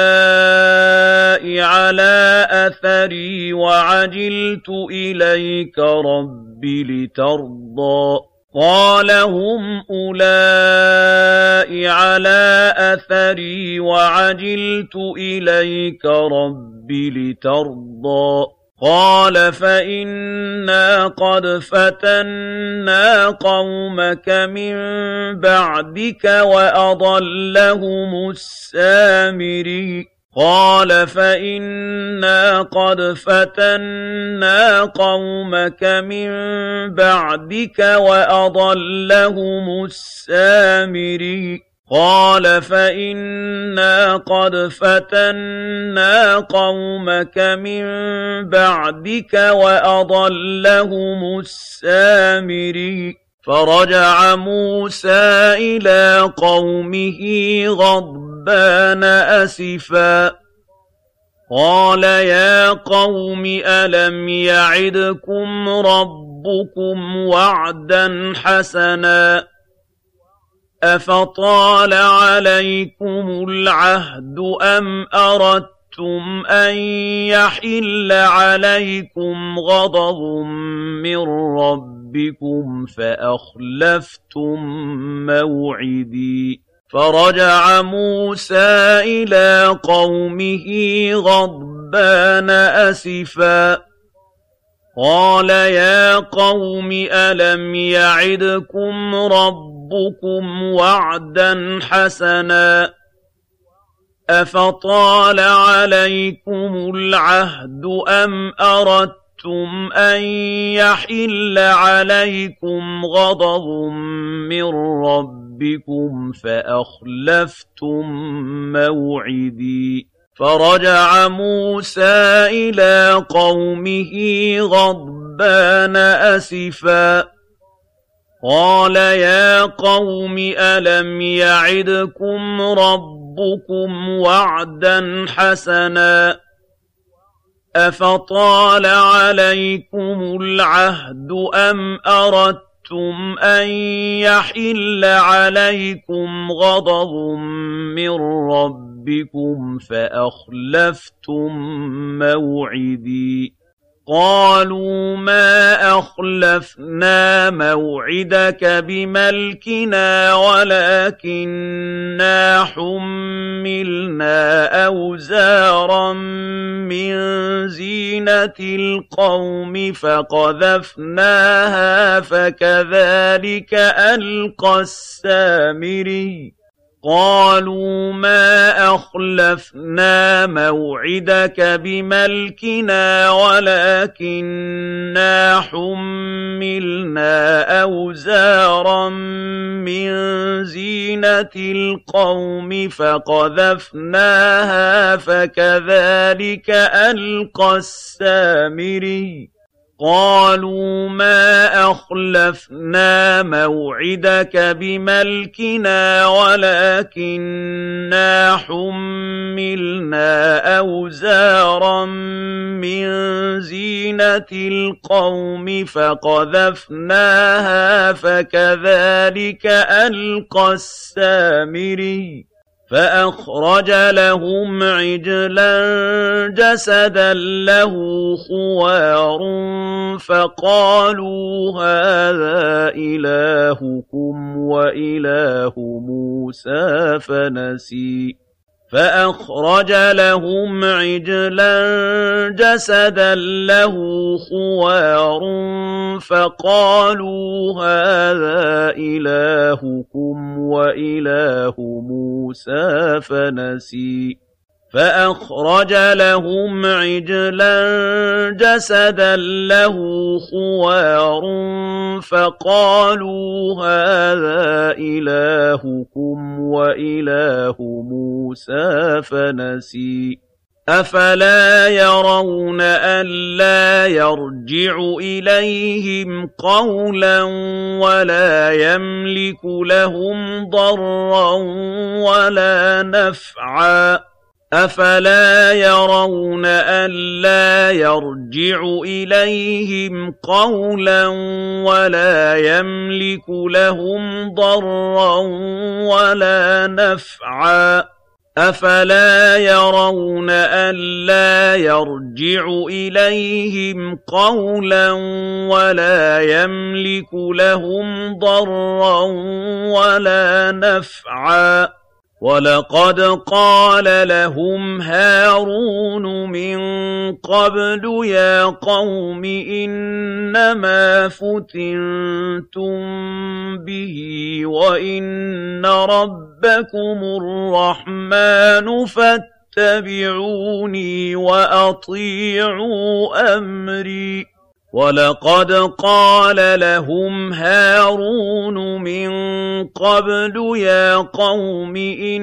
أُولَاءِ عَلَىٰ أَثَرِي وَعَجِلْتُ إِلَيْكَ رَبِّ لِتَرْضَىٰ قَالَ هُمْ أُولَاءِ عَلَىٰ أَثَرِي وَعَجِلْتُ إِلَيْكَ رَبِّ لِتَرْضَىٰ قَالَ فَإِنَّا قَدْ فَتَنَّا قَوْمَكَ مِن بَعْدِكَ وَأَضَلَّهُمُ السَّامِرِيُّ قَالَ فَإِنَّا قَدْ فَتَنَّا قَوْمَكَ مِن بَعْدِكَ وَأَضَلَّهُمُ السَّامِرِيُّ قَالَ فَإِنَّا قَدْ فَتَنَّا قَوْمَكَ مِن بَعْدِكَ وَأَضَلَّهُمُ السَّامِرِيُّ فَرَجَعَ مُوسَىٰ إِلَىٰ قَوْمِهِ غَضْبَانَ أَسِفًا قَالَ يَا قَوْمِ أَلَمْ يَعِدْكُمْ رَبُّكُمْ وَعْدًا حَسَنًا أَفَطَالَ عَلَيْكُمُ الْعَهْدُ أَمْ أَرَدتُّمْ أَن يَحِلَّ عَلَيْكُمْ غَضَبٌ مِّن رَّبِّكُمْ فَأَخْلَفْتُم مَّوْعِدِي فَرَجَعَ مُوسَىٰ إِلَىٰ قَوْمِهِ غَضْبَانَ أَسِفًا قَالَ يَا قَوْمِ أَلَمْ يَعِدْكُمْ رَبُّكُمْ وَعْدًا حَسَنًا أَفَطَالَ عَلَيْكُمُ الْعَهْدُ أَمْ أَرَدتُّمْ أَن يَحِلَّ عَلَيْكُمْ غَضَبٌ مِّن رَّبِّكُمْ فَأَخْلَفْتُم مَّوْعِدِي فَرَجَعَ مُوسَىٰ إِلَىٰ قَوْمِهِ غَضْبَانَ أَسِفًا قَالَ يَا قَوْمِ أَلَمْ يَعِدْكُمْ رَبُّكُمْ وَعْدًا حَسَنًا أَفَطَالَ عَلَيْكُمُ الْعَهْدُ أَمْ أَرَدتُّمْ أَن يَحِلَّ عَلَيْكُمْ غَضَبٌ مِّن رَّبِّكُمْ فَأَخْلَفْتُم مَّوْعِدِي قالوا ما أخلفنا موعدك بملكنا ولكننا حملنا أوزارا من زينة القوم فقذفناها فكذلك ألقى السامري قالوا ما أخلفنا موعدك بملكنا ولكننا حملنا أوزارا من زينة القوم فقذفناها فكذلك ألقى السامري قالوا ما أخلفنا موعدك بملكنا ولكننا حملنا أوزارا من زينة القوم فقذفناها فكذلك ألقى السامري فأخرج لهم عجلا جسدا له خوار فقالوا هذا إلهكم وإله موسى فنسي فأخرج لهم عجلا جسدا له خوار فقالوا هذا إلهكم وإله موسى فنسي فأخرج لهم عجلا جسدا له خوار فقالوا هذا إلهكم وإله موسى فنسي أفلا يرون ألا يرجع إليهم قولا ولا يملك لهم ضرا ولا نفعا أفلا يرون ألا يرجع إليهم قولا ولا يملك لهم ضرا ولا نفعا أفلا يرون ألا يرجع إليهم قولا ولا يملك لهم ضرا ولا نفعا ولقد قال لهم هارون من قبل يا قوم إنما فتنتم به وإن ربكم الرحمن فاتبعوني وأطيعوا أمري ولقد قال لهم هارون من قبل يا قوم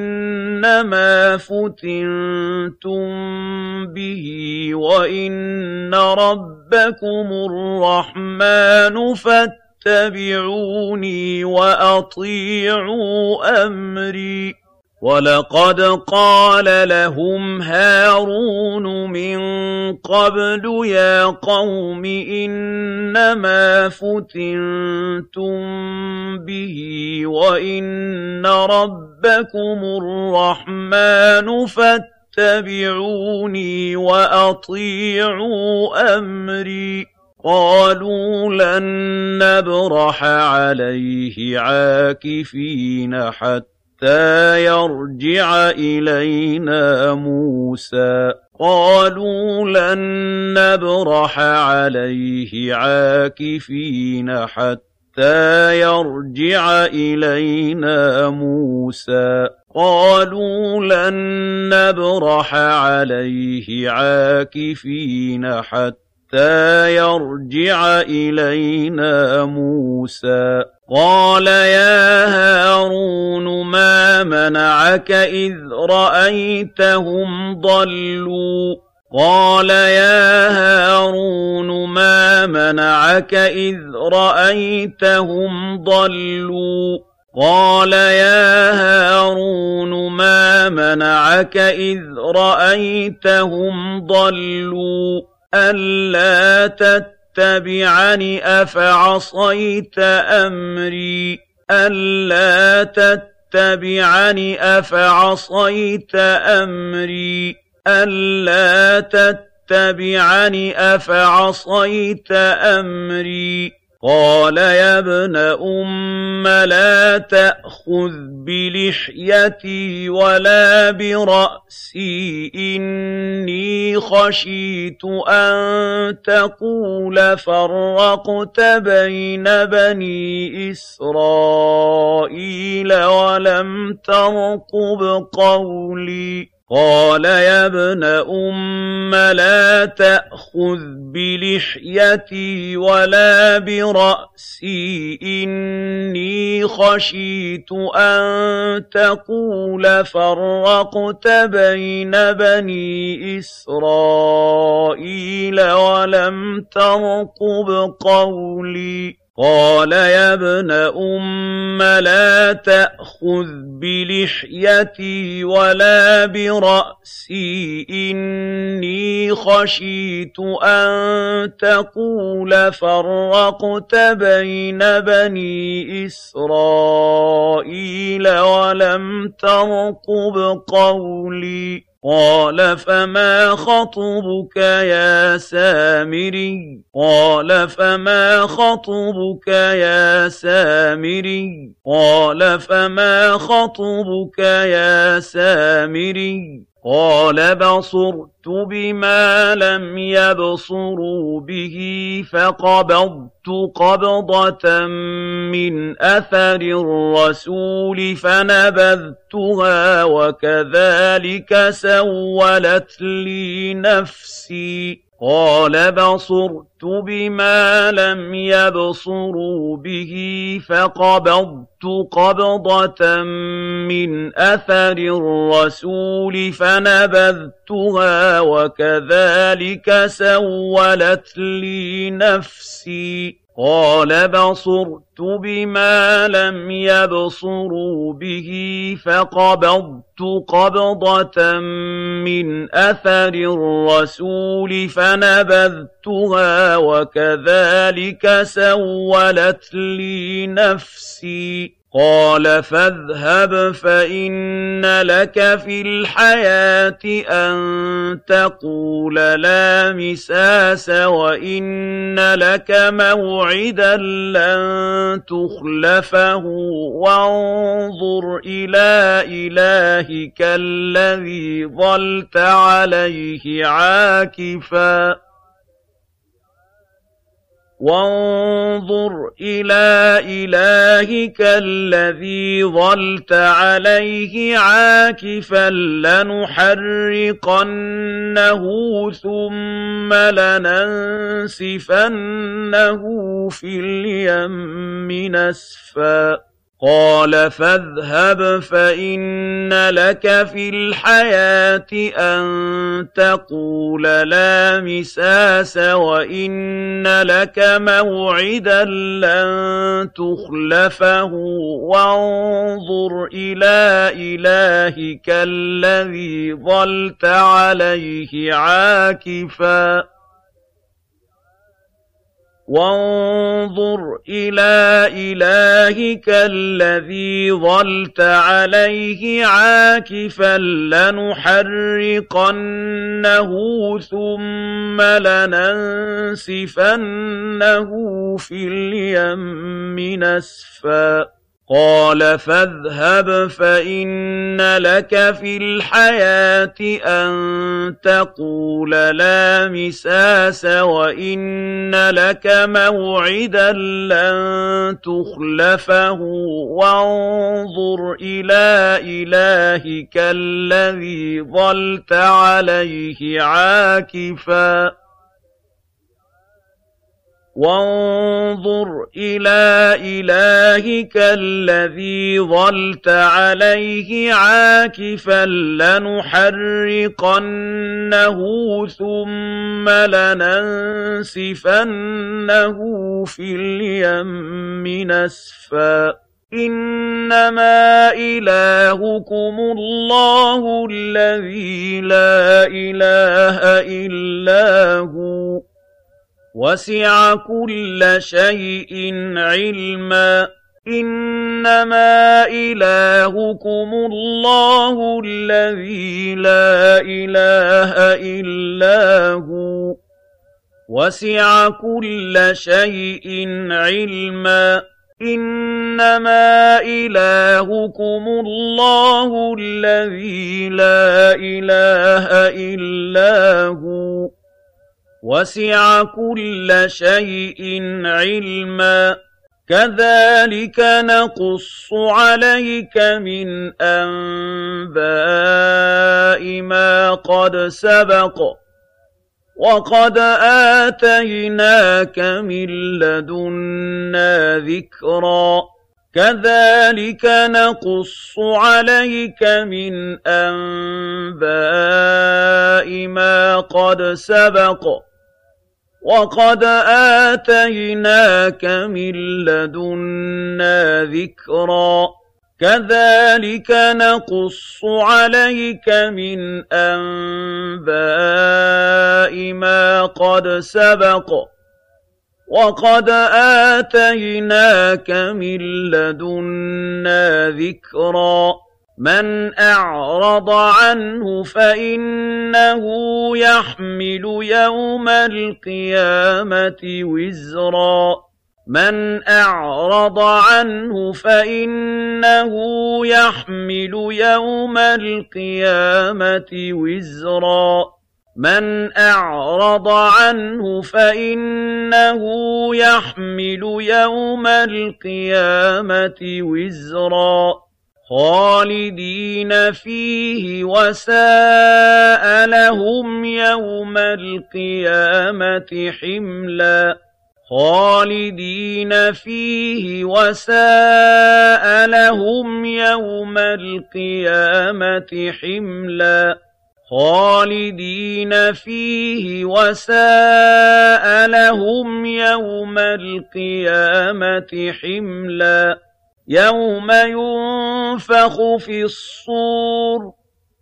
إنما فتنتم به وإن ربكم الرحمن فاتبعوني وأطيعوا أمري ولقد قال لهم هارون من قبل يا قوم إنما فتنتم به وإن ربكم الرحمن فاتبعوني وأطيعوا أمري قالوا لن نبرح عليه عاكفين حتى يرجع إلينا موسى قالوا لن نبرح عليه عاكفين حتى يرجع إلينا موسى قالوا لن نبرح عليه عاكفين حتى يرجع إلينا موسى قال يا هارون ما منعك إذ رأيتهم ضلوا قال يا هارون ما منعك إذ رأيتهم ضلوا قال يا هارون ما منعك إذ رأيتهم ضلوا ألا تتبعني أفعصيت أمري ألا تتبعني أفعصيت أمري ألا تتبعني أفعصيت أمري قال يا ابن لا تأخذ بلحيتي ولا برأسي إني خشيت أن تقول فرقت بين بني إسرائيل ولم ترقب قولي قال يا ابن لا تأخذ بلحيتي ولا برأسي إني خشيت أن تقول فرقت بين بني إسرائيل ولم ترقب قولي قال يا ابن لا تأخذ بلحيتي ولا برأسي إني خشيت أن تقول فرقت بين بني إسرائيل ولم ترقب قولي قال فما خطبك يا سامري قال فما خطبك يا سامري قال فما خطبك يا سامري قال بصرت بما لم يبصروا به فقبضت قبضة من أثر الرسول فنبذتها وكذلك سولت لي نفسي قال بصرت بما لم يبصروا به فقبضت قبضة من أثر الرسول فنبذتها وكذلك سولت لي نفسي قال بصرت بما لم يبصروا به فقبضت قبضة من أثر الرسول فنبذتها وكذلك سولت لي نفسي قال فاذهب فإن لك في الحياة أن تقول لا مساس وإن لك موعدا لن تخلفه وانظر إلى إلهك الذي ظلت عليه عاكفا وانظر إلى إلهك الذي ظلت عليه عاكفا لنحرقنه ثم لننسفنه في اليم نسفا قال فاذهب فإن لك في الحياة أن تقول لا مساس وإن لك موعدا لن تخلفه وانظر إلى إلهك الذي ظلت عليه عاكفا وانظر إلى إلهك الذي ظلت عليه عاكفا لنحرقنه ثم لننسفنه في اليم نسفا قال فاذهب فإن لك في الحياة أن تقول لا مساس وإن لك موعدا لن تخلفه وانظر إلى إلهك الذي ظلت عليه عاكفا وانظر إلى إلهك الذي ظلت عليه عاكفا لنحرقنه ثم لننسفنه في اليم نسفا إنما إلهكم الله الذي لا إله إلا هو وسع كل شيء علما إنما إلهكم الله الذي لا إله إلا هو وسع كل شيء علما إنما إلهكم الله الذي لا إله إلا هو وسع كل شيء علما كذلك نقص عليك من أنباء ما قد سبق وقد آتيناك من لدنا ذكرا كذلك نقص عليك من أنباء ما قد سبق وقد آتيناك من لدنا ذكرا كذلك نقص عليك من أنباء ما قد سبق وقد آتيناك من لدنا ذكرا من أعرض عنه فإنه يحمل يوم القيامة وزرا من أعرض عنه فإنه يحمل يوم القيامة وزرا من أعرض عنه فإنه يحمل يوم القيامة وزرا خالدين فيه وساء لهم يوم القيامة حملا خالدين فيه وساء لهم يوم القيامة حملا خالدين فيه وساء لهم يوم القيامة حملا يوم ينفخ في الصور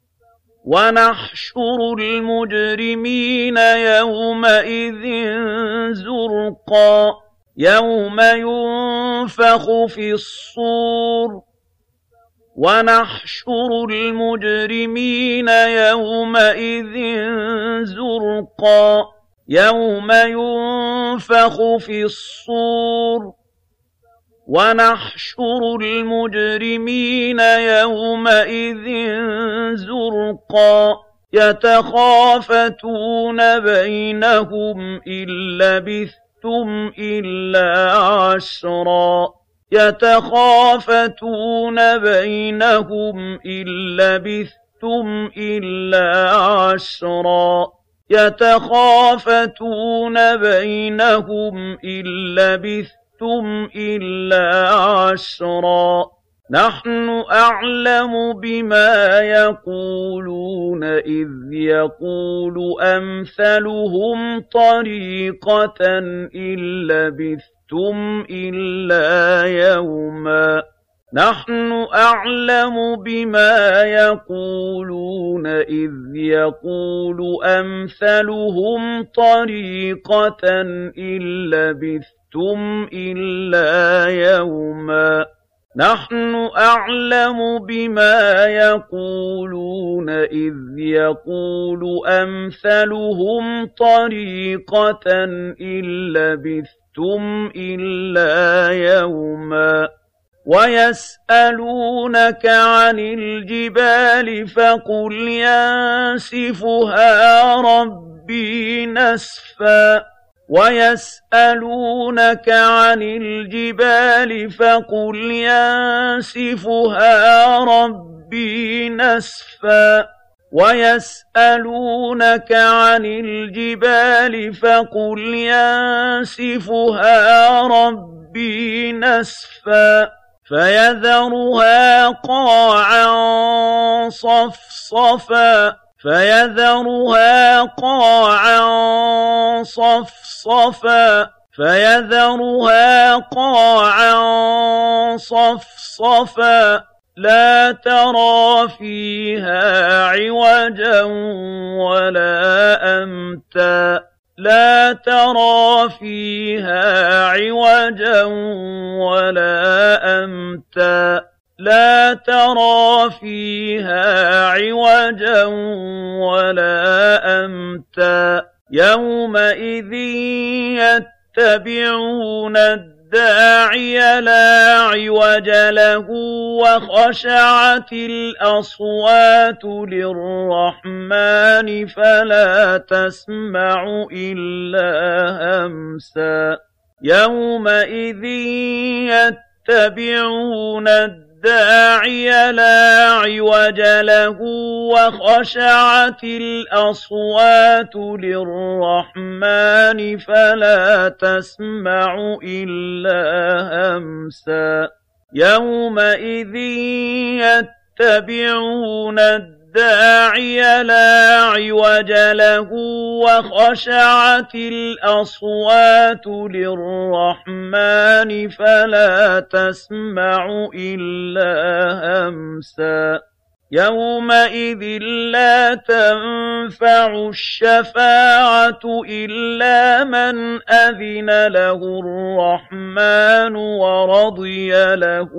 ونحشر المجرمين يومئذ زرقا يوم ينفخ في الصور ونحشر المجرمين يومئذ زرقا يوم ينفخ في الصور ونحشر المجرمين يومئذ زرقا يتخافتون بينهم إن لبثتم إلا عشرا يتخافتون بينهم إن لبثتم إلا عشرا يتخافتون بينهم إن لبثتم إلا عشرا نحن أعلم بما يقولون إذ يقول أمثلهم طريقة إن لبثتم إلا يوما نحن أعلم بما يقولون إذ يقول أمثلهم طريقة إن لبثتم إلا يوما نحن أعلم بما يقولون إذ يقول أمثلهم طريقة إن لبثتم إلا يوما ويسألونك عن الجبال فقل ينسفها ربي نسفا ويسألونك عن الجبال فقل ينسفها ربي نسفا ويسألونك عن الجبال فقل ينسفها ربي نسفا فيذرها قاعا صفصفا فيذرها قاعا صفصفا فيذرها قاعا صفصفا لا ترى فيها عوجا ولا أمتا لا ترى فيها عوجا ولا أمتا لا ترى فيها عوجا ولا أمتا يومئذ يتبعون الداعي لا عوج له وخشعت الأصوات للرحمن فلا تسمع إلا همسا يومئذ يتبعون الداعي لا عوج له وخشعت الأصوات للرحمن فلا تسمع إلا همسا يومئذ يتبعون الداعي لا عوج له وخشعت الأصوات للرحمن فلا تسمع إلا همسا يومئذ لا تنفع الشفاعة إلا من أذن له الرحمن ورضي له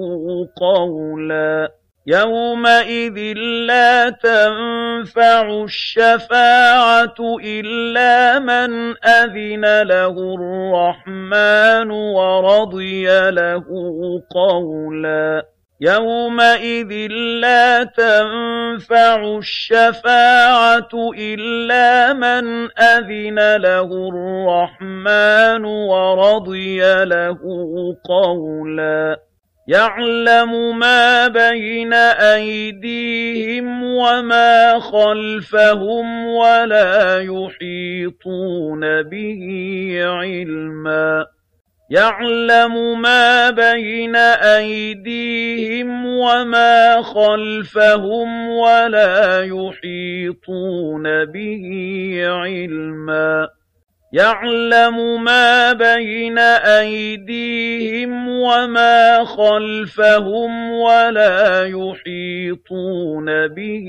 قولا يومئذ لا تنفع الشفاعة إلا من أذن له الرحمن ورضي له قولا يومئذ لا تنفع الشفاعة إلا من أذن له الرحمن ورضي له قولا يعلم ما بين أيديهم وما خلفهم ولا يحيطون به علما يعلم ما بين أيديهم وما خلفهم ولا يحيطون به علما يعلم ما بين أيديهم وما خلفهم ولا يحيطون به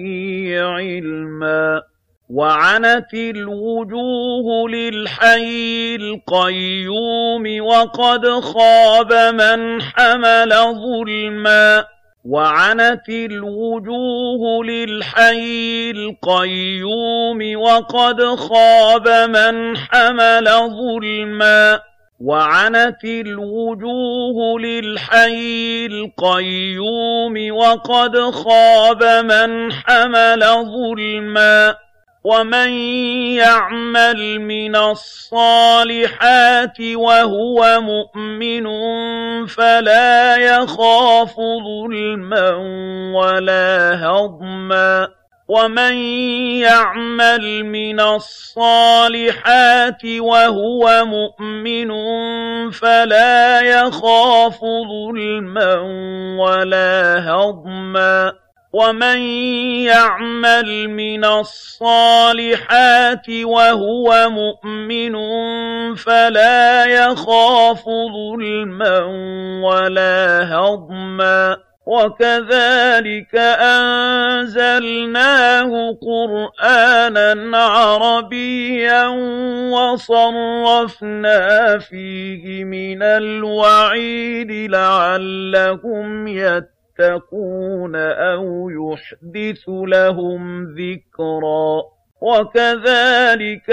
علما وعنت الوجوه للحي القيوم وقد خاب من حمل ظلما وعنت الوجوه للحي القيوم وقد خاب من حمل ظلما وعنت الوجوه للحي القيوم وقد خاب من حمل ظلما ومن يعمل من الصالحات وهو مؤمن فلا يخاف ظلما ولا هضما ومن يعمل من الصالحات وهو مؤمن فلا يخاف ظلما ولا هضما ومن يعمل من الصالحات وهو مؤمن فلا يخاف ظلما ولا هضما وكذلك أنزلناه قرآنا عربيا وصرفنا فيه من الوعيد لعلهم يتقون أو يحدث لهم ذكرا وكذلك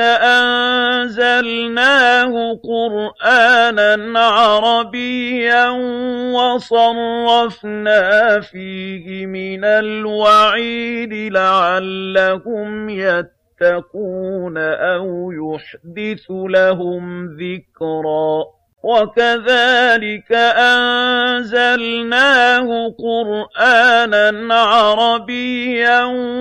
أنزلناه قرآنا عربيا وصرفنا فيه من الوعيد لعلهم يتقون أو يحدث لهم ذكرا وكذلك أنزلناه قرآنا عربيا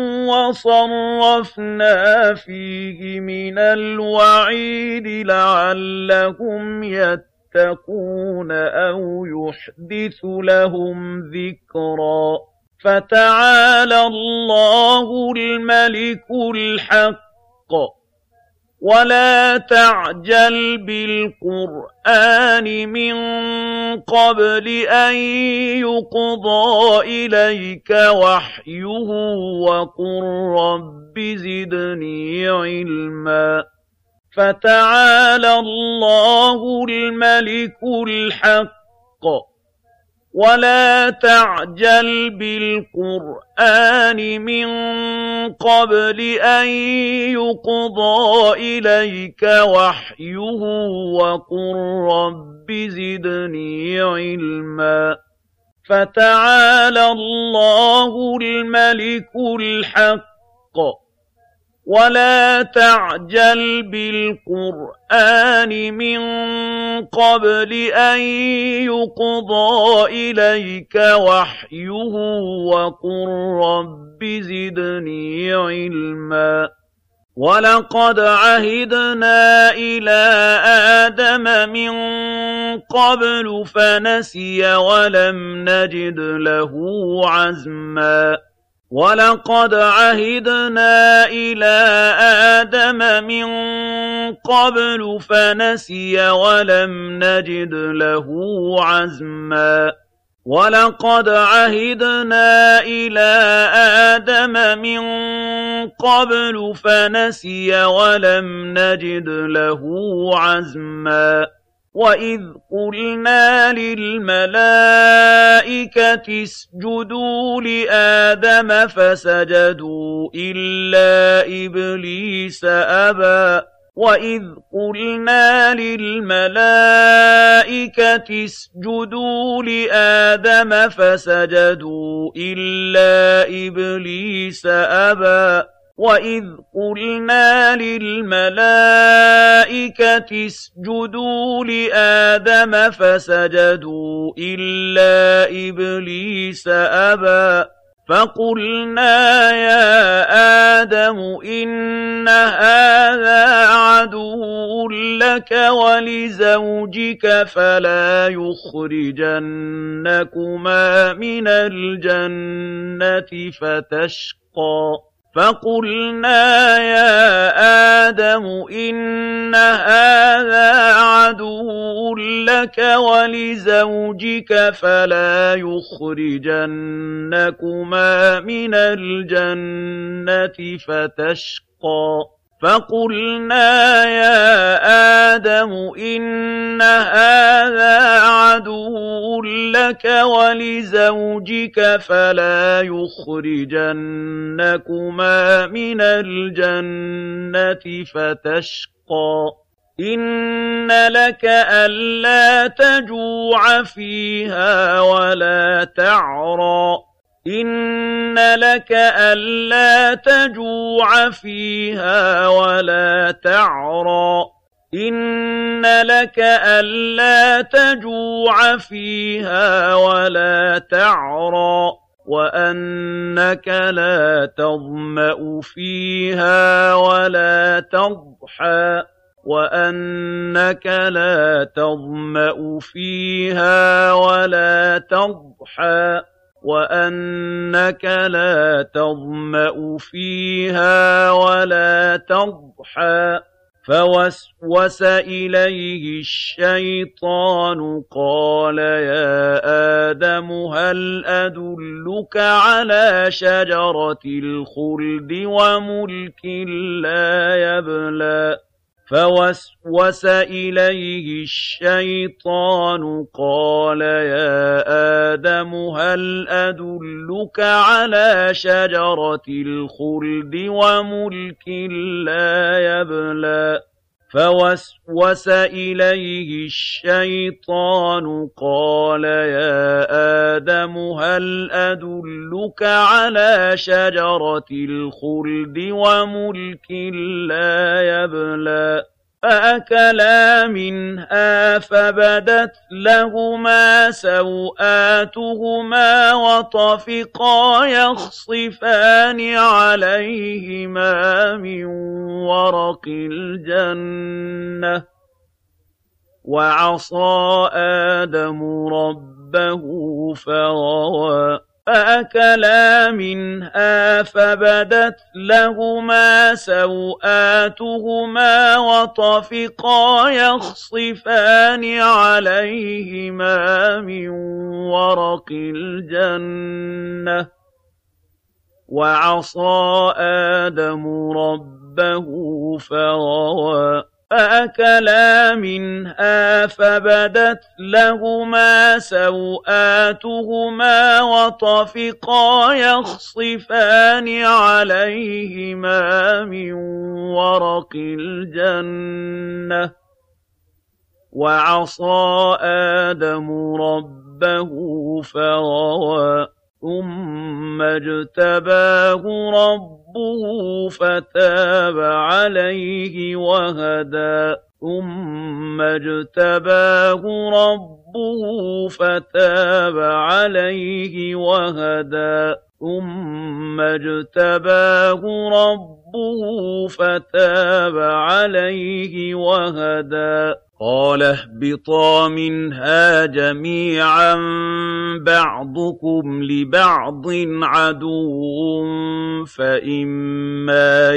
وصرفنا فيه من الوعيد لعلهم يتقون أو يحدث لهم ذكرا فتعالى الله الملك الحق ولا تعجل بالقرآن من قبل أن يقضى إليك وحيه وقل رب زدني علما فَتَعَالَى اللَّهُ الْمَلِكُ الْحَقُّ ۗ وَلَا تَعْجَلْ بِالْقُرْآنِ مِن قَبْلِ أَن يُقْضَىٰ إِلَيْكَ وَحْيُهُ وَقُل رَّبِّ زِدْنِي عِلْمًا. فَتَعَالَى اللَّهُ الْمَلِكُ الْحَقُّ ۗ وَلَا تَعْجَلْ بِالْقُرْآنِ مِن قَبْلِ أَن يُقْضَىٰ إِلَيْكَ وَحْيُهُ وَقُل رَّبِّ زِدْنِي عِلْمًا. وَلَقَدْ عَهِدْنَا إِلَىٰ آدَمَ مِن قَبْلُ فَنَسِيَ وَلَمْ نَجِدْ لَهُ عَزْمًا وَلَقَدْ عَهِدْنَا إِلَىٰ آدَمَ مِن قَبْلُ فَنَسِيَ وَلَمْ نَجِدْ لَهُ عَزْمًا وَلَقَدْ عَهِدْنَا إِلَىٰ آدَمَ مِن قَبْلُ فَنَسِيَ وَلَمْ نَجِدْ لَهُ عَزْمًا وَإِذْ قُلْنَا لِلْمَلَائِكَةِ اسْجُدُوا لِآدَمَ فَسَجَدُوا إِلَّا إِبْلِيسَ أَبَىٰ وَإِذْ قُلْنَا لِلْمَلَائِكَةِ اسْجُدُوا لِآدَمَ فَسَجَدُوا إِلَّا إِبْلِيسَ أَبَىٰ وَإِذْ قُلْنَا لِلْمَلَائِكَةِ اسْجُدُوا لِآدَمَ فَسَجَدُوا إِلَّا إِبْلِيسَ أَبَىٰ فَقُلْنَا يَا آدَمُ إِنَّ هَٰذَا عَدُوٌّ لَّكَ وَلِزَوْجِكَ فَلَا يُخْرِجَنَّكُمَا مِنَ الْجَنَّةِ فَتَشْقَىٰ فَقُلْنَا يَا آدَمُ إِنَّ هَٰذَا عَدُوٌّ لَّكَ وَلِزَوْجِكَ فَلَا يُخْرِجَنَّكُمَا مِنَ الْجَنَّةِ فَتَشْقَىٰ فَقُلْنَا يَا آدَمُ إِنَّ هَٰذَا عَدُوٌّ لَّكَ وَلِزَوْجِكَ فَلَا يُخْرِجَنَّكُمَا مِنَ الْجَنَّةِ فَتَشْقَىٰ إِنَّ لَكَ أَلَّا تَجُوعَ فِيهَا وَلَا تَعْرَىٰ إِنَّ لَكَ أَلَّا تَجُوعَ فِيهَا وَلَا تَعْرَىٰ إِنَّ لَكَ أَلَّا تَجُوعَ فِيهَا وَلَا تَعْرَىٰ وَأَنَّكَ لَا تَظْمَأُ فِيهَا وَلَا تَضْحَىٰ وَأَنَّكَ لَا تَظْمَأُ فِيهَا وَلَا تَضْحَىٰ وَأَنَّكَ لَا تَظْمَأُ فِيهَا وَلَا تَضْحَىٰ فَوَسْوَسَ إِلَيْهِ الشَّيْطَانُ قَالَ يَا آدَمُ هَلْ أَدُلُّكَ عَلَىٰ شَجَرَةِ الْخُلْدِ وَمُلْكٍ لَّا يَبْلَىٰ فَوَسْوَسَ إِلَيْهِ الشَّيْطَانُ قَالَ يَا آدَمُ هَلْ أَدُلُّكَ عَلَىٰ شَجَرَةِ الْخُلْدِ وَمُلْكٍ لَّا يَبْلَىٰ فَوَسْوَسَ إِلَيْهِ الشَّيْطَانُ قَالَ يَا آدَمُ هَلْ أَدُلُّكَ عَلَىٰ شَجَرَةِ الْخُلْدِ وَمُلْكٍ لَّا يَبْلَىٰ فَأَكَلَا مِنْهَا فَبَدَتْ لَهُمَا سَوْآتُهُمَا وَطَفِقَا يَخْصِفَانِ عَلَيْهِمَا مِن وَرَقِ الْجَنَّةِ وَعَصَىٰ آدَمُ رَبَّهُ فَغَوَىٰ فَأَكَلَا مِنْهَا فَبَدَتْ لَهُمَا سَوْآتُهُمَا وَطَفِقَا يَخْصِفَانِ عَلَيْهِمَا مِن وَرَقِ الْجَنَّةِ وَعَصَىٰ آدَمُ رَبَّهُ فَغَوَىٰ فأكلا منها فبدت لهما سوآتهما وطفقا يخصفان عليهما من ورق الجنة وعصى آدم ربه فغوى ثم اجتباه ربه فتاب عليه وهدى ثم اجتباه ربه فتاب عليه وهدى ثم اجتباه ربه فتاب عليه وهدى قال اهبطا منها جميعا بعضكم لبعض عدو فإما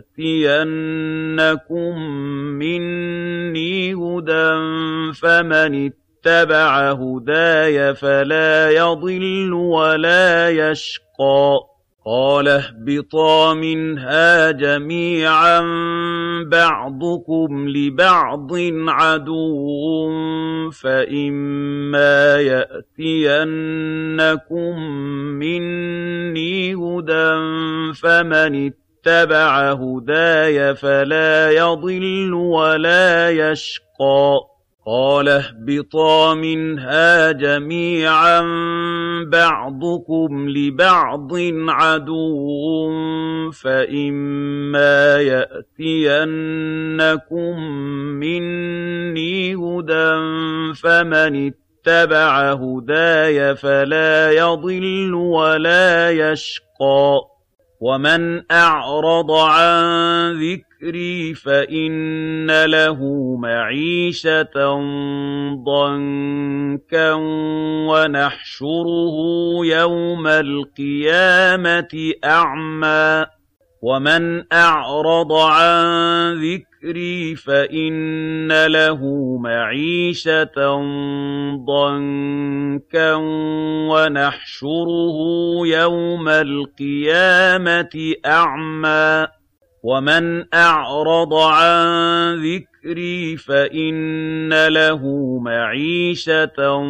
يأتينكم مني هدى فمن اتبع هداي فلا يضل ولا يشقى قال اهبطا منها جميعا بعضكم لبعض عدو فإما يأتينكم مني هدى فمن اتبع هداي فلا يضل ولا يشقى قال اهبطا منها جميعا بعضكم لبعض عدو فإما يأتينكم مني هدى فمن اتبع هداي فلا يضل ولا يشقى ومن أعرض عن ذكري فإن له معيشة ضنكا ونحشره يوم القيامة أعمى ومن أعرض عن ذكري فإن له معيشة ضنكا ونحشره يوم القيامة أعمى ومن أعرض عن ذكري فإن له معيشة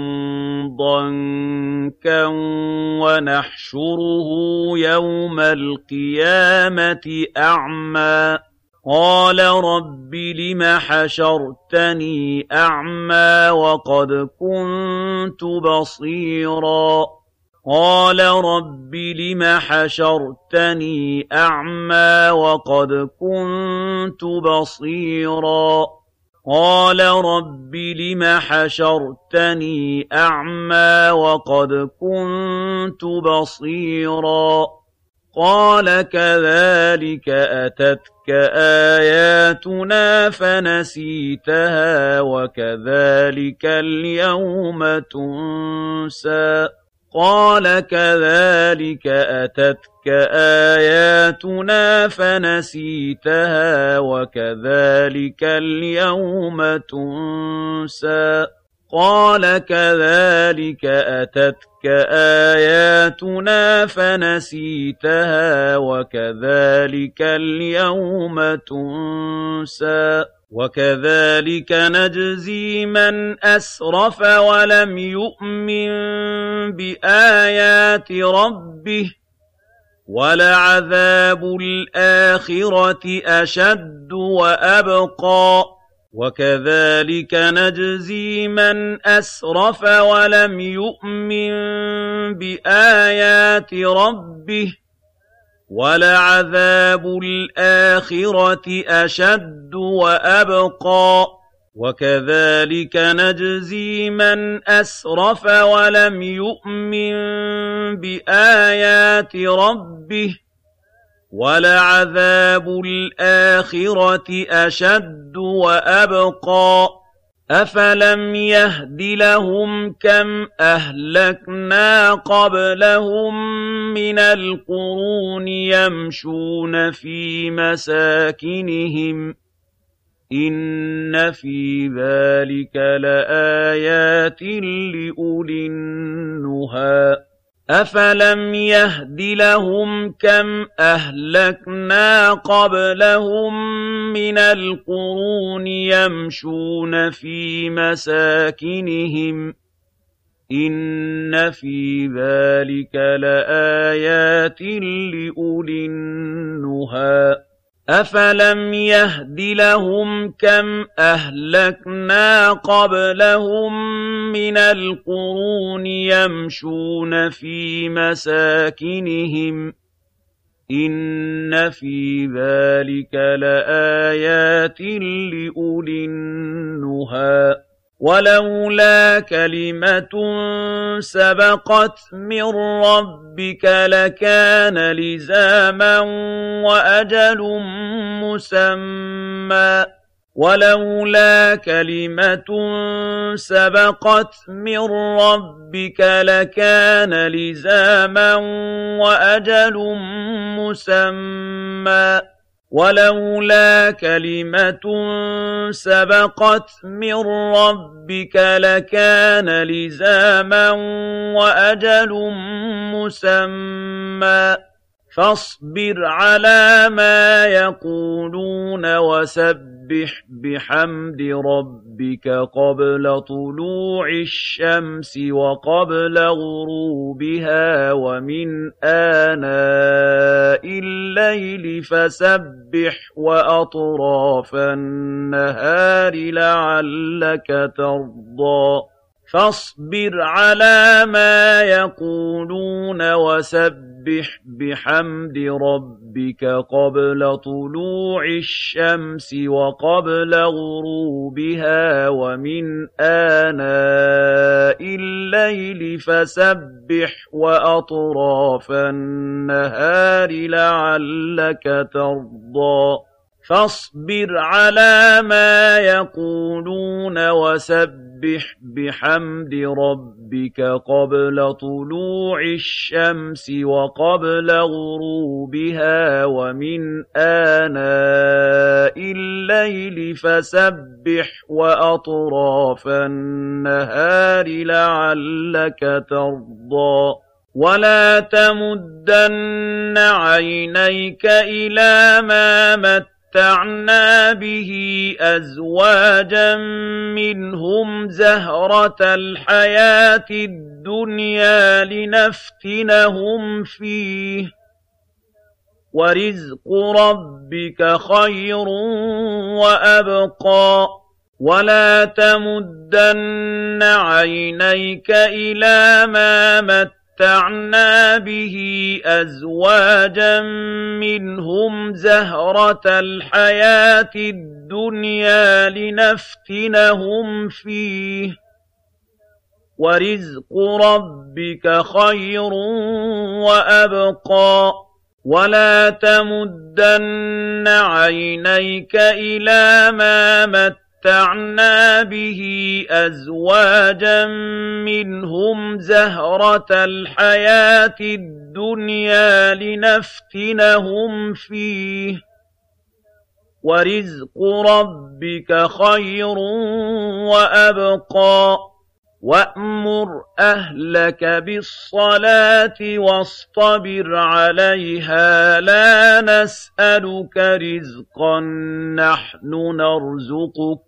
ضنكا ونحشره يوم القيامة أعمى قال رب لم حشرتني أعمى وقد كنت بصيرا قال رب لم حشرتني أعمى وقد كنت بصيرا قال رب لم حشرتني أعمى وقد كنت بصيرا قال كذلك أتتك آياتنا فنسيتها وكذلك اليوم تنسى قال كذلك أتتك آياتنا فنسيتها وكذلك اليوم تنسى قال كذلك أتتك آياتنا فنسيتها وكذلك اليوم تنسى وكذلك نجزي من أسرف ولم يؤمن بآيات ربه ولعذاب الآخرة أشد وأبقى وكذلك نجزي من أسرف ولم يؤمن بآيات ربه ولعذاب الآخرة أشد وأبقى وكذلك نجزي من أسرف ولم يؤمن بآيات ربه ولعذاب الآخرة أشد وأبقى أفلم يهد لهم كم أهلكنا قبلهم من القرون يمشون في مساكنهم إن في ذلك لآيات لأولي النهى أَفَلَمْ يَهْدِ لَهُمْ كَمْ أَهْلَكْنَا قَبْلَهُم مِّنَ الْقُرُونِ يَمْشُونَ فِي مَسَاكِنِهِمْ ۗ إِنَّ فِي ذَلِكَ لَآيَاتٍ لِّأُولِي النُّهَىٰ أَفَلَمْ يَهْدِ لَهُمْ كَمْ أَهْلَكْنَا قَبْلَهُم مِّنَ الْقُرُونِ يَمْشُونَ فِي مَسَاكِنِهِمْ ۗ إِنَّ فِي ذَلِكَ لَآيَاتٍ لِّأُولِي النُّهَىٰ وَلَوْلَا كَلِمَةٌ سَبَقَتْ مِن رَّبِّكَ لَكَانَ لِزَامًا وَأَجَلٌ مُّسَمًّى وَلَوْلَا كَلِمَةٌ سَبَقَتْ مِن رَّبِّكَ لَكَانَ لِزَامًا وَأَجَلٌ مُّسَمًّى وَلَوْلَا كَلِمَةٌ سَبَقَتْ مِن رَّبِّكَ لَكَانَ لِزَامًا وَأَجَلٌ مُّسَمًّى فَاصْبِرْ عَلَىٰ مَا يَقُولُونَ وَسَبِّحْ بِحَمْدِ رَبِّكَ قَبْلَ طُلُوعِ الشَّمْسِ وَقَبْلَ غُرُوبِهَا وَمِنْ آنَاءِ اللَّيْلِ فَسَبِّحْ وَأَطْرَافَ النَّهَارِ لَعَلَّكَ تَرْضَىٰ فَاصْبِرْ عَلَىٰ مَا يَقُولُونَ وَسَبِّحْ بِحَمْدِ رَبِّكَ قَبْلَ طُلُوعِ الشَّمْسِ وَقَبْلَ غُرُوبِهَا وَمِنْ آنَاءِ اللَّيْلِ فَسَبِّحْ وَأَطْرَافَ النَّهَارِ لَعَلَّكَ تَرْضَىٰ فَاصْبِرْ عَلَىٰ مَا يَقُولُونَ وَسَبِّحْ بِحَمْدِ رَبِّكَ قَبْلَ طُلُوعِ الشَّمْسِ وَقَبْلَ غُرُوبِهَا وَمِنْ آنَاءِ اللَّيْلِ فَسَبِّحْ وَأَطْرَافَ النَّهَارِ لَعَلَّكَ تَرْضَىٰ وَلَا تَمُدَّنَّ عَيْنَيْكَ إِلَىٰ مَا مَتَّعْنَا بِهِ أَزْوَاجًا مِّنْهُمْ زَهْرَةَ الْحَيَاةِ الدُّنْيَا لِنَفْتِنَهُمْ فِيهِ ۚ وَرِزْقُ رَبِّكَ خَيْرٌ وَأَبْقَىٰ وَلَا تَمُدَّنَّ عَيْنَيْكَ إِلَىٰ مَا مَتَّعْنَا بِهِ أَزْوَاجًا مِّنْهُمْ زَهْرَةَ الْحَيَاةِ الدُّنْيَا لِنَفْتِنَهُمْ فِيهِ ۚ وَرِزْقُ رَبِّكَ خَيْرٌ وَأَبْقَىٰ وَلَا تَمُدَّنَّ عَيْنَيْكَ إِلَىٰ مَا مَتَّعْنَا بِهِ أَزْوَاجًا مِّنْهُمْ زَهْرَةَ الْحَيَاةِ الدُّنْيَا لِنَفْتِنَهُمْ فِيهِ ۚ وَرِزْقُ رَبِّكَ خَيْرٌ وَأَبْقَىٰ وَأْمُرْ أَهْلَكَ بِالصَّلَاةِ وَاصْطَبِرْ عَلَيْهَا لَا نَسْأَلُكَ رِزْقًا نَّحْنُ نَرْزُقُكَ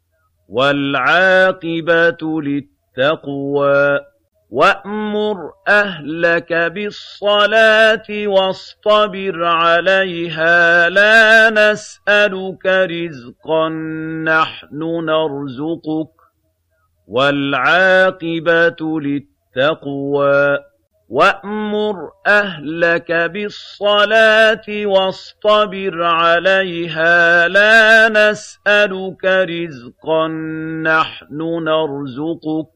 وَالْعَاقِبَةُ لِلتَّقْوَىٰ وَأْمُرْ أَهْلَكَ بِالصَّلَاةِ وَاصْطَبِرْ عَلَيْهَا لَا نَسْأَلُكَ رِزْقًا نَّحْنُ نَرْزُقُكَ وَالْعَاقِبَةُ لِلتَّقْوَىٰ وَأْمُرْ أَهْلَكَ بِالصَّلَاةِ وَاصْطَبِرْ عَلَيْهَا لَا نَسْأَلُكَ رِزْقًا نَّحْنُ نَرْزُقُكَ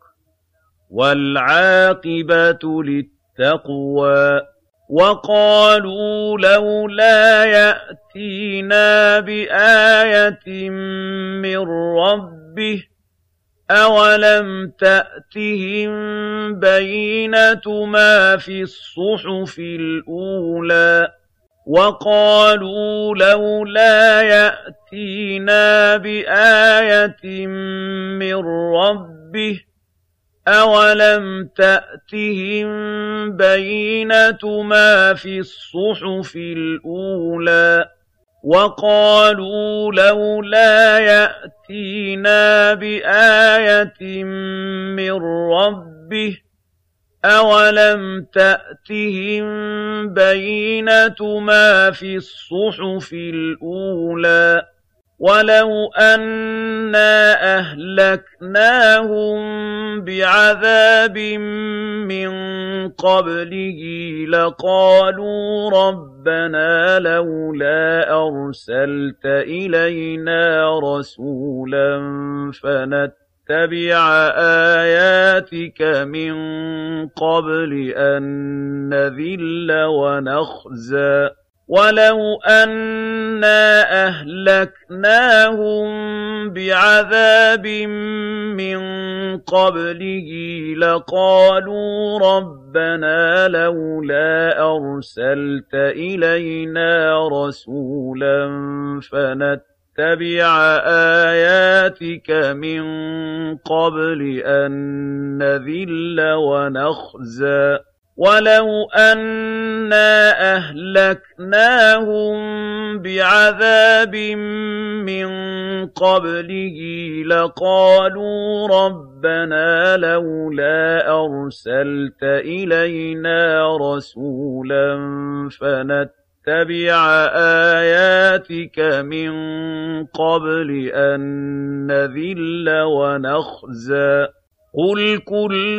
وَالْعَاقِبَةُ لِلتَّقْوَىٰ وَقَالُوا لَوْلَا يَأْتِينَا بِآيَةٍ مِّن رَّبِّهِ أَوَلَمْ تَأْتِهِم بَيِّنَةُ مَا فِي الصُّحُفِ الْأُولَىٰ وَقَالُوا لَوْلَا يَأْتِينَا بِآيَةٍ مِّن رَّبِّهِ أَوَلَمْ تَأْتِهِم بَيِّنَةُ مَا فِي الصُّحُفِ الْأُولَىٰ وَقَالُوا لَوْلَا يَأْتِينَا بِآيَةٍ مِّن رَّبِّهِ ۚ أَوَلَمْ تَأْتِهِم بَيِّنَةُ مَا فِي الصُّحُفِ الْأُولَىٰ وَلَوْ أَنَّا أَهْلَكْنَاهُم بِعَذَابٍ مِّن قَبْلِهِ لَقَالُوا رَبَّنَا لَوْلَا أَرْسَلْتَ إِلَيْنَا رَسُولًا فَنَتَّبِعَ آيَاتِكَ مِن قَبْلِ أَن نَّذِلَّ وَنَخْزَىٰ وَلَوْ أَنَّا أَهْلَكْنَاهُم بِعَذَابٍ مِّن قَبْلِهِ لَقَالُوا رَبَّنَا لَوْلَا أَرْسَلْتَ إِلَيْنَا رَسُولًا فَنَتَّبِعَ آيَاتِكَ مِن قَبْلِ أَن نَّذِلَّ وَنَخْزَىٰ وَلَوْ أَنَّا أَهْلَكْنَاهُم بِعَذَابٍ مِّن قَبْلِهِ لَقَالُوا رَبَّنَا لَوْلَا أَرْسَلْتَ إِلَيْنَا رَسُولًا فَنَتَّبِعَ آيَاتِكَ مِن قَبْلِ أَن نَّذِلَّ وَنَخْزَىٰ قُلْ كُلٌّ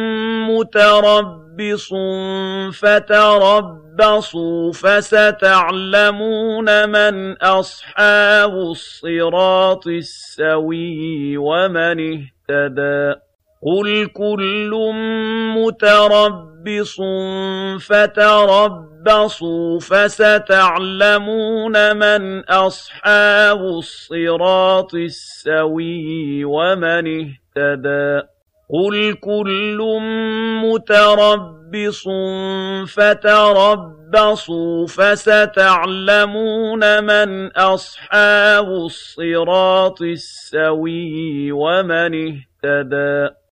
مُّتَرَبِّصٌ فَتَرَبَّصُوا فَسَتَعْلَمُونَ مَنْ أَصْحَابُ الصِّرَاطِ السَّوِيِّ وَمَنِ اهْتَدَىٰ قُلْ كُلٌّ مُّتَرَبِّصٌ فَتَرَبَّصُوا فَسَتَعْلَمُونَ مَنْ أَصْحَابُ الصِّرَاطِ السَّوِيِّ وَمَنِ اهْتَدَىٰ قُلْ كُلٌّ مُّتَرَبِّصٌ فَتَرَبَّصُوا فَسَتَعْلَمُونَ مَنْ أَصْحَابُ الصِّرَاطِ السَّوِيِّ وَمَنِ اهْتَدَىٰ